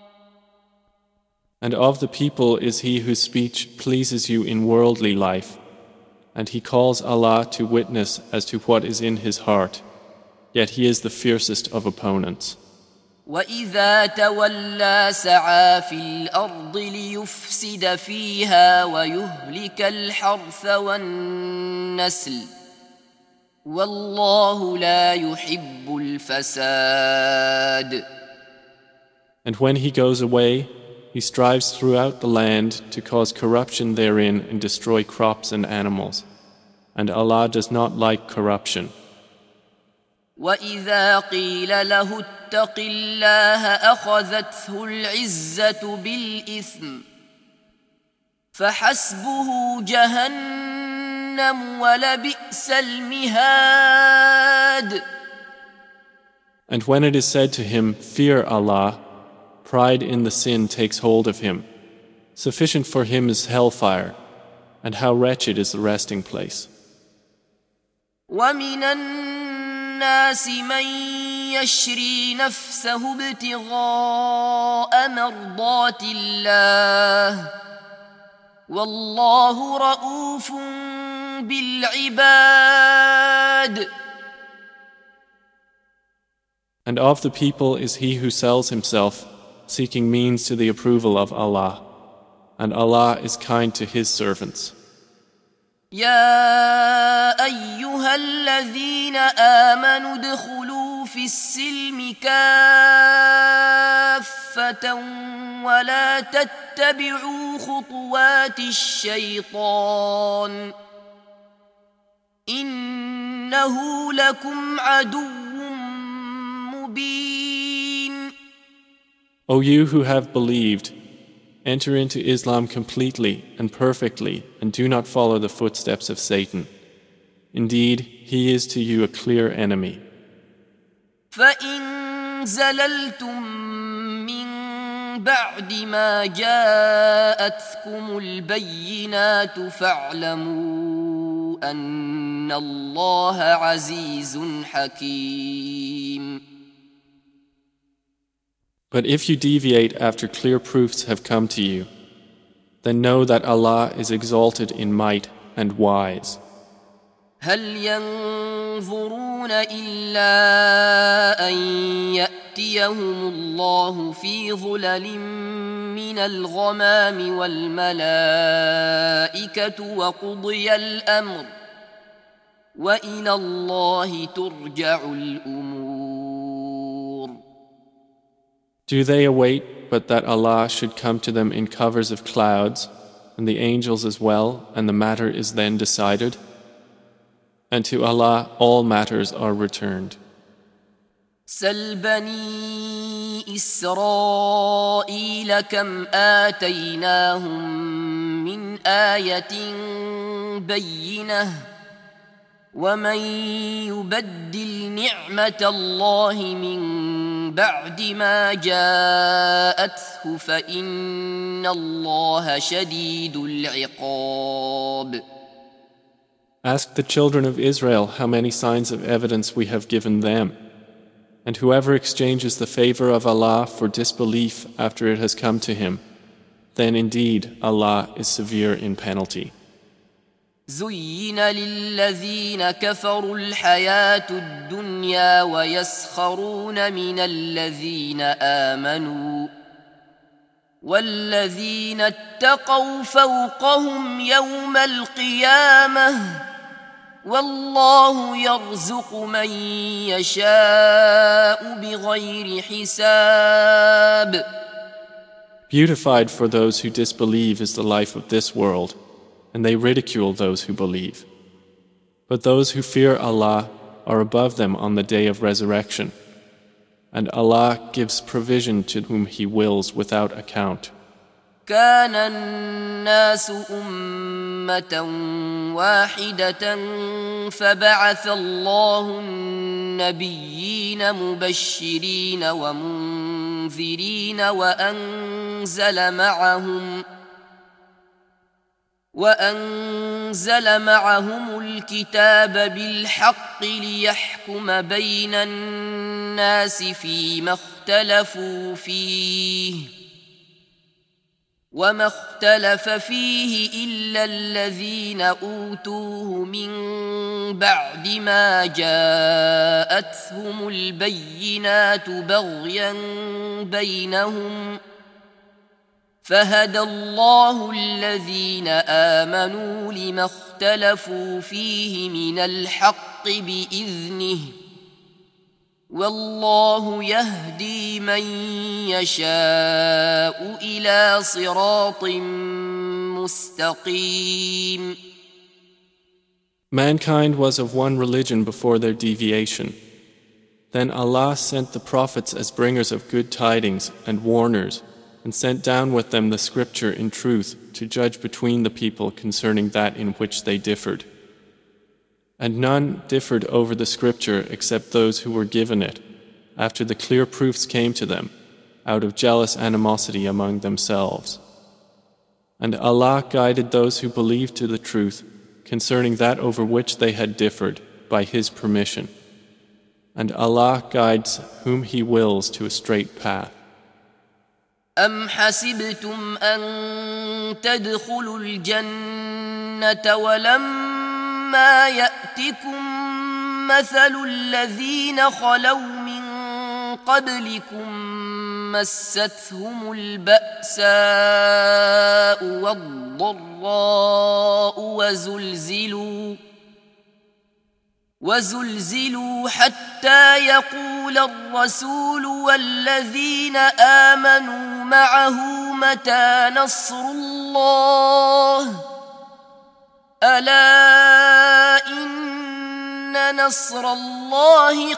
And of the people is he whose speech pleases you in worldly life, and he calls Allah to witness as to what is in his heart, yet he is the fiercest of opponents. وإذا تولى سعى في الأرض ليفسد فيها ويهلك الحرث والنسل والله لا يحب الفساد. And when he goes away, he strives throughout the land to cause corruption therein and destroy crops and animals. And Allah does not like corruption. وإذا قيل له اتق الله أخذته العزة بالإثم فحسبه جهنم ولبئس المهاد. And when it is said to him, fear Allah, pride in the sin takes hold of him. Sufficient for him is hellfire, and how wretched is the resting place. ومن الناس من يشري نفسه ابتغاء مرضات الله والله رؤوف بالعباد. And of the people is he who sells himself, seeking means to the approval of Allah, and Allah is kind to his servants. يا أيها الذين آمنوا ادخلوا في السلم كافة ولا تتبعوا خطوات الشيطان إنه لكم عدو مبين. O you who have believed, enter into Islam completely and perfectly and do not follow the footsteps of Satan. Indeed, he is to you a clear enemy. فَإِن زَلَلْتُم مِّن بَعْدِ مَا جَاءَتْكُمُ الْبَيِّنَاتُ فَاعْلَمُوا أَنَّ اللَّهَ عَزِيزٌ حَكِيمٌ. But if you deviate after clear proofs have come to you, then know that Allah is exalted in might and wise. هل ينظرون إلا أن يأتيهم الله في ظلل من الغمام والملائكة وقضي الأمر وإلى الله ترجع الأمور. Do they await but that Allah should come to them in covers of clouds, and the angels as well, and the matter is then decided? And to Allah all matters are returned. سل بني إسرائيل كم آتيناهم من آية بينة ومن يبدل نعمة الله من بعد ما جاءته فإن الله شديد العقاب. Ask the children of Israel how many signs of evidence we have given them. And whoever exchanges the favor of Allah for disbelief after it has come to him, then indeed Allah is severe in penalty. زين للذين كفروا الحياة الدنيا ويسخرون من الذين آمنوا والذين اتقوا فوقهم يوم القيامة والله يرزق من يشاء بغير حساب. Beautified for those who disbelieve is the life of this world, and they ridicule those who believe. But those who fear Allah are above them on the day of resurrection, and Allah gives provision to whom He wills without account. كان الناس أمة واحدة فبعث الله النبيين مبشرين ومنذرين وأنزل معهم الكتاب بالحق ليحكم بين الناس فيما اختلفوا فيه وما اختلف فيه إلا الذين أوتوه من بعد ما جاءتهم البينات بغيا بينهم فهدى الله الذين آمنوا لما اختلفوا فيه من الحق بإذنه والله يهدي من يشاء إلى صراط مستقيم. Mankind was of one religion before their deviation. Then Allah sent the prophets as bringers of good tidings and warners, and sent down with them the scripture in truth to judge between the people concerning that in which they differed. And none differed over the scripture except those who were given it, after the clear proofs came to them, out of jealous animosity among themselves. And Allah guided those who believed to the truth concerning that over which they had differed by His permission. And Allah guides whom He wills to a straight path. أم حسبتم أن تدخلوا الجنة ولما يأتكم مثل الذين خلوا من قبلكم مستهم البأساء والضراء وزلزلوا حتى يقول الرسول والذين آمنوا معه متى نصر الله ألا إن نصر الله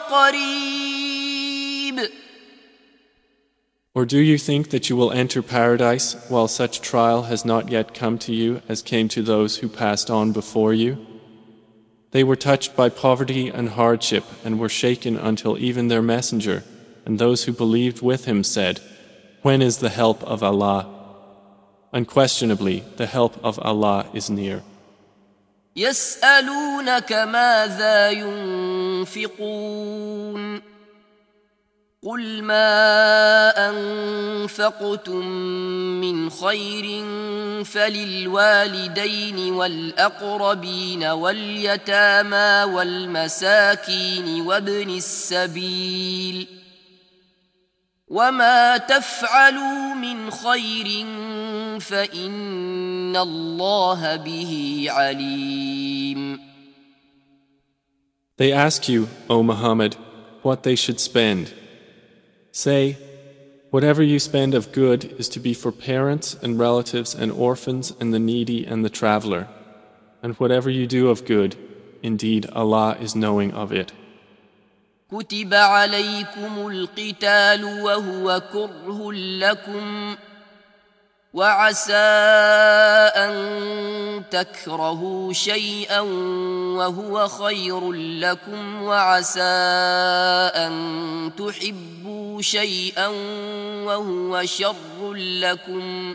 قريب. Or do you think that you will enter paradise while such trial has not yet come to you as came to those who passed on before you? They were touched by poverty and hardship and were shaken until even their messenger and those who believed with him said, "When is the help of Allah?" Unquestionably, the help of Allah is near. يسألونك ماذا ينفقون قل ما أنفقتم من خير فللوالدين والأقربين واليتامى والمساكين وابن السبيل وما تفعلوا من خير فإن الله به عليم. They ask you, O Muhammad, what they should spend. Say, whatever you spend of good is to be for parents and relatives and orphans and the needy and the traveler. And whatever you do of good, indeed Allah is knowing of it. كتب عليكم القتال وهو كره لكم وعسى أن تكرهوا شيئا وهو خير لكم وعسى أن تحبوا شيئا وهو شر لكم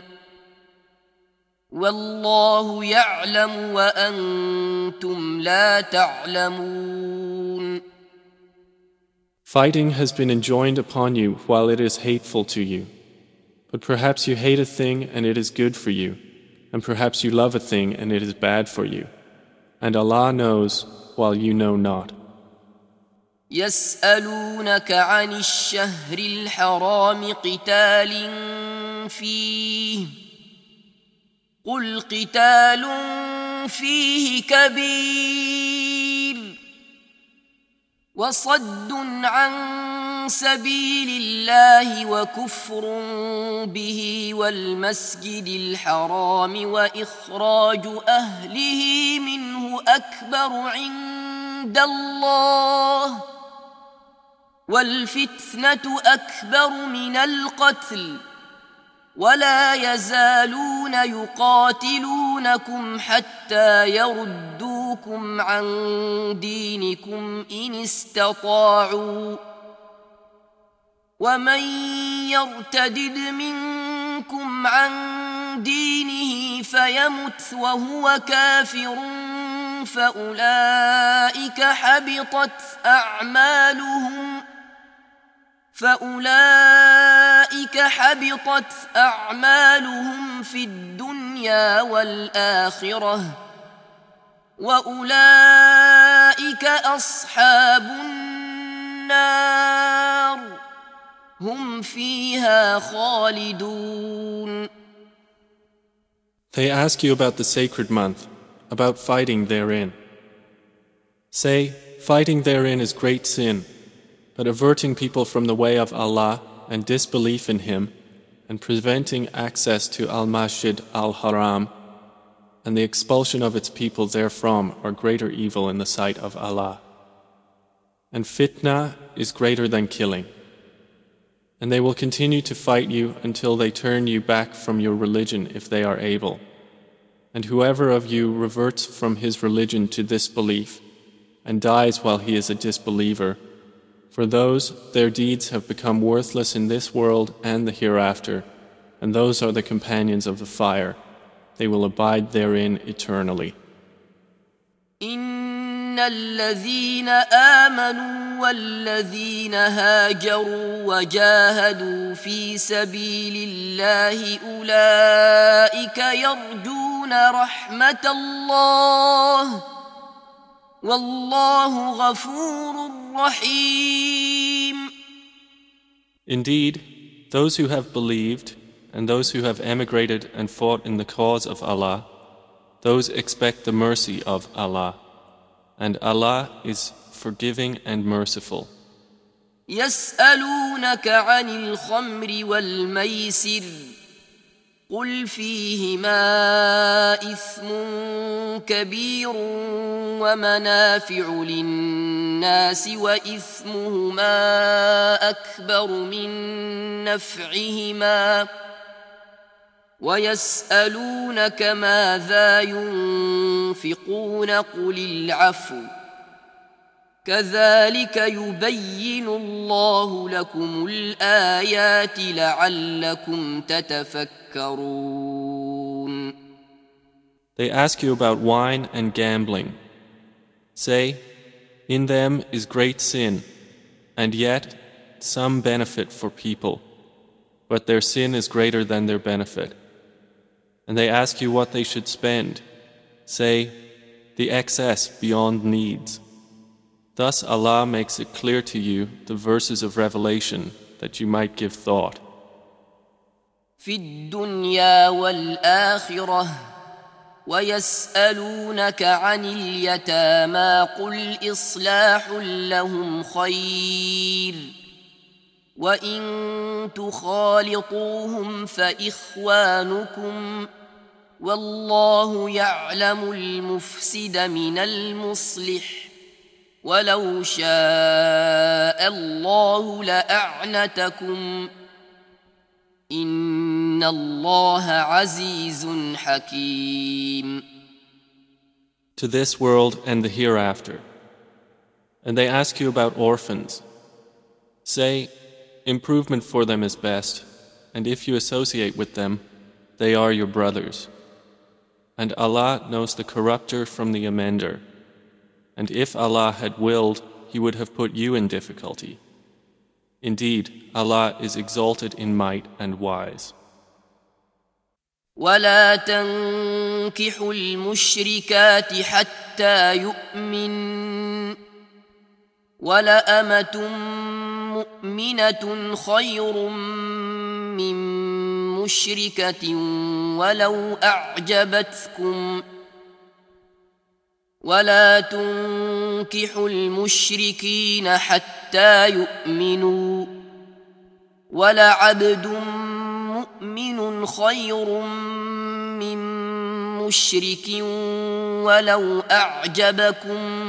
والله يعلم وأنتم لا تعلمون. Fighting has been enjoined upon you while it is hateful to you. But perhaps you hate a thing and it is good for you, and perhaps you love a thing and it is bad for you. And Allah knows while you know not. يسألونك عن الشهر الحرام قتال فيه قل قتال فيه كبير وصد عن سبيل الله وكفر به والمسجد الحرام وإخراج أهله منه أكبر عند الله والفتنة أكبر من القتل ولا يزالون يقاتلونكم حتى يردوكم عن دينكم إن استطاعوا ومن يرتدد منكم عن دينه فيمت وهو كافر فأولئك حبطت أعمالهم في الدنيا والآخرة وأولئك أصحاب النار هم فيها خالدون. They ask you about the sacred month, about fighting therein. Say, fighting therein is great sin, but averting people from the way of Allah and disbelief in Him and preventing access to Al-Masjid Al-Haram and the expulsion of its people therefrom are greater evil in the sight of Allah. And fitna is greater than killing. And they will continue to fight you until they turn you back from your religion if they are able. And whoever of you reverts from his religion to disbelief and dies while he is a disbeliever, for those, their deeds have become worthless in this world and the hereafter, and those are the companions of the fire. They will abide therein eternally. إن الذين آمنوا والذين هاجروا وجاهدوا في سبيل الله أولئك يرجون رحمة الله والله غفور رحيم. Indeed, those who have believed and those who have emigrated and fought in the cause of Allah, those expect the mercy of Allah, and Allah is forgiving and merciful. يسألونك عن الخمر والميسر قل فيهما إثم كبير ومنافع للناس وإثمهما أكبر من نفعهما ويسألونك ماذا ينفقون قل العفو كذلك يبين الله لكم الآيات لعلكم تتفكرون. They ask you about wine and gambling. Say, in them is great sin, and yet some benefit for people, but their sin is greater than their benefit. And they ask you what they should spend. Say, the excess beyond needs. Thus Allah makes it clear to you the verses of revelation that you might give thought. في الدنيا والآخرة ويسألونك عن اليتامى قل إصلاح لهم خير وإن تخالطوهم فإخوانكم والله يعلم المفسد من المصلح ولو شاء الله لأعنتكم إن الله عزيز حكيم. To this world and the hereafter. And they ask you about orphans. Say, improvement for them is best, and if you associate with them, they are your brothers. And Allah knows the corrupter from the amender. And if Allah had willed, He would have put you in difficulty. Indeed, Allah is exalted in might and wise. ولا تنكحوا المشركات حتى يؤمن ولأمة مؤمنة خير من مشركة ولو أعجبتكم ولا تنكحوا المشركين حتى يؤمنوا ولعبد مؤمن خير من مشرك ولو أعجبكم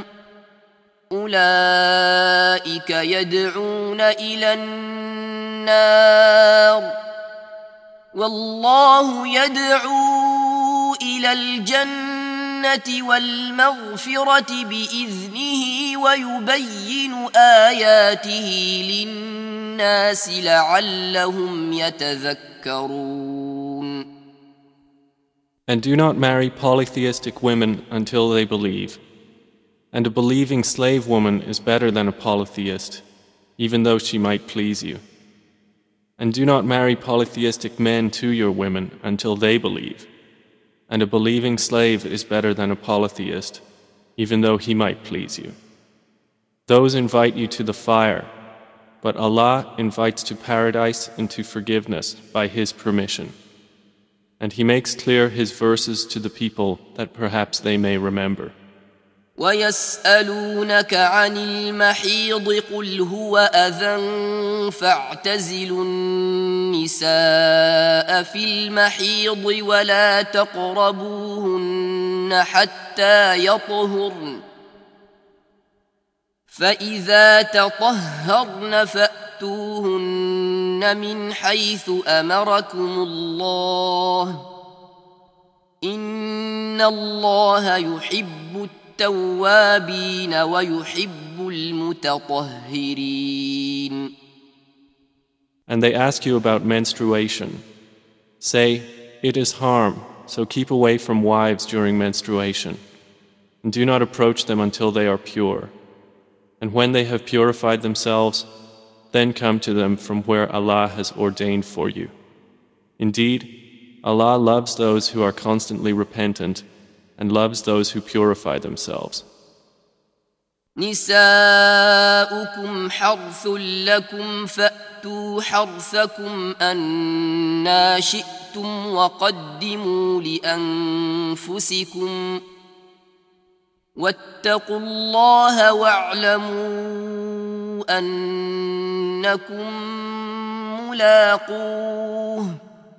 أولئك يدعون إلى النار والله يدعو إلى الجنة والمغفرة بإذنه ويبين آياته للناس لعلهم يتذكرون. And do not marry polytheistic women until they believe. And a believing slave woman is better than a polytheist, even though she might please you. And do not marry polytheistic men to your women until they believe. And a believing slave is better than a polytheist, even though he might please you. Those invite you to the fire, but Allah invites to paradise and to forgiveness by His permission. And He makes clear His verses to the people that perhaps they may remember. ويسألونك عن المحيض قل هو أذى فاعتزلوا النساء في المحيض ولا تقربوهن حتى يطهرن فإذا تطهرن فأتوهن من حيث أمركم الله إن الله يحب التوابين ويحب المتطهرين. And they ask you about menstruation. Say, it is harm, so keep away from wives during menstruation. And do not approach them until they are pure. And when they have purified themselves, then come to them from where Allah has ordained for you. Indeed, Allah loves those who are constantly repentant and loves those who purify themselves. نساؤكم حرث لكم فأتوا حرثكم أنى شئتم وقدموا لأنفسكم واتقوا الله واعلموا أنكم ملاقوه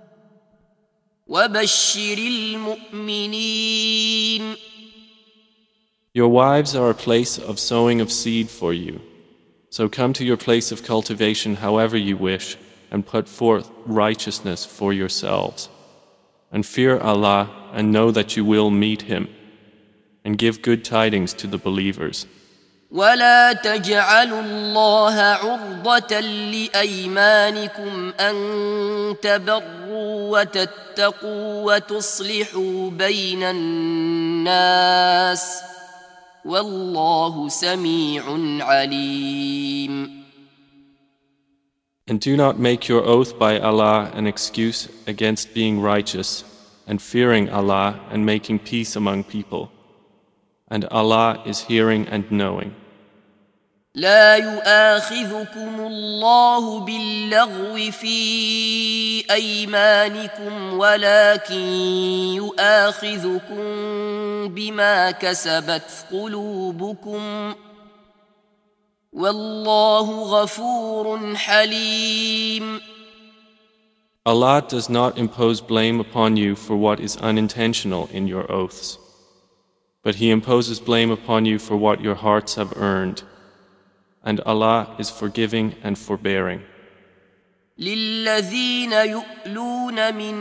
وبشر المؤمنين. Your wives are a place of sowing of seed for you. So come to your place of cultivation however you wish and put forth righteousness for yourselves. And fear Allah and know that you will meet Him. And give good tidings to the believers. ولا تجعلوا الله عرضة لأيمانكم أن تبروا وتتقوا وتصلحوا بين الناس والله سميع عليم. And do not make your oath by Allah an excuse against being righteous and fearing Allah and making peace among people. And Allah is hearing and knowing. لا يؤاخذكم الله باللغو في أيمانكم ولكن يؤاخذكم بما كسبت قلوبكم والله غفور حليم. Allah does not impose blame upon you for what is unintentional in your oaths, but He imposes blame upon you for what your hearts have earned. And Allah is forgiving and forbearing. للذين يؤلون من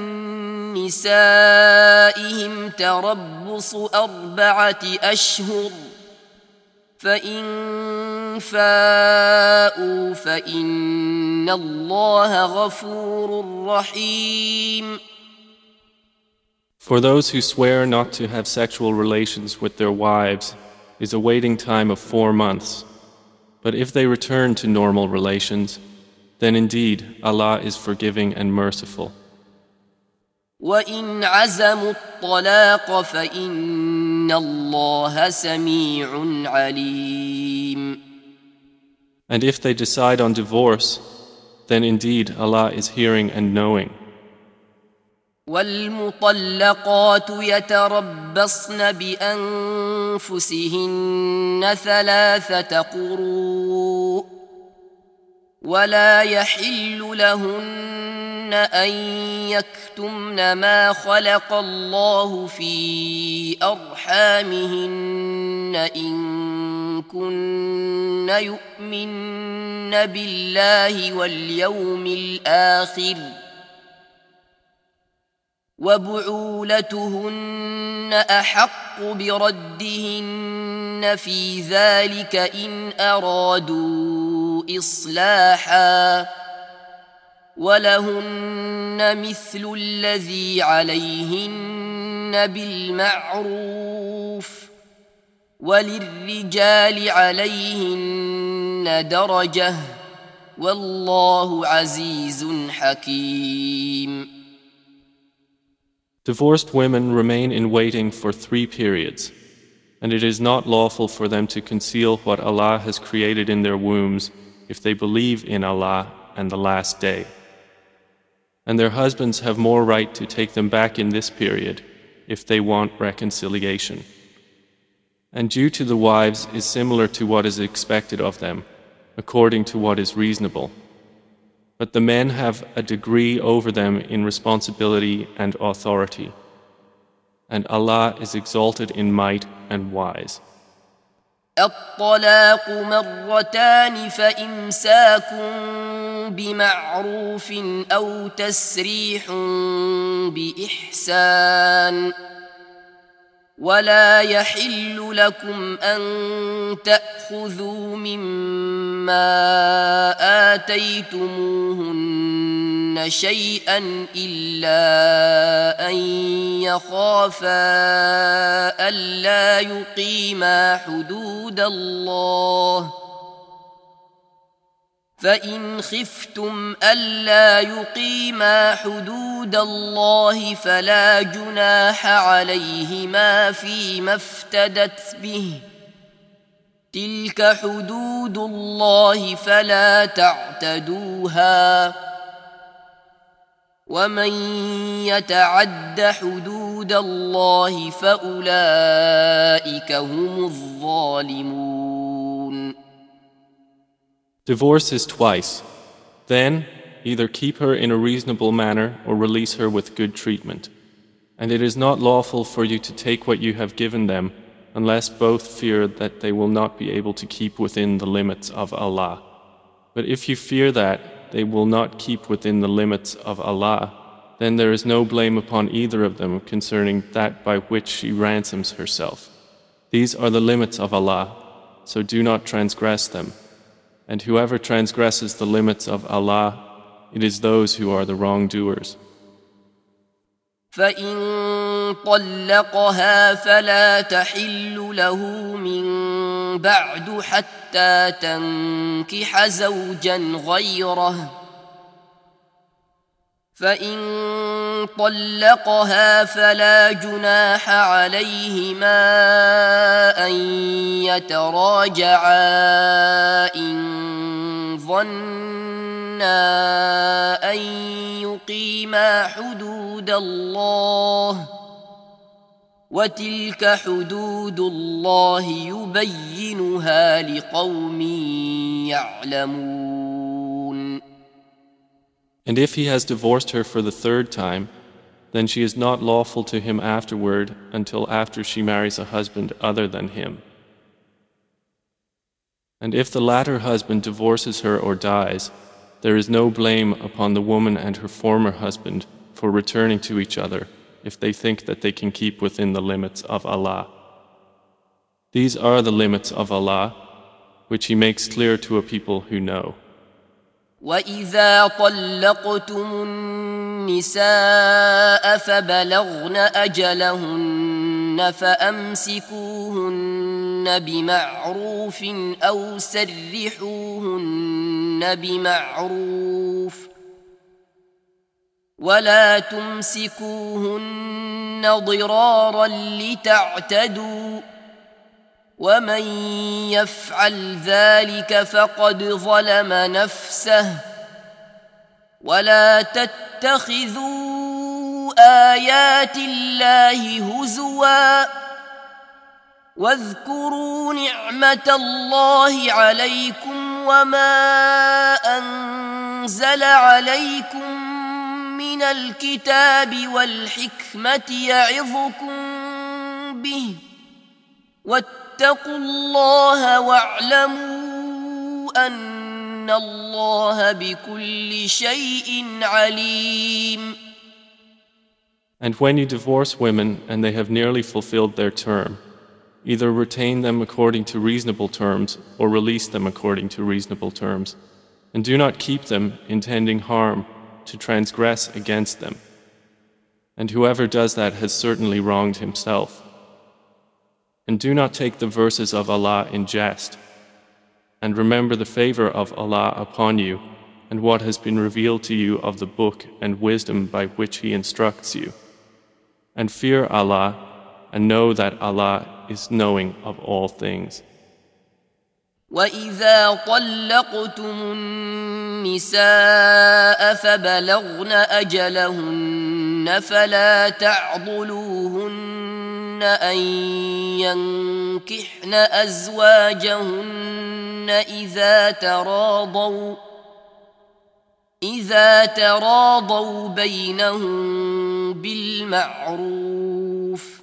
نسائهم تربص 4 أشهر فإن فاءوا فإن الله غفور رحيم. For those who swear not to have sexual relations with their wives is a waiting time of 4 months. But if they return to normal relations, then indeed Allah is forgiving and merciful. وَإِنْ عَزَمُوا الطَّلَاقَ فَإِنَّ اللَّهَ سَمِيعٌ عَلِيمٌ. And if they decide on divorce, then indeed Allah is hearing and knowing. والمطلقات يتربصن بأنفسهن 3 قروء ولا يحل لهن أن يكتمن ما خلق الله في أرحامهن إن كن يؤمن بالله واليوم الآخر وبعولتهن أحق بردهن في ذلك إن أرادوا إصلاحا ولهن مثل الذي عليهن بالمعروف وللرجال عليهن درجة والله عزيز حكيم. Divorced women remain in waiting for 3 periods, and it is not lawful for them to conceal what Allah has created in their wombs if they believe in Allah and the last day. And their husbands have more right to take them back in this period if they want reconciliation. And due to the wives is similar to what is expected of them, according to what is reasonable. But the men have a degree over them in responsibility and authority. And Allah is exalted in might and wise. الطلاق مرتان فإمساك بمعروف أو تسريح بإحسان ولا يحل لكم أن تأخذوا مما آتيتموهن شيئا إلا أن يخافا ألا يقيما حدود الله فإن خفتم ألا يقيما حدود الله فلا جناح عليهما فيما افتدت به تلك حدود الله فلا تعتدوها ومن يتعد حدود الله فأولئك هم الظالمون. Divorce is twice. Then, either keep her in a reasonable manner or release her with good treatment. And it is not lawful for you to take what you have given them unless both fear that they will not be able to keep within the limits of Allah. But if you fear that they will not keep within the limits of Allah, then there is no blame upon either of them concerning that by which she ransoms herself. These are the limits of Allah, so do not transgress them. And whoever transgresses the limits of Allah, it is those who are the wrongdoers. فإن طلقها فلا تحل له من بعد حتى تنكح زوجا غيره فإن طلقها فلا جناح عليهما أن يتراجعا إن ظنا أن يقيما حدود الله وتلك حدود الله يبينها لقوم يعلمون. And if he has divorced her for the 3rd time, then she is not lawful to him afterward until after she marries a husband other than him. And if the latter husband divorces her or dies, there is no blame upon the woman and her former husband for returning to each other if they think that they can keep within the limits of Allah. These are the limits of Allah, which He makes clear to a people who know. وَإِذَا طَلَّقْتُمُ النِّسَاءَ فَبَلَغْنَ أَجَلَهُنَّ فَأَمْسِكُوهُنَّ بِمَعْرُوفٍ أَوْ سَرِّحُوهُنَّ بِمَعْرُوفٍ وَلَا تُمْسِكُوهُنَّ ضِرَارًا لِتَعْتَدُوا ومن يفعل ذلك فقد ظلم نفسه ولا تتخذوا آيات الله هزوا واذكروا نعمة الله عليكم وما أنزل عليكم من الكتاب والحكمة يعظكم به واتقوا الله واعلموا أن الله بكل شيء عليم. And when you divorce women and they have nearly fulfilled their term, either retain them according to reasonable terms or release them according to reasonable terms, and do not keep them intending harm to transgress against them. And whoever does that has certainly wronged himself. And do not take the verses of Allah in jest, and remember the favor of Allah upon you and what has been revealed to you of the book and wisdom by which He instructs you. And fear Allah, and know that Allah is knowing of all things. وَإِذَا طَلَّقْتُمُ النِّسَاءَ فَبَلَغْنَ أَجَلَهُنَّ فَلَا تَعْضُلُوهُنَّ أَن يَنكِحْنَ أَزْوَاجَهُنَّ إِذَا تَرَاضَوْا بَيْنَهُم بِالْمَعْرُوفِ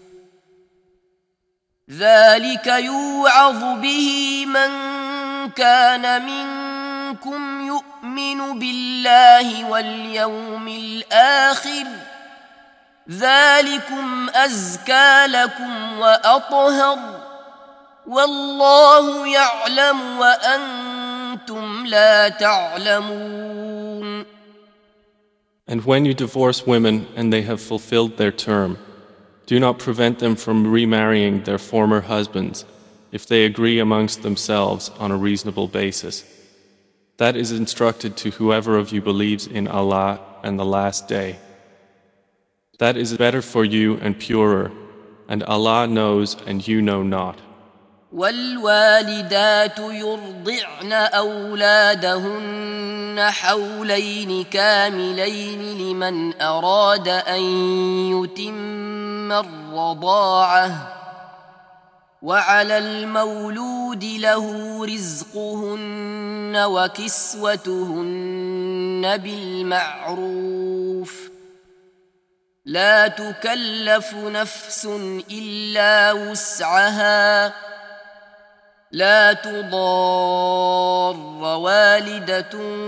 ذَلِكَ يُوعَظُ بِهِ مَن كَانَ مِنكُمْ يُؤْمِنُ بِاللَّهِ وَالْيَوْمِ الْآخِرِ ذَلِكُمْ أَزْكَى لَكُمْ وَأَطْهَرُ وَاللَّهُ يَعْلَمُ وَأَنْتُمْ لَا تَعْلَمُونَ. And when you divorce women and they have fulfilled their term, do not prevent them from remarrying their former husbands if they agree amongst themselves on a reasonable basis. That is instructed to whoever of you believes in Allah and the Last Day. That is better for you and purer, and Allah knows and you know not. والوالدات يرضعن أولادهن حولين كاملين لمن أراد أن يتم الرضاعة وعلى المولود له رزقهن وكسوتهن بالمعروف لا تكلف نفس إلا وسعها لا تضار والدة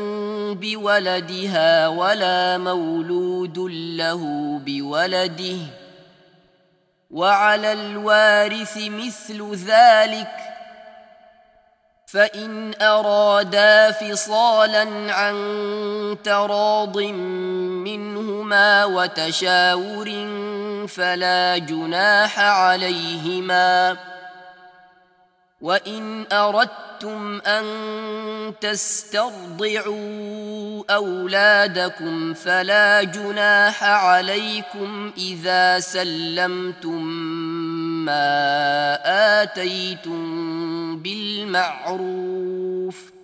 بولدها ولا مولود له بولده وعلى الوارث مثل ذلك فإن أرادا فصالا عن تراض منهما وتشاور فلا جناح عليهما وإن أردتم أن تسترضعوا أولادكم فلا جناح عليكم إذا سلمتم ما آتيتم بالمعروف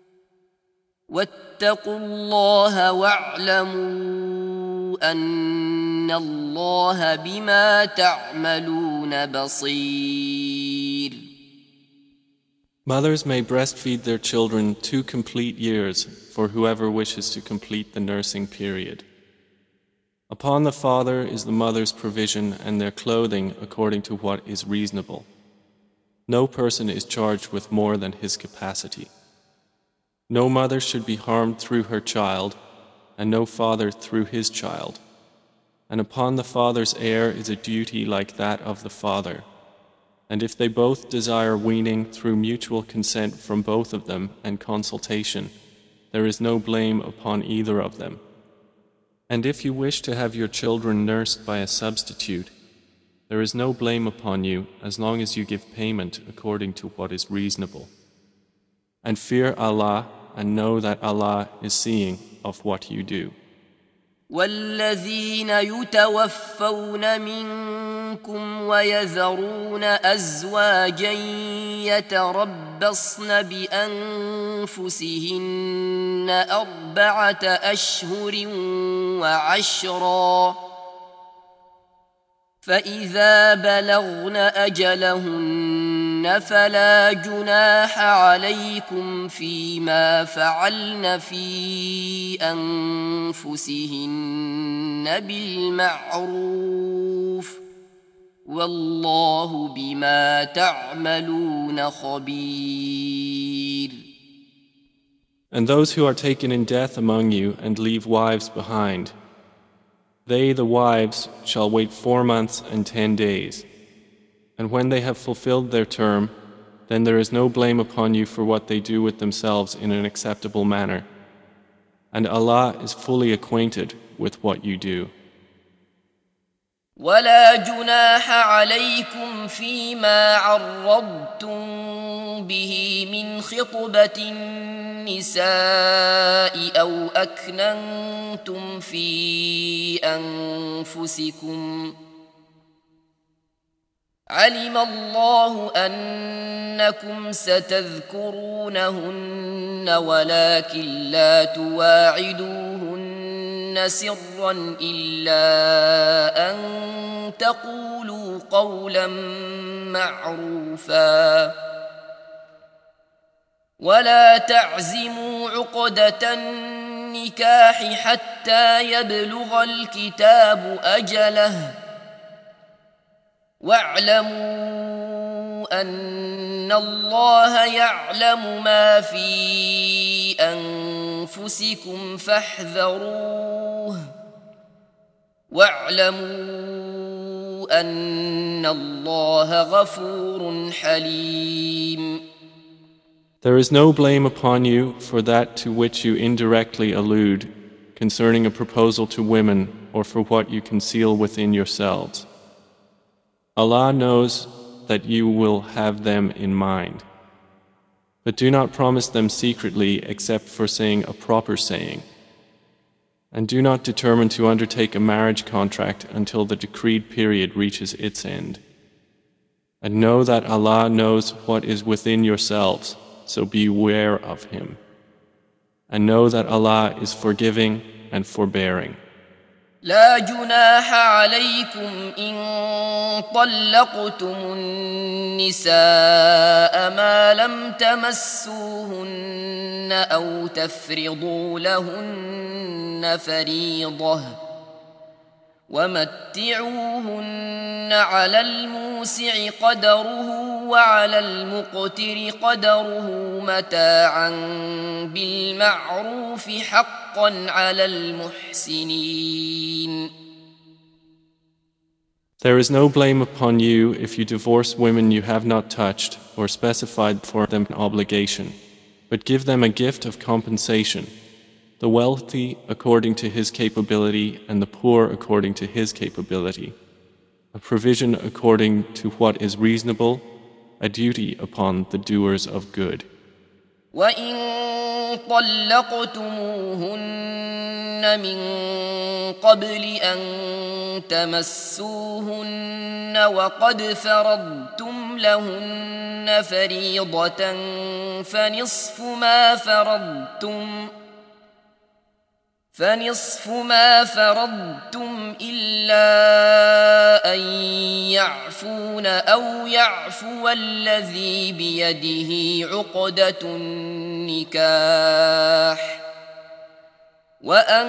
واتقوا الله واعلموا أن الله بما تعملون بصير. Mothers may breastfeed their children 2 complete years for whoever wishes to complete the nursing period. Upon the father is the mother's provision and their clothing according to what is reasonable. No person is charged with more than his capacity. No mother should be harmed through her child, and no father through his child. And upon the father's heir is a duty like that of the father. And if they both desire weaning through mutual consent from both of them and consultation, there is no blame upon either of them. And if you wish to have your children nursed by a substitute, there is no blame upon you as long as you give payment according to what is reasonable. And fear Allah and know that Allah is seeing of what you do. والذين يتوفون منكم ويذرون أزواجا يتربصن بأنفسهن 4 أشهر وعشرا فإذا بلغن أجلهن فلا جناح عليكم فيما فعلن في أنفسهن بالمعروف والله بما تعملون خبير. And those who are taken in death among you and leave wives behind, they, the wives, shall wait 4 months and 10 days. And when they have fulfilled their term, then there is no blame upon you for what they do with themselves in an acceptable manner. And Allah is fully acquainted with what you do. ولا جناح عليكم فيما عرضتم به من خطبة النساء أو أكننتم في أنفسكم علم الله أنكم ستذكرونهن ولكن لا تواعدوهن سرا إلا أن تقولوا قولا معروفا ولا تعزموا عقدة النكاح حتى يبلغ الكتاب أجله واعلموا أن الله يعلم ما في أنفسكم فاحذروه واعلموا أن الله غفور حليم. There is no blame upon you for that to which you indirectly allude concerning a proposal to women or for what you conceal within yourselves. Allah knows that you will have them in mind. But do not promise them secretly except for saying a proper saying. And do not determine to undertake a marriage contract until the decreed period reaches its end. And know that Allah knows what is within yourselves, so beware of Him. And know that Allah is forgiving and forbearing. لا جناح عليكم إن طلقتم النساء ما لم تمسوهن أو تفرضوا لهن فريضة ومتعوهن على الموسع قدره وعلى المقتر قدره متاعا بالمعروف حقا على المحسنين. There is no blame upon you if you divorce women you have not touched or specified for them an obligation, but give them a gift of compensation, the wealthy according to his capability and the poor according to his capability, a provision according to what is reasonable, a duty upon the doers of good. وَإِن طَلَّقْتُمُوهُنَّ مِن قَبْلِ أَن تَمَسُّوهُنَّ وَقَدْ فَرَضْتُمْ لَهُنَّ فَرِيضَةً فنصف ما فرضتم إلا أن يعفون أو يعفو الذي بيده عقدة النكاح وأن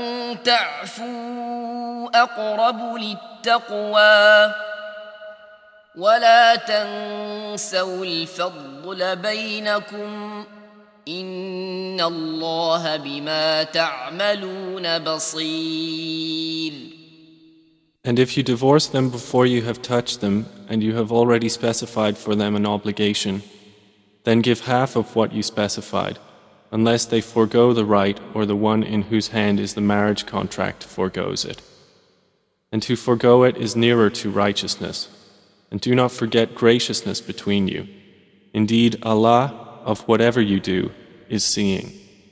تعفوا أقرب للتقوى ولا تنسوا الفضل بينكم إن الله بما تعملون بصير. And if you divorce them before you have touched them, and you have already specified for them an obligation, then give half of what you specified, unless they forego the right or the one in whose hand is the marriage contract forgoes it. And to forgo it is nearer to righteousness. And do not forget graciousness between you. Indeed, Allah, of whatever you do, is seeing.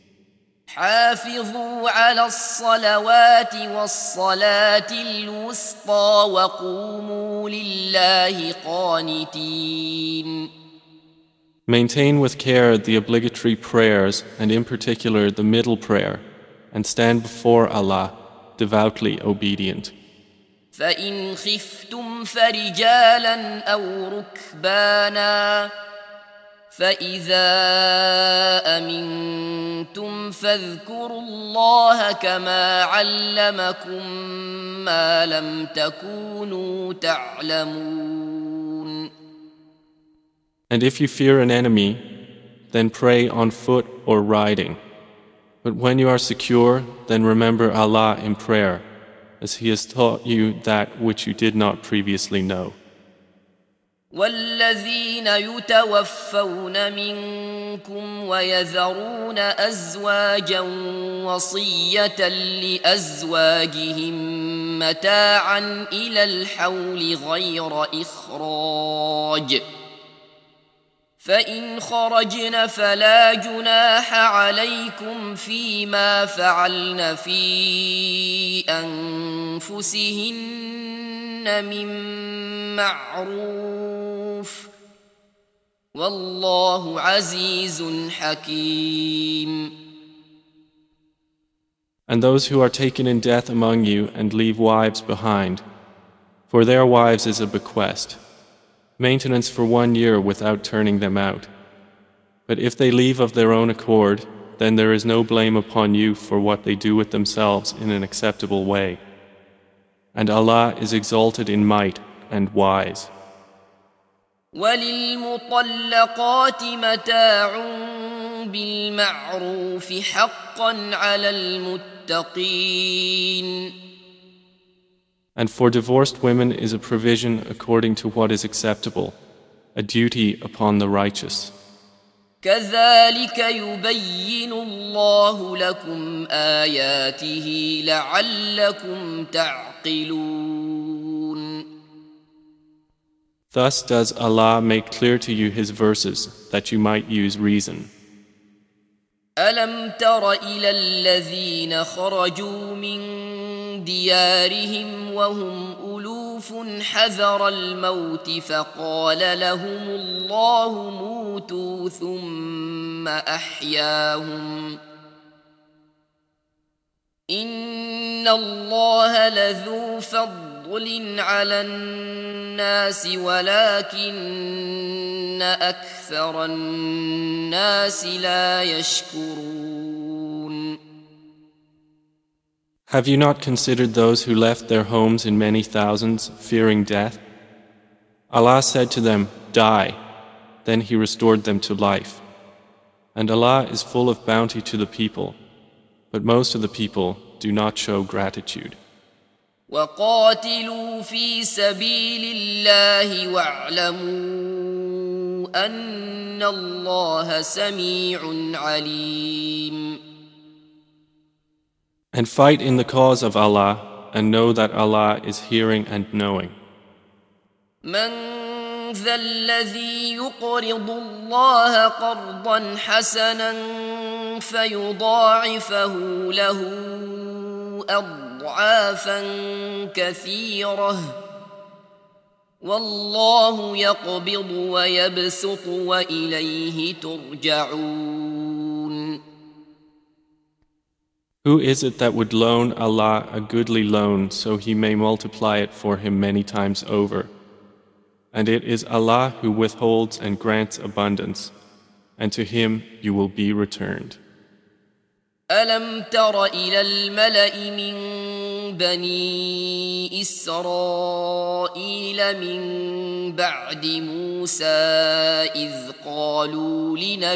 حافظوا على الصلوات والصلاة الوسطى وقوموا لله قانتين. Maintain with care the obligatory prayers and in particular the middle prayer, and stand before Allah devoutly obedient. فإن خفتم فرجالا أو ركبانا فإذا أمنتم فاذكروا الله كما علمكم ما لم تكونوا تعلمون. And if you fear an enemy, then pray on foot or riding. But when you are secure, then remember Allah in prayer, as He has taught you that which you did not previously know. والذين يتوفون منكم ويذرون أزواجا وصية لأزواجهم متاعا إلى الحول غير إخراج فإن خرجن فلا جناح عليكم فيما فعلن في أنفسهن من معروف والله عزيز حكيم. And those who are taken in death among you and leave wives behind, for their wives is a bequest, maintenance for 1 year without turning them out. But if they leave of their own accord, then there is no blame upon you for what they do with themselves in an acceptable way. And Allah is exalted in might and wise. وللمطلقات متاع بالمعروف حقا على المتقين. And for divorced women is a provision according to what is acceptable, a duty upon the righteous. كذلك يبين الله لكم آياته لعلكم تعقلون. Thus does Allah make clear to you His verses, that you might use reason. ألم تر إلى الذين خرجوا من ديارهم وهم ألوف حذر الموت فقال لهم الله موتوا ثم أحياهم إن الله لذو فضل على الناس ولكن أكثر الناس لا يشكرون. Have you not considered those who left their homes in many thousands, fearing death? Allah said to them, "Die." Then He restored them to life. And Allah is full of bounty to the people, but most of the people do not show gratitude. وقاتلوا في سبيل الله واعلموا أن الله سميع عليم. And fight in the cause of Allah, and know that Allah is hearing and knowing. من ذا الذي يقرض الله قرضا حسنا فيضاعفه له أضعافا كثيرة والله يقبض ويبسط وإليه ترجعون. Who is it that would loan Allah a goodly loan so He may multiply it for him many times over? And it is Allah who withholds and grants abundance, and to Him you will be returned. ألم تر إلى الملأ من بني إسرائيل من بعد موسى إذ قالوا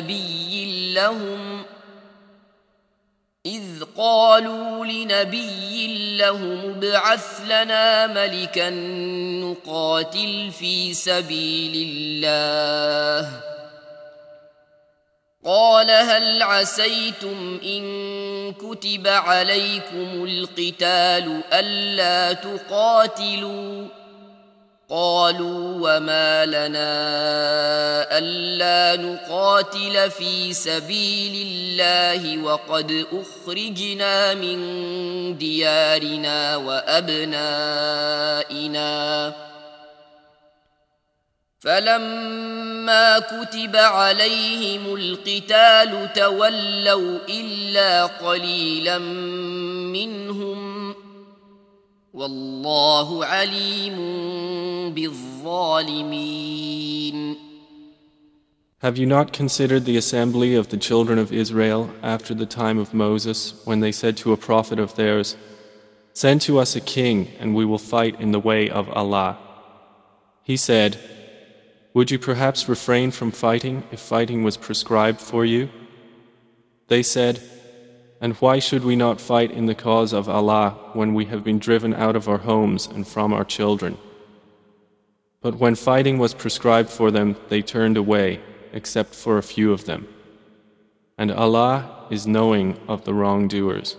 لنبي لهم ابعث لنا ملكا نقاتل في سبيل الله قال هل عسيتم إن كتب عليكم القتال ألا تقاتلوا قالوا وما لنا ألا نقاتل في سبيل الله وقد أخرجنا من ديارنا وأبنائنا فلما كتب عليهم القتال تولوا إلا قليلا منهم والله عليم بالظالمين. Have you not considered the assembly of the children of Israel after the time of Moses, when they said to a prophet of theirs, "Send to us a king, and we will fight in the way of Allah"? He said, "Would you perhaps refrain from fighting if fighting was prescribed for you?" They said, "And why should we not fight in the cause of Allah when we have been driven out of our homes and from our children?" But when fighting was prescribed for them, they turned away, except for a few of them. And Allah is knowing of the wrongdoers.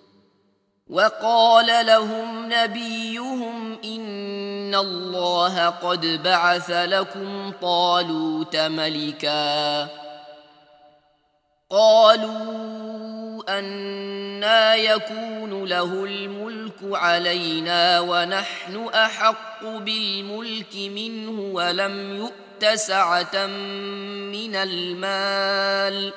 وقال لهم نبيهم إن الله قد بعث لكم طالوت ملكا قالوا أنى يكون له الملك علينا ونحن أحق بالملك منه ولم يؤت سعة من المال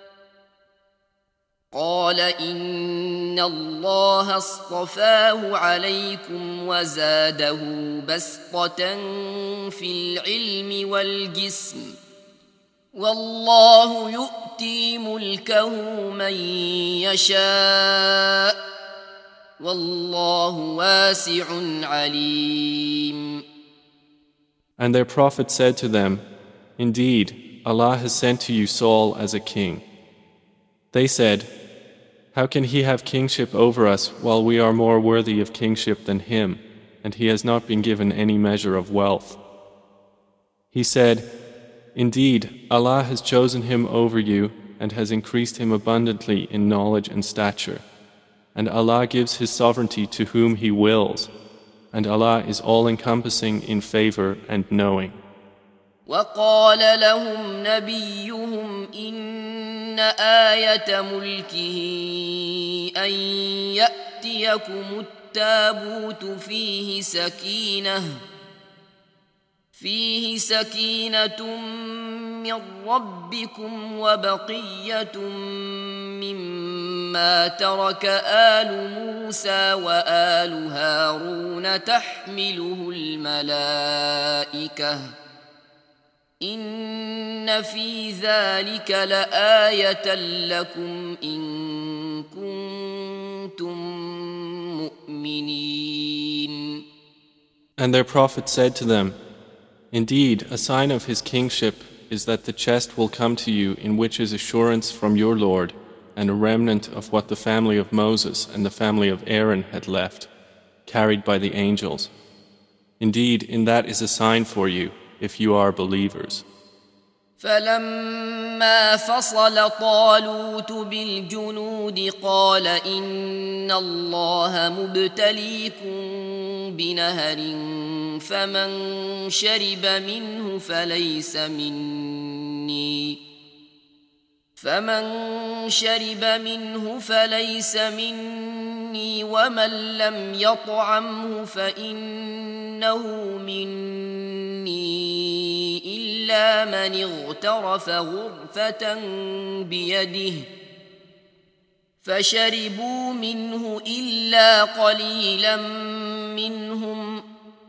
قال إن الله اصطفاه عليكم وزاده بسطة في العلم والجسم والله يؤتي ملكه من يشاء والله واسع عليم. And their prophet said to them, "Indeed, Allah has sent to you Saul as a king." They said, "How can he have kingship over us while we are more worthy of kingship than him, and he has not been given any measure of wealth?" He said, "Indeed, Allah has chosen him over you and has increased him abundantly in knowledge and stature. And Allah gives his sovereignty to whom he wills, and Allah is all-encompassing in favor and knowing." وقال لهم نبيهم إن آية ملكه أن يأتيكم التابوت فيه سكينة من ربكم وبقية مما ترك آل موسى وآل هارون تحمله الملائكة إن في ذلك لآية لكم إن كنتم مؤمنين. And their prophet said to them, "Indeed, a sign of his kingship is that the chest will come to you in which is assurance from your Lord and a remnant of what the family of Moses and the family of Aaron had left, carried by the angels. Indeed, in that is a sign for you, if you are believers." فلما فصل طالوت بالجنود قال إن الله مبتليكم بنهر فمن شرب منه فليس مني ومن لم يطعمه فإنه مني إلا من اغترف غرفة بيده فشربوا منه إلا قليلا منهم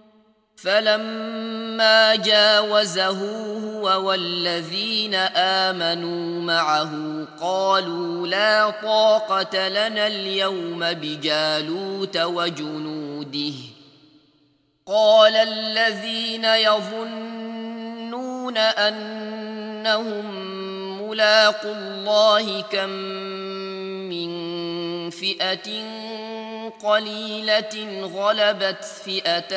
فلما جاوزه هو والذين آمنوا معه قالوا لا طاقة لنا اليوم بجالوت وجنوده قال الذين يظنون أنهم ملاقو الله كم من فئة قليلة غلبت فئة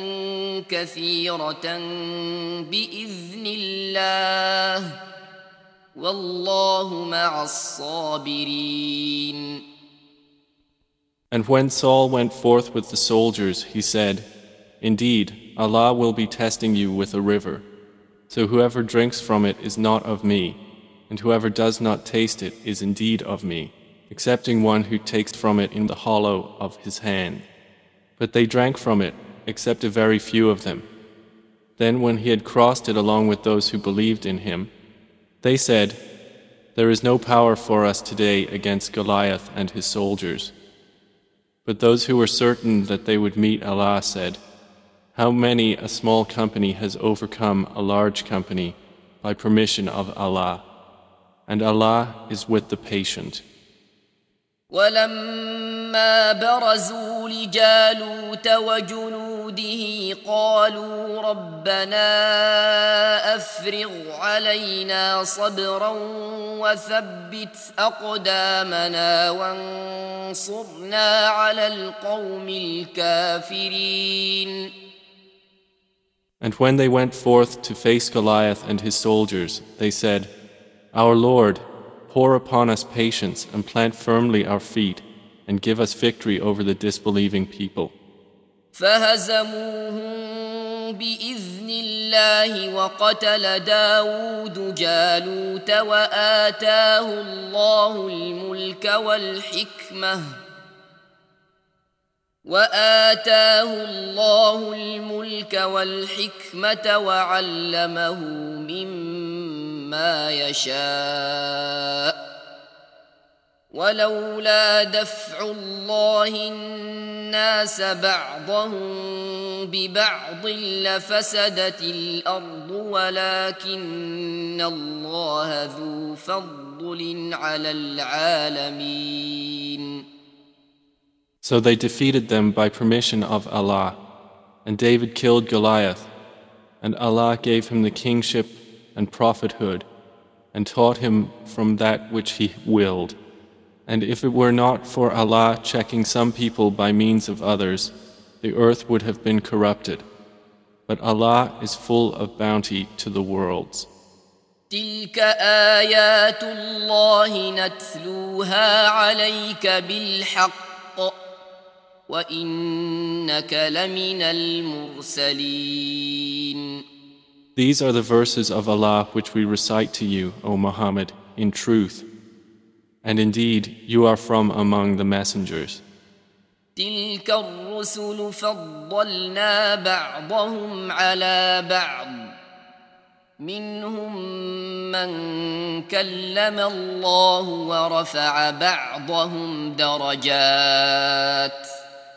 كثيرة بإذن الله والله مع الصابرين. And when Saul went forth with the soldiers, he said, "Indeed, Allah will be testing you with a river. So whoever drinks from it is not of me, and whoever does not taste it is indeed of me, excepting one who takes from it in the hollow of his hand." But they drank from it, except a very few of them. Then when he had crossed it along with those who believed in him, they said, "There is no power for us today against Goliath and his soldiers." But those who were certain that they would meet Allah said, "How many a small company has overcome a large company by permission of Allah, and Allah is with the patient." ولما برزوا لجالوت وجنوده قالوا ربنا أفرغ علينا صبرا وثبت أقدامنا وانصرنا على القوم الكافرين. And when they went forth to face Goliath and his soldiers, they said, "Our Lord, pour upon us patience and plant firmly our feet and give us victory over the disbelieving people." فهزموهم بإذن الله وقتل داود جالوت وآتاه الله الملك والحكمة وعلمه مما يشاء ولولا دفع الله الناس بعضهم ببعض لفسدت الأرض ولكن الله ذو فضل على العالمين. So they defeated them by permission of Allah, and David killed Goliath, and Allah gave him the kingship and prophethood, and taught him from that which He willed. And if it were not for Allah checking some people by means of others, the earth would have been corrupted. But Allah is full of bounty to the worlds. تلك آيات الله نتلوها عليك بالحق وإنك لمن المرسلين. These are the verses of Allah which we recite to you, O Muhammad, in truth. And indeed, you are from among the messengers. تلك الرسل فضلنا بعضهم على بعض منهم من كلم الله ورفع بعضهم درجات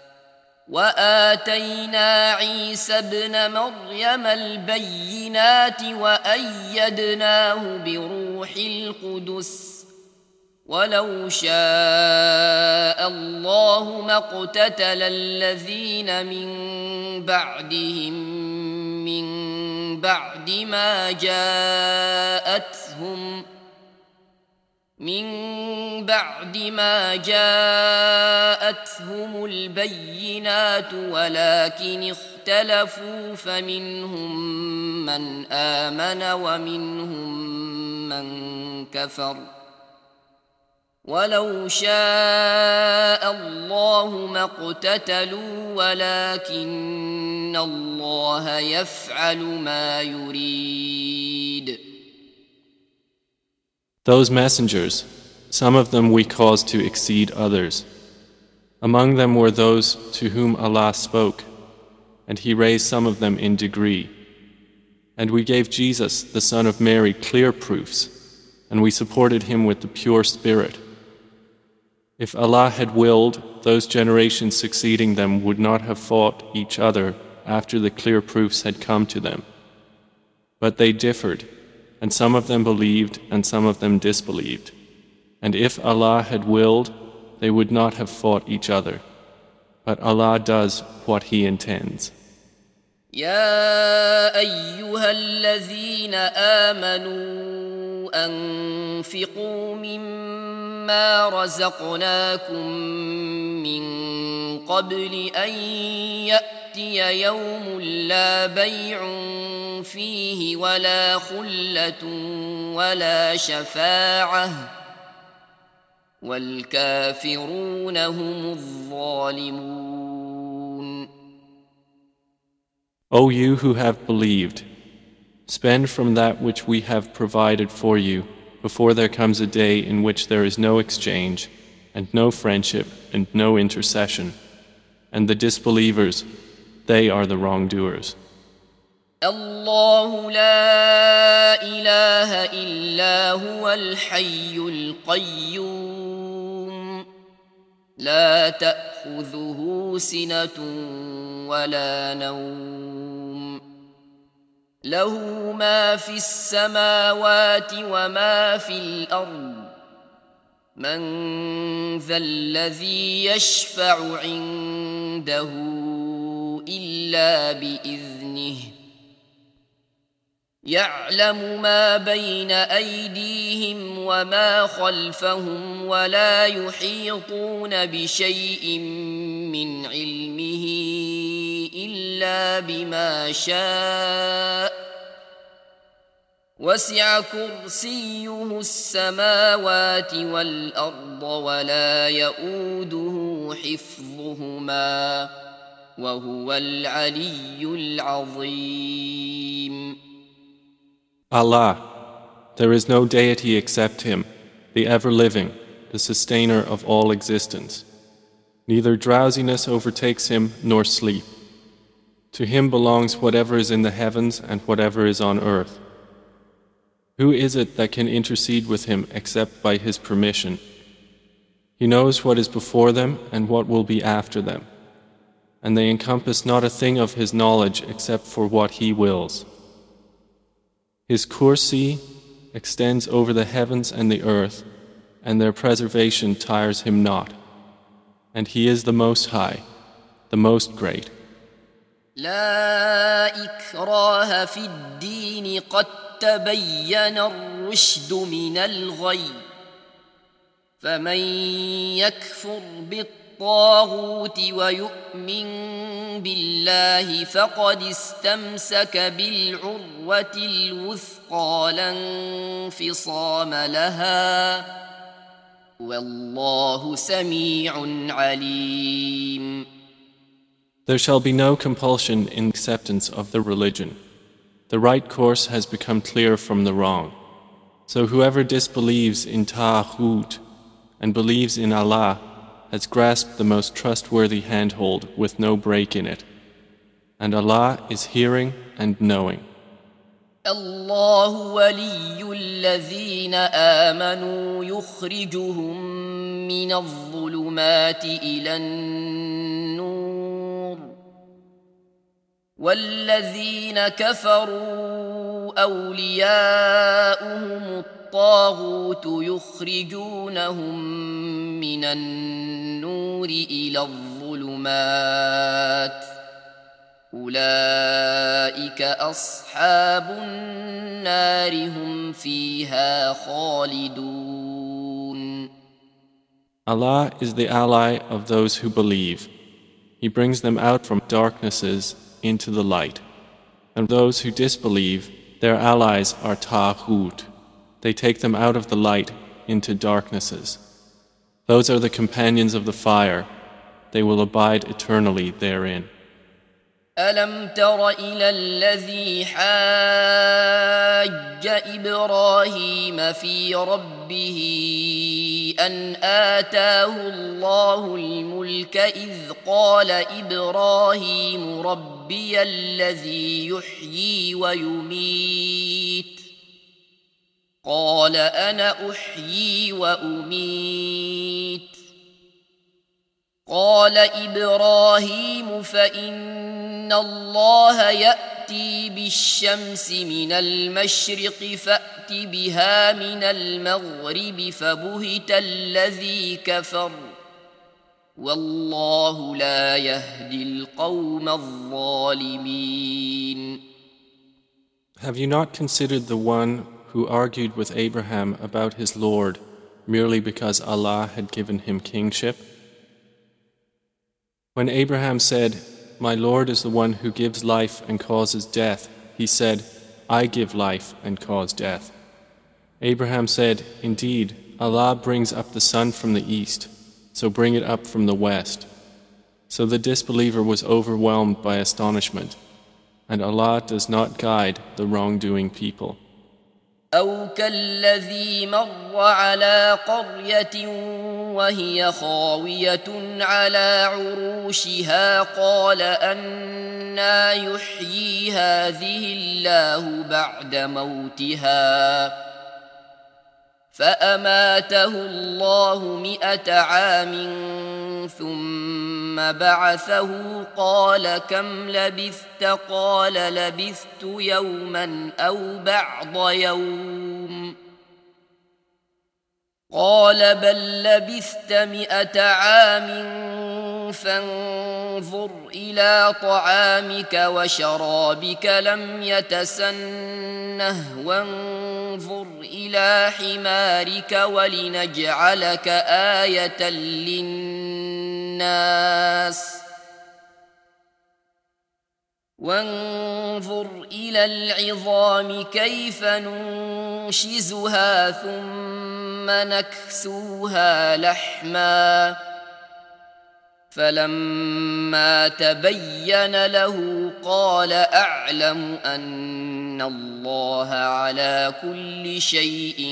وآتينا عيسى ابن مريم البينات وأيدناه بروح القدس ولو شاء الله ما اقتتل الذين من بعدهم من بعد ما جاءتهم البينات ولكن اختلفوا فمنهم من آمن ومنهم من كفر ولو شاء الله ما اقتتلوا ولكن الله يفعل ما يريد. Those messengers, some of them we caused to exceed others. Among them were those to whom Allah spoke, and He raised some of them in degree. And we gave Jesus, the son of Mary, clear proofs, and we supported him with the pure spirit. If Allah had willed, those generations succeeding them would not have fought each other after the clear proofs had come to them. But they differed, and some of them believed and some of them disbelieved. And if Allah had willed, they would not have fought each other. But Allah does what He intends. يا أيها الذين آمنوا أنفقوا مما رزقناكم من قبل أن يأتي يوم لا بيع فيه ولا خلة ولا شفاعة والكافرون هم الظالمون. O you who have believed, spend from that which we have provided for you before there comes a day in which there is no exchange and no friendship and no intercession, and the disbelievers, they are the wrongdoers. الله لا إله إلا هو الحي القيوم لا تأخذه سنة ولا نوم له ما في السماوات وما في الأرض من ذا الذي يشفع عنده إلا بإذنه يعلم ما بين أيديهم وما خلفهم ولا يحيطون بشيء من علمه إلا بما شاء وسع كرسيه السماوات والأرض ولا يؤوده حفظهما وهو العلي العظيم. Allah, there is no deity except Him, the ever-living, the sustainer of all existence. Neither drowsiness overtakes Him nor sleep. To Him belongs whatever is in the heavens and whatever is on earth. Who is it that can intercede with Him except by His permission? He knows what is before them and what will be after them, and they encompass not a thing of His knowledge except for what He wills. His kursi extends over the heavens and the earth, and their preservation tires Him not. And He is the Most High, the Most Great. لا إكراه في الدين قد تبين الرشد من الغي فمن يكفر بالطاغوت ويؤمن بالله فقد استمسك بالعروة الوثقى لا انفصام لها والله سميع عليم. There shall be no compulsion in acceptance of the religion. The right course has become clear from the wrong. So whoever disbelieves in Ta'aghut and believes in Allah has grasped the most trustworthy handhold with no break in it. And Allah is hearing and knowing. الله ولي الذين آمنوا يخرجهم من الظلمات إلى النور والذين كفروا أولياؤهم الطاغوت يخرجونهم من النور إلى الظلمات أولئك أصحاب النار هم فيها خالدون. Allah is the ally of those who believe. He brings them out from darknesses into the light. And those who disbelieve, their allies are Ta'aghut. They take them out of the light into darknesses. Those are the companions of the fire. They will abide eternally therein. ألم تر إلى الذي حاج إبراهيم في ربه أن آتاه الله الملك إذ قال إبراهيم ربي الذي يحيي ويميت قال أنا أحيي وأميت قال إبراهيم فإن الله يأتي بالشمس من المشرق فأت بها من المغرب فبهت الذي كفر والله لا يهدي القوم الظالمين. Have you not considered the one who argued with Abraham about his Lord merely because Allah had given him kingship? When Abraham said, "My Lord is the one who gives life and causes death," he said, "I give life and cause death." Abraham said, "Indeed, Allah brings up the sun from the east, so bring it up from the west." So the disbeliever was overwhelmed by astonishment, and Allah does not guide the wrongdoing people. أو كالذي مر على قرية وهي خاوية على عروشها قال أنى يحيي هذه الله بعد موتها فأماته الله 100 عام ثم بعثه قال كم لبثت قال لبثت يوما أو بعض يوم قال بل لبثت 100 عام فانظر إلى طعامك وشرابك لم يتسنه وانظر إلى حمارك ولنجعلك آية للناس وانظر إلى العظام كيف ننشزها ثم نكسوها لحما فلما تبين له قال أعلم أن الله على كل شيء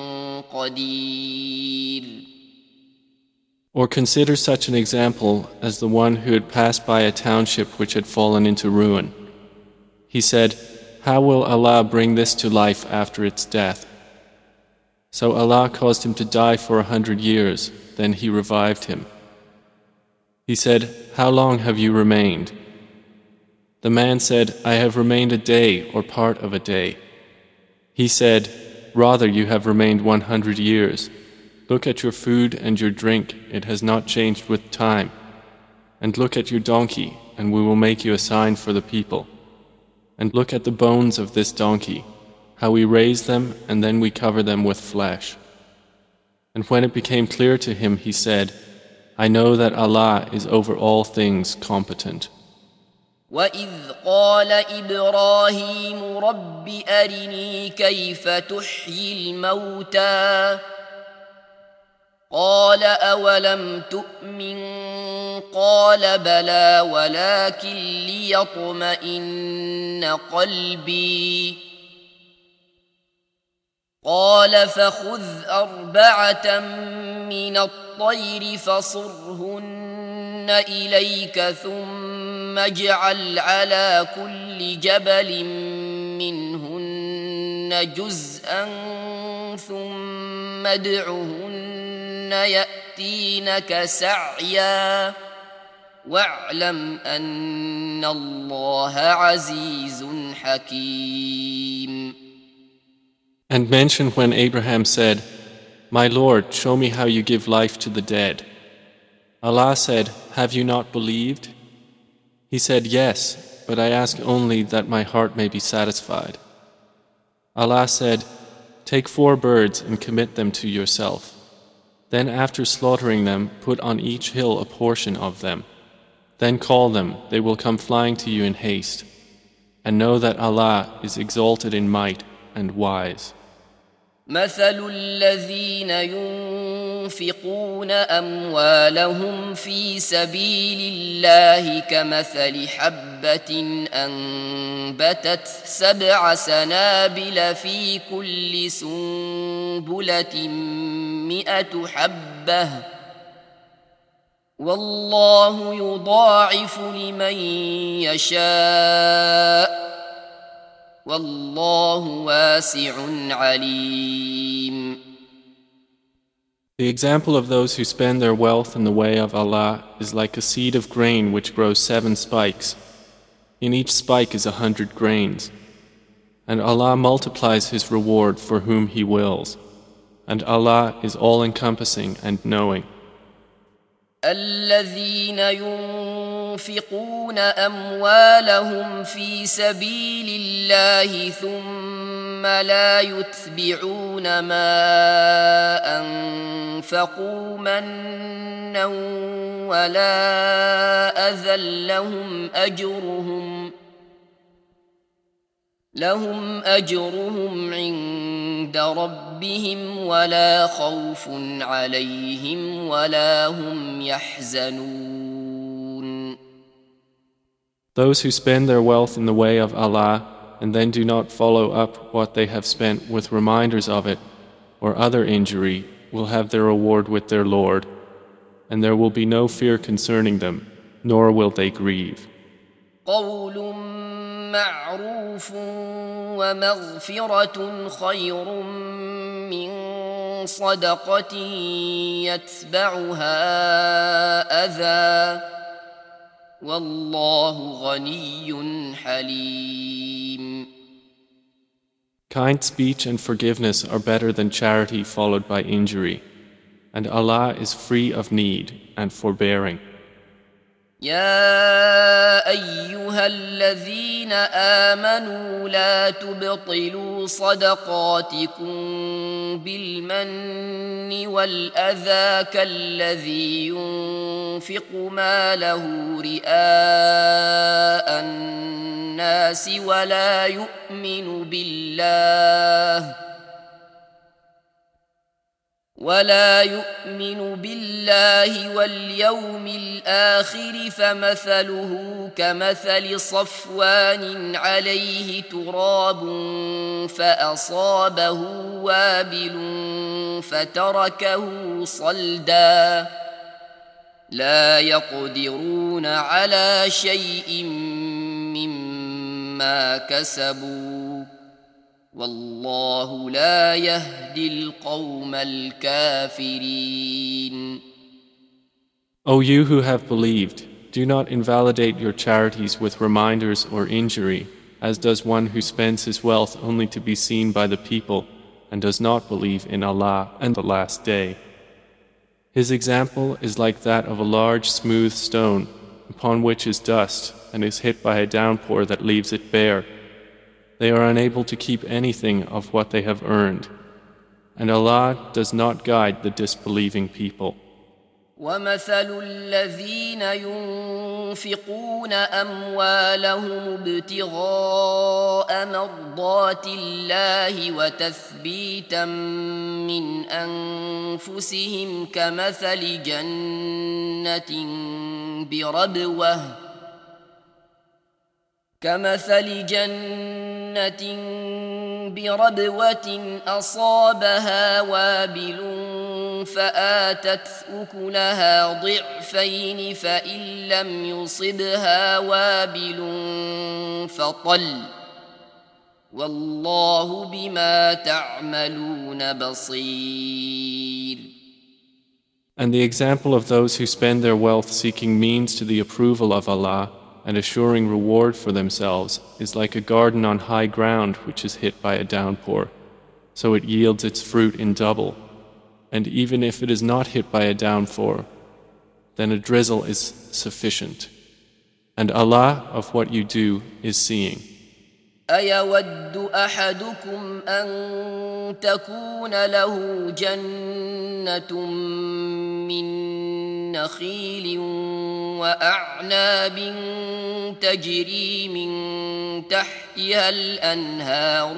قدير. Or consider such an example as the one who had passed by a township which had fallen into ruin. He said, "How will Allah bring this to life after its death?" So Allah caused him to die for 100 years, then He revived him. He said, "How long have you remained?" The man said, "I have remained a day or part of a day." He said, "Rather you have remained 100 years. Look at your food and your drink, it has not changed with time. And look at your donkey, and we will make you a sign for the people. And look at the bones of this donkey, how we raise them and then we cover them with flesh." And when it became clear to him, he said, "I know that Allah is over all things competent." وَإِذْ قَالَ إِبْرَاهِيمُ رَبِّ أَرِنِي كَيْفَ تُحْيِي الْمَوْتَى قال أولم تؤمن قال بلى ولكن ليطمئن قلبي قال فخذ 4 من الطير فصرهن إليك ثم اجعل على كل جبل منهن جزءا ثم ادعهن يأتينك سعيا واعلم أن الله عزيز حكيم. And mention when Abraham said, "My Lord, show me how you give life to the dead." Allah said, "Have you not believed?" He said, "Yes, but I ask only that my heart may be satisfied." Allah said, "Take 4 birds and commit them to yourself. Then after slaughtering them, put on each hill a portion of them. Then call them, they will come flying to you in haste. And know that Allah is exalted in might and wise." مثل الذين ينفقون أموالهم في سبيل الله كمثل حبة أنبتت 7 سنابل في كل سنبلة 100 حبة والله يضاعف لمن يشاء والله واسع عليم. The example of those who spend their wealth in the way of Allah is like a seed of grain which grows 7 spikes. In each spike is 100 grains. And Allah multiplies His reward for whom He wills. And Allah is all-encompassing and knowing. الذين ينفقون أموالهم في سبيل الله ثم لا يتبعون ما أنفقوا منا ولا أذى لهم أجرهم عند ربهم ولا خوف عليهم ولا هم يحزنون. Those who spend their wealth in the way of Allah and then do not follow up what they have spent with reminders of it or other injury will have their reward with their Lord, and there will be no fear concerning them, nor will they grieve. قول معروف ومغفرة خير من صدقة يتبعها أذى والله غني حليم. Kind speech and forgiveness are better than charity followed by injury, and Allah is free of need and forbearing. يا أيها الذين آمنوا لا تبطلوا صدقاتكم بالمن والأذى كالذي ينفق ماله رئاء الناس ولا يؤمن بالله واليوم الآخر فمثله كمثل صفوان عليه تراب فأصابه وابل فتركه صلدا لا يقدرون على شيء مما كسبوا والله لا يهدي القوم الكافرين. O you who have believed, do not invalidate your charities with reminders or injury, as does one who spends his wealth only to be seen by the people and does not believe in Allah and the Last Day. His example is like that of a large smooth stone upon which is dust and is hit by a downpour that leaves it bare. They are unable to keep anything of what they have earned, and Allah does not guide the disbelieving people. وَمَثَلُ الَّذِينَ يُنْفِقُونَ أَمْوَالَهُمُ ابْتِغَاءَ مَرْضَاتِ الله وَتَثْبِيتًا مِّنْ أَنفُسِهِمْ كَمَثَلِ جنة بربوة أصابها وابل فآتت أكلها ضعفين فإن لم يصبها وابل فطل والله بما تعملون بصير. And the example of those who spend their wealth seeking means to the approval of Allah and assuring reward for themselves is like a garden on high ground which is hit by a downpour, so it yields its fruit in double. And even if it is not hit by a downpour, then a drizzle is sufficient. And Allah of what you do is seeing. أيود أحدكم أن تكون له جنة من نخيل وأعناب تجري من تحتها الأنهار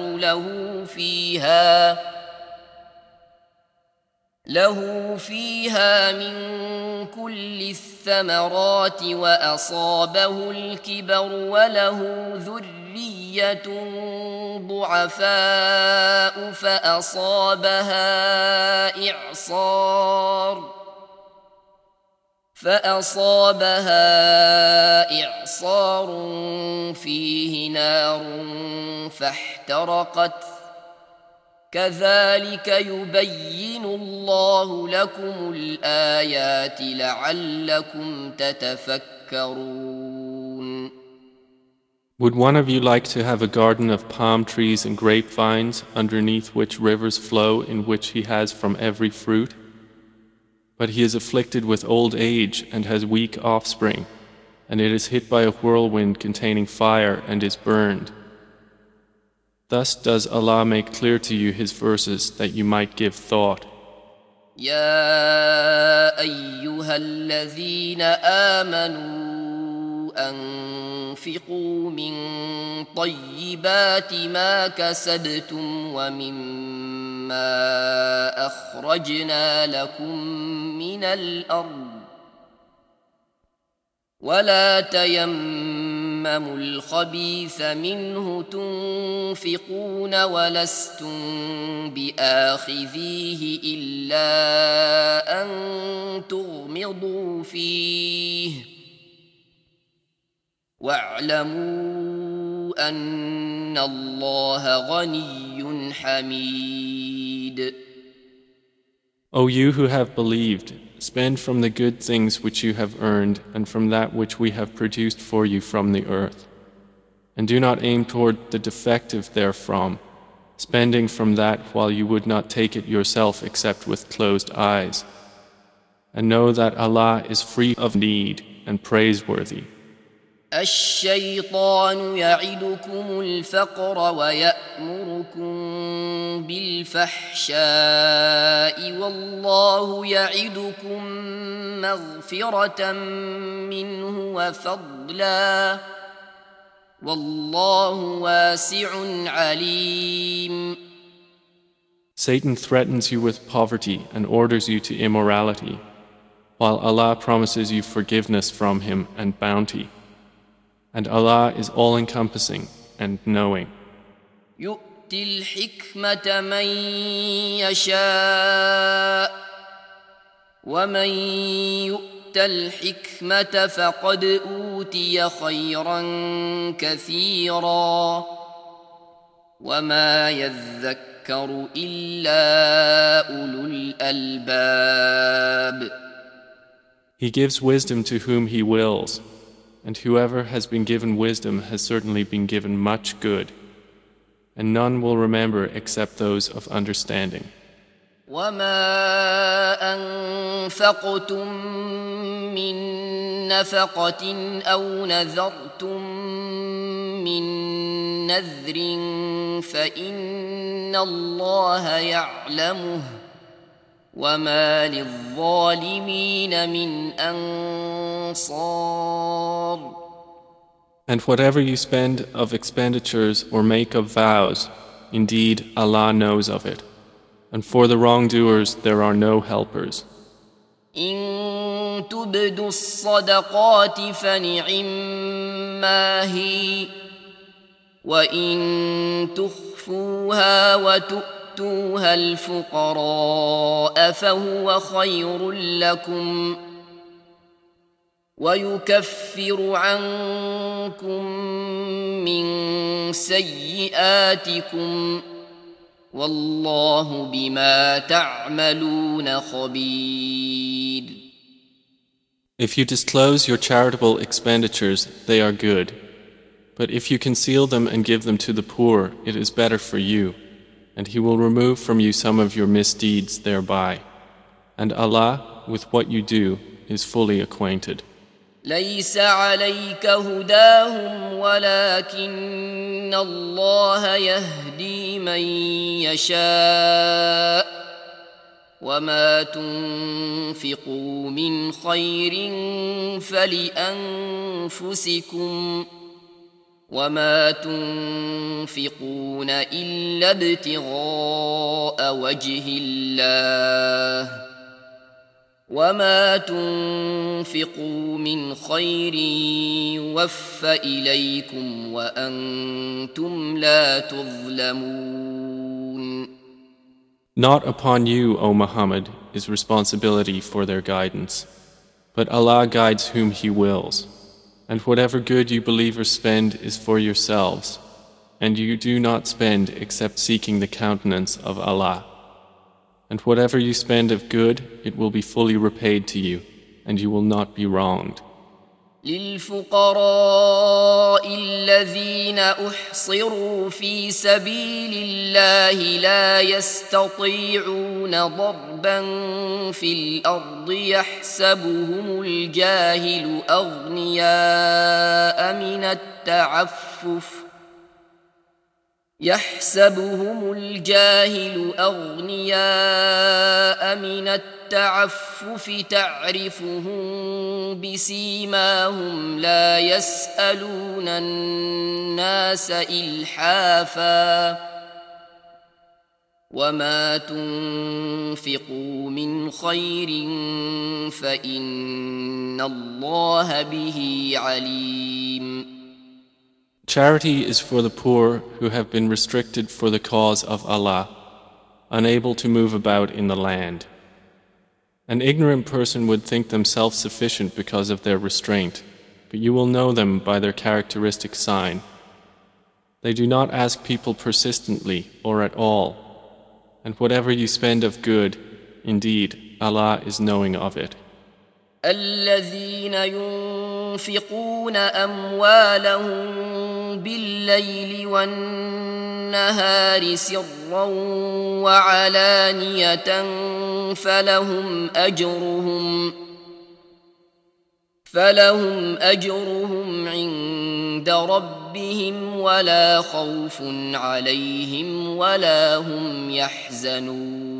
له فيها من كل الثمرات وأصابه الكبر وله ذرية ضعفاء فأصابها إعصار فيه نار فاحترقت كذلك يبين الله لكم الآيات لعلكم تتفكرون. Would one of you like to have a garden of palm trees and grapevines underneath which rivers flow in which he has from every fruit? But he is afflicted with old age and has weak offspring, and it is hit by a whirlwind containing fire and is burned. Thus does Allah make clear to you His verses that you might give thought. يا أيها الذين آمنوا أنفقوا من طيبات ما كسبتم ومما أخرجنا لكم من الأرض ولا تيمموا الخبيث منه تنفقون ولستم بآخذيه إلا أن تغمضوا فيه واعلموا أن الله غني حميد. O you who have believed, spend from the good things which you have earned and from that which we have produced for you from the earth. And do not aim toward the defective therefrom, spending from that while you would not take it yourself except with closed eyes. And know that Allah is free of need and praiseworthy. الشيطان يعدكم الفقر ويأمركم بالفحشاء والله يعدكم مغفرة منه وفضلا والله واسع عليم. Satan threatens you with poverty and orders you to immorality, while Allah promises you forgiveness from Him and bounty. And Allah is all-encompassing and knowing. يؤتي الحكمة من يشاء ومن يؤت الحكمة فقد أوتي خيرا كثيرا وما يذكر إلا أولو الألباب. He gives wisdom to whom He wills, and whoever has been given wisdom has certainly been given much good, and none will remember except those of understanding. وما أنفقتم من نفقة أو نذرتم من نذر فإن الله يعلمه وما للظالمين من أنصار. And whatever you spend of expenditures or make of vows, indeed Allah knows of it. And for the wrongdoers there are no helpers. إن تبدوا الصدقات فنعما هي وإن تخفوها وتؤتوها الفقراء فهو خير لكم ويكفر عنكم من سيئاتكم والله بما تعملون خبير. If you disclose your charitable expenditures, they are good. But if you conceal them and give them to the poor, it is better for you, and He will remove from you some of your misdeeds thereby. And Allah, with what you do, is fully acquainted. ليس عليك هداهم ولكن الله يهدي من يشاء وما تنفقوا من خير فلأنفسكم وما تنفقون إلا ابتغاء وجه الله وما تنفقوا من خير يوفى إليكم وأنتم لا تظلمون. Not upon you, O Muhammad, is responsibility for their guidance, but Allah guides whom He wills. And whatever good you believers spend is for yourselves, and you do not spend except seeking the countenance of Allah. And whatever you spend of good, it will be fully repaid to you, and you will not be wronged. للفقراء الذين أحصروا في سبيل الله لا يستطيعون ضربا في الأرض يحسبهم الجاهل أغنياء من التعفف تعرفهم بسيماهم لا يسألون الناس إلحافا وما تنفقوا من خير فإن الله به عليم. Charity is for the poor who have been restricted for the cause of Allah, unable to move about in the land. An ignorant person would think them self-sufficient because of their restraint, but you will know them by their characteristic sign. They do not ask people persistently or at all, and whatever you spend of good, Indeed, Allah is knowing of it. الذين ينفقون أموالهم بالليل والنهار سرا وعلانية فلهم أجرهم عند ربهم ولا خوف عليهم ولا هم يحزنون.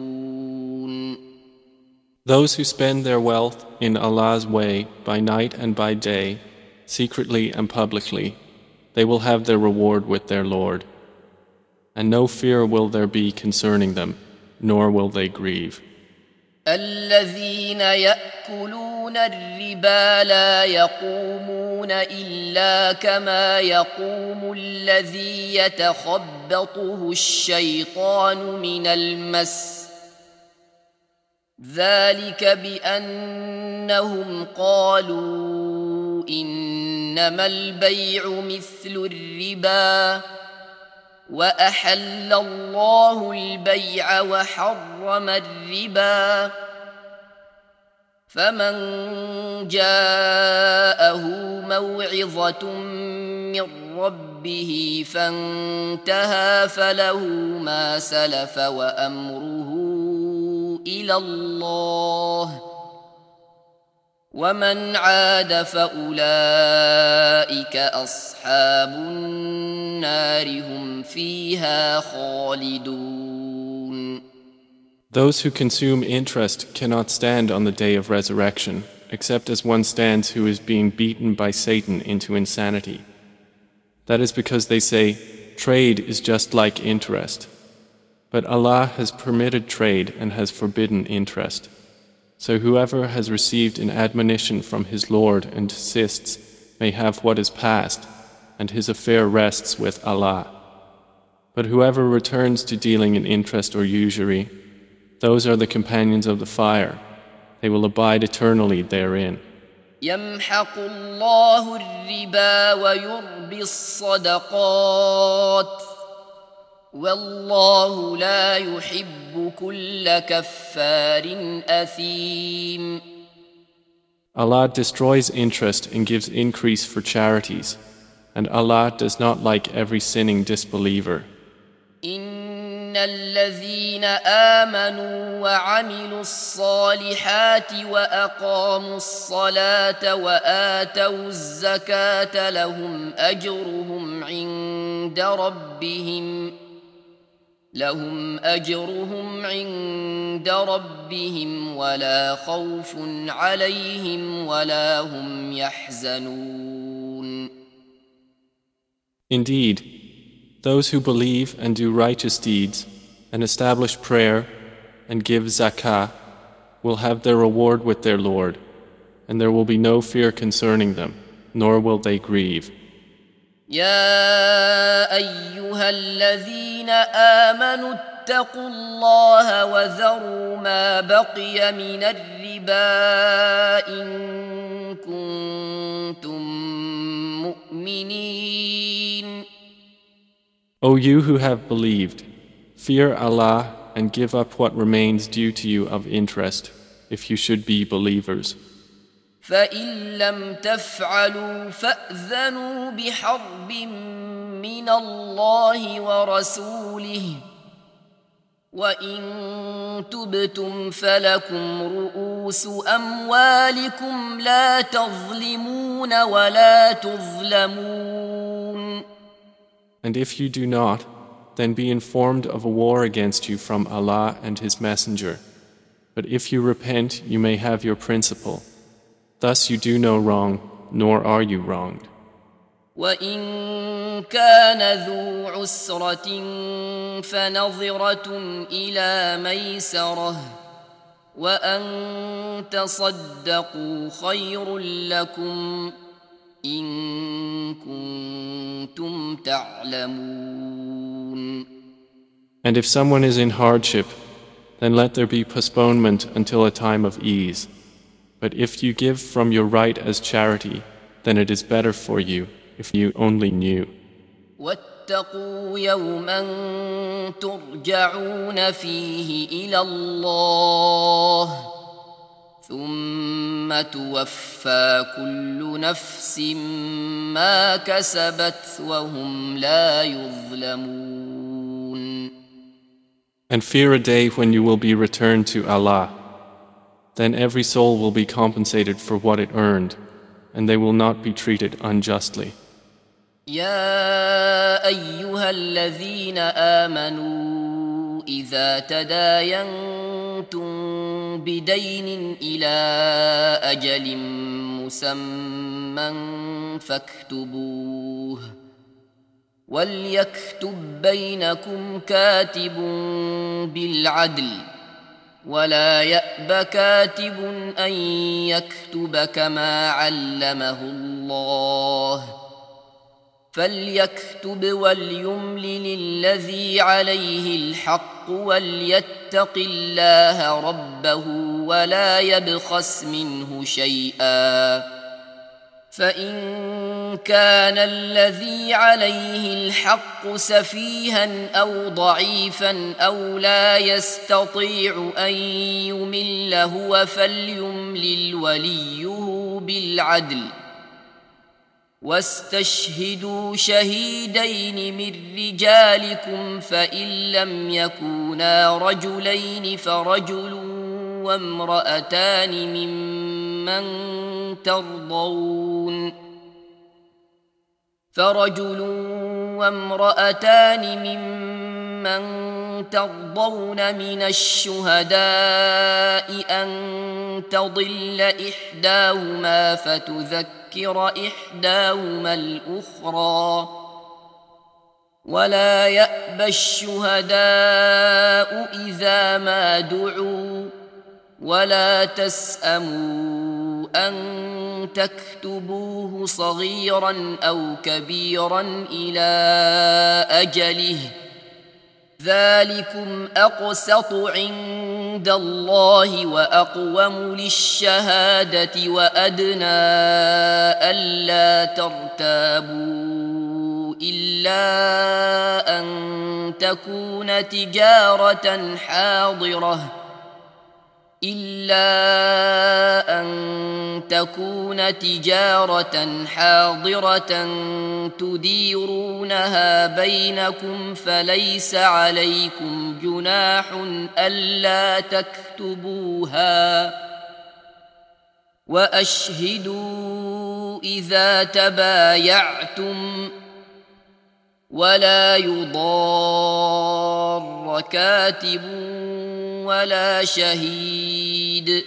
Those who spend their wealth in Allah's way by night and by day, secretly and publicly, they will have their reward with their Lord. And no fear will there be concerning them, nor will they grieve. الذين يأكلون الربا لا يقومون إلا كما يقوم الذي يتخبطه الشيطان من المس ذلك بأنهم قالوا إنما البيع مثل الربا وأحل الله البيع وحرم الربا فمن جاءه موعظة من ربه فانتهى فله ما سلف وأمره إلى الله ومن عاد فأولئك أصحاب النار هم فيها خالدون. Those who consume interest cannot stand on the day of resurrection, except as one stands who is being beaten by Satan into insanity. That is because they say, trade is just like interest. But Allah has permitted trade and has forbidden interest. So whoever has received an admonition from his Lord and desists may have what is past, and his affair rests with Allah. But whoever returns to dealing in interest or usury, those are the companions of the fire. They will abide eternally therein. يمحق الله الربا ويربي الصدقات والله لا يحب كل كفار أثيم. Allah destroys interest and gives increase for charities, and Allah does not like every sinning disbeliever. إن الذين آمنوا وعملوا الصالحات وأقاموا الصلاة وآتوا الزكاة لهم أجرهم عند ربهم ولا خوف عليهم ولا هم يحزنون. Indeed, those who believe and do righteous deeds and establish prayer and give zakah will have their reward with their Lord, and there will be no fear concerning them, nor will they grieve. يا أيها الذين آمنوا اتقوا الله وذروا ما بقي من الربا إن كنتم مؤمنين. O you who have believed, fear Allah and give up what remains due to you of interest, if you should be believers. فإن لم تفعلوا فأذنوا بحرب من الله ورسوله وإن تبتم فلكم رؤوس أموالكم لا تظلمون ولا تظلمون. And if you do not, then be informed of a war against you from Allah and His Messenger. But if you repent, you may have your principle. Thus you do no wrong, nor are you wronged. وَإِن كَانَ ذُو عُسْرَةٍ فَنَظِرَةٌ إِلَى مَيْسَرَةٍ وَأَن تَصَدَّقُوا خَيْرٌ لَكُمْ إِن كُنتُمْ تَعْلَمُونَ. And if someone is in hardship, then let there be postponement until a time of ease. But if you give from your right as charity, then it is better for you if you only knew. واتقوا يوما ترجعون فيه إلى الله ثم توفى كل نفس ما كسبت وهم لا يظلمون. And fear a day when you will be returned to Allah. Then every soul will be compensated for what it earned, and they will not be treated unjustly. يا أيها الذين آمنوا إذا تداينتم بدين إلى أجل مسمى فاكتبوه وليكتب بينكم كاتب بالعدل ولا يأب كاتب أن يكتب كما علمه الله فليكتب وليملل الذي عليه الحق وليتق الله ربه ولا يبخس منه شيئا فإن كان الذي عليه الحق سفيها أو ضعيفا أو لا يستطيع أن يمل هو فليملل وليه بالعدل واستشهدوا شهيدين من رجالكم فإن لم يكونا رجلين فرجل وامرأتان ممن ترضون من الشهداء أن تضل إحداهما فتذكر إحداهما الأخرى ولا يأبى الشهداء إذا ما دعوا ولا تسأموا أن تكتبوه صغيرا أو كبيرا إلى أجله ذلكم أقسط عند الله وأقوم للشهادة وأدنى ألا ترتابوا إلا أن تكون تجارة حاضرة تديرونها بينكم فليس عليكم جناح ألا تكتبوها وأشهدوا إذا تبايعتم ولا يضار كاتب ولا شهيد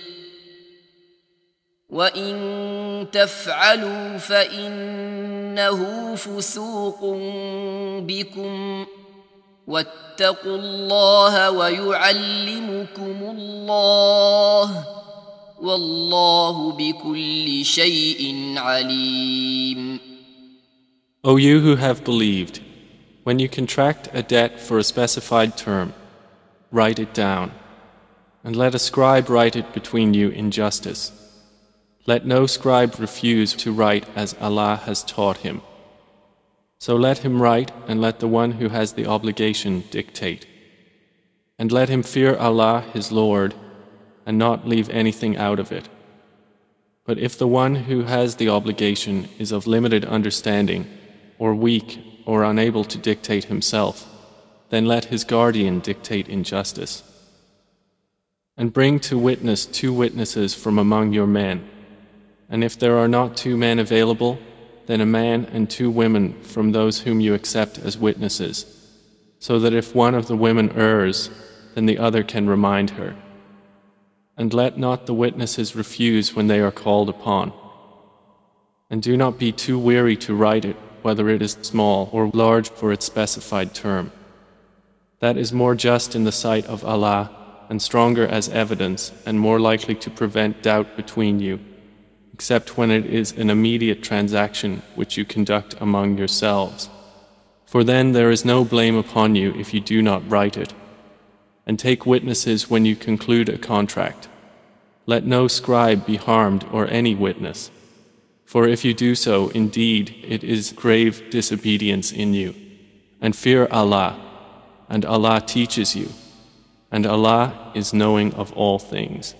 وإن تفعلوا فإنه فسوق بكم واتقوا الله ويعلمكم الله والله بكل شيء عليم. O you who have believed, when you contract a debt for a specified term, write it down, and let a scribe write it between you in justice. Let no scribe refuse to write as Allah has taught him. So let him write, and let the one who has the obligation dictate. And let him fear Allah his Lord, and not leave anything out of it. But if the one who has the obligation is of limited understanding, or weak, or unable to dictate himself, then let his guardian dictate injustice. And bring to witness 2 witnesses from among your men. And if there are not 2 men available, then a man and 2 women from those whom you accept as witnesses, so that if one of the women errs, then the other can remind her. And let not the witnesses refuse when they are called upon. And do not be too weary to write it, whether it is small or large for its specified term. That is more just in the sight of Allah, and stronger as evidence, and more likely to prevent doubt between you, except when it is an immediate transaction which you conduct among yourselves. For then there is no blame upon you if you do not write it. And take witnesses when you conclude a contract. Let no scribe be harmed or any witness. For if you do so, indeed, it is grave disobedience in you. and fear Allah, and Allah teaches you, and Allah is knowing of all things.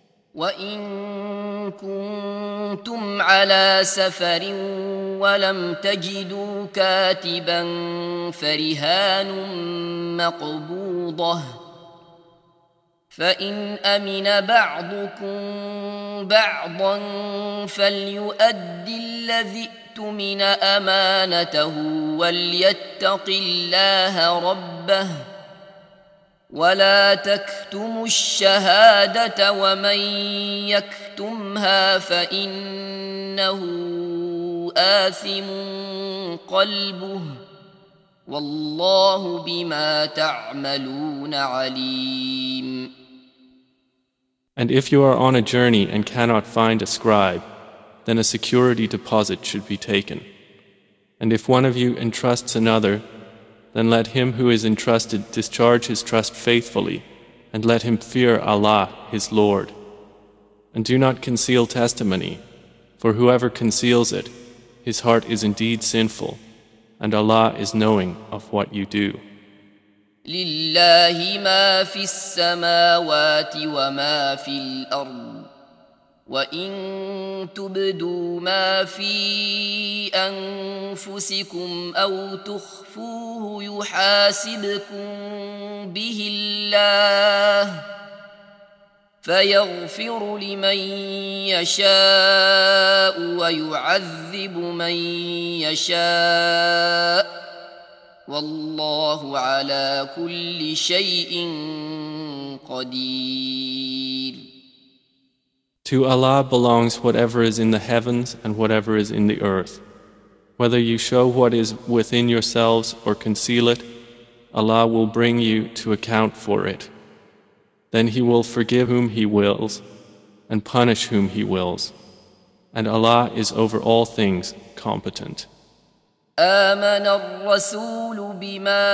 وإن كنتم على سفر ولم تجدوا كاتبا فرهان مقبوضة فإن أمن بعضكم بعضا فليؤد الذي اؤتمن أمانته وليتق الله ربه ولا تكتموا الشهادة ومن يكتمها فإنه آثم قلبه والله بما تعملون عليم. And if you are on a journey and cannot find a scribe, then a security deposit should be taken. And if one of you entrusts another, then let him who is entrusted discharge his trust faithfully, and let him fear Allah, his Lord. And do not conceal testimony, for whoever conceals it, his heart is indeed sinful, and Allah is knowing of what you do. لله ما في السماوات وما في الأرض وإن تبدوا ما في أنفسكم أو تخفوه يحاسبكم به الله فيغفر لمن يشاء ويعذب من يشاء والله على كل شيء قدير. To Allah belongs whatever is in the heavens and whatever is in the earth. Whether you show what is within yourselves or conceal it, Allah will bring you to account for it. Then He will forgive whom He wills and punish whom He wills. And Allah is over all things competent. آمن الرسول بما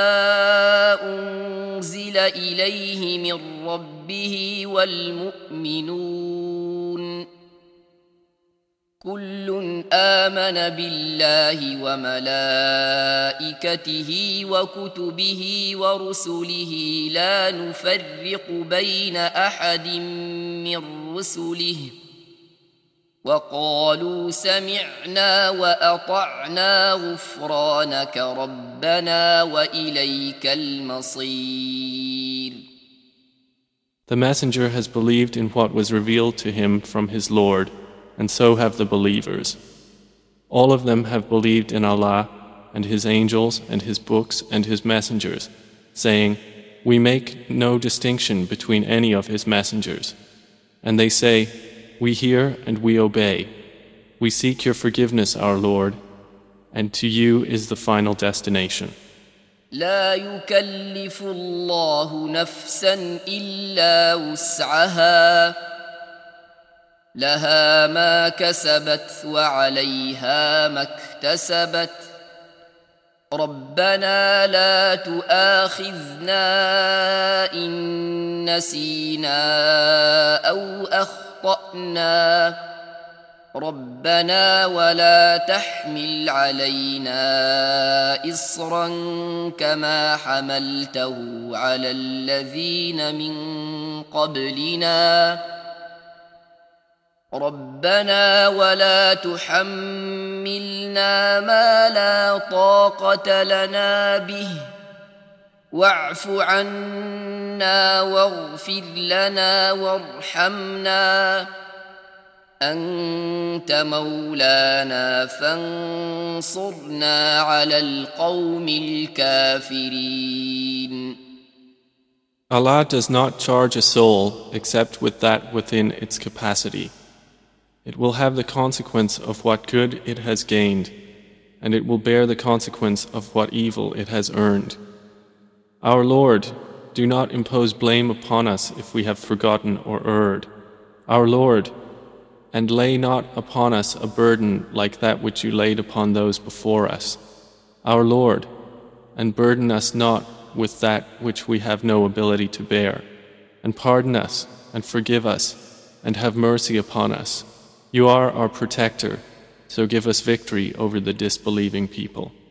أنزل إليه من ربه والمؤمنون كل آمن بالله وملائكته وكتبه ورسله لا نفرق بين أحد من رسله وقالوا سمعنا وأطعنا غفرانك ربنا وإليك المصير. The messenger has believed in what was revealed to him from his Lord, and so have the believers. All of them have believed in Allah and His angels and His books and His messengers, saying, "We make no distinction between any of His messengers." And they say, "We hear and we obey. We seek your forgiveness, our Lord, and to you is the final destination." لا يكلف الله نفسا إلا وسعها لها ما كسبت وعليها ما اكتسبت ربنا لا تؤاخذنا إن نسينا أو أخطأنا ربنا ولا تحمل علينا إصرا كما حملته على الذين من قبلنا ربنا ولا تحملنا ما لا طاقة لنا به واعف عنا واغفر لنا وارحمنا أنت مولانا فانصرنا على القوم الكافرين. Allah does not charge a soul except with that within its capacity. It will have the consequence of what good it has gained, and it will bear the consequence of what evil it has earned. Our Lord, do not impose blame upon us if we have forgotten or erred. Our Lord, and lay not upon us a burden like that which you laid upon those before us. Our Lord, and burden us not with that which we have no ability to bear. And pardon us, and forgive us, and have mercy upon us. You are our protector, so give us victory over the disbelieving people.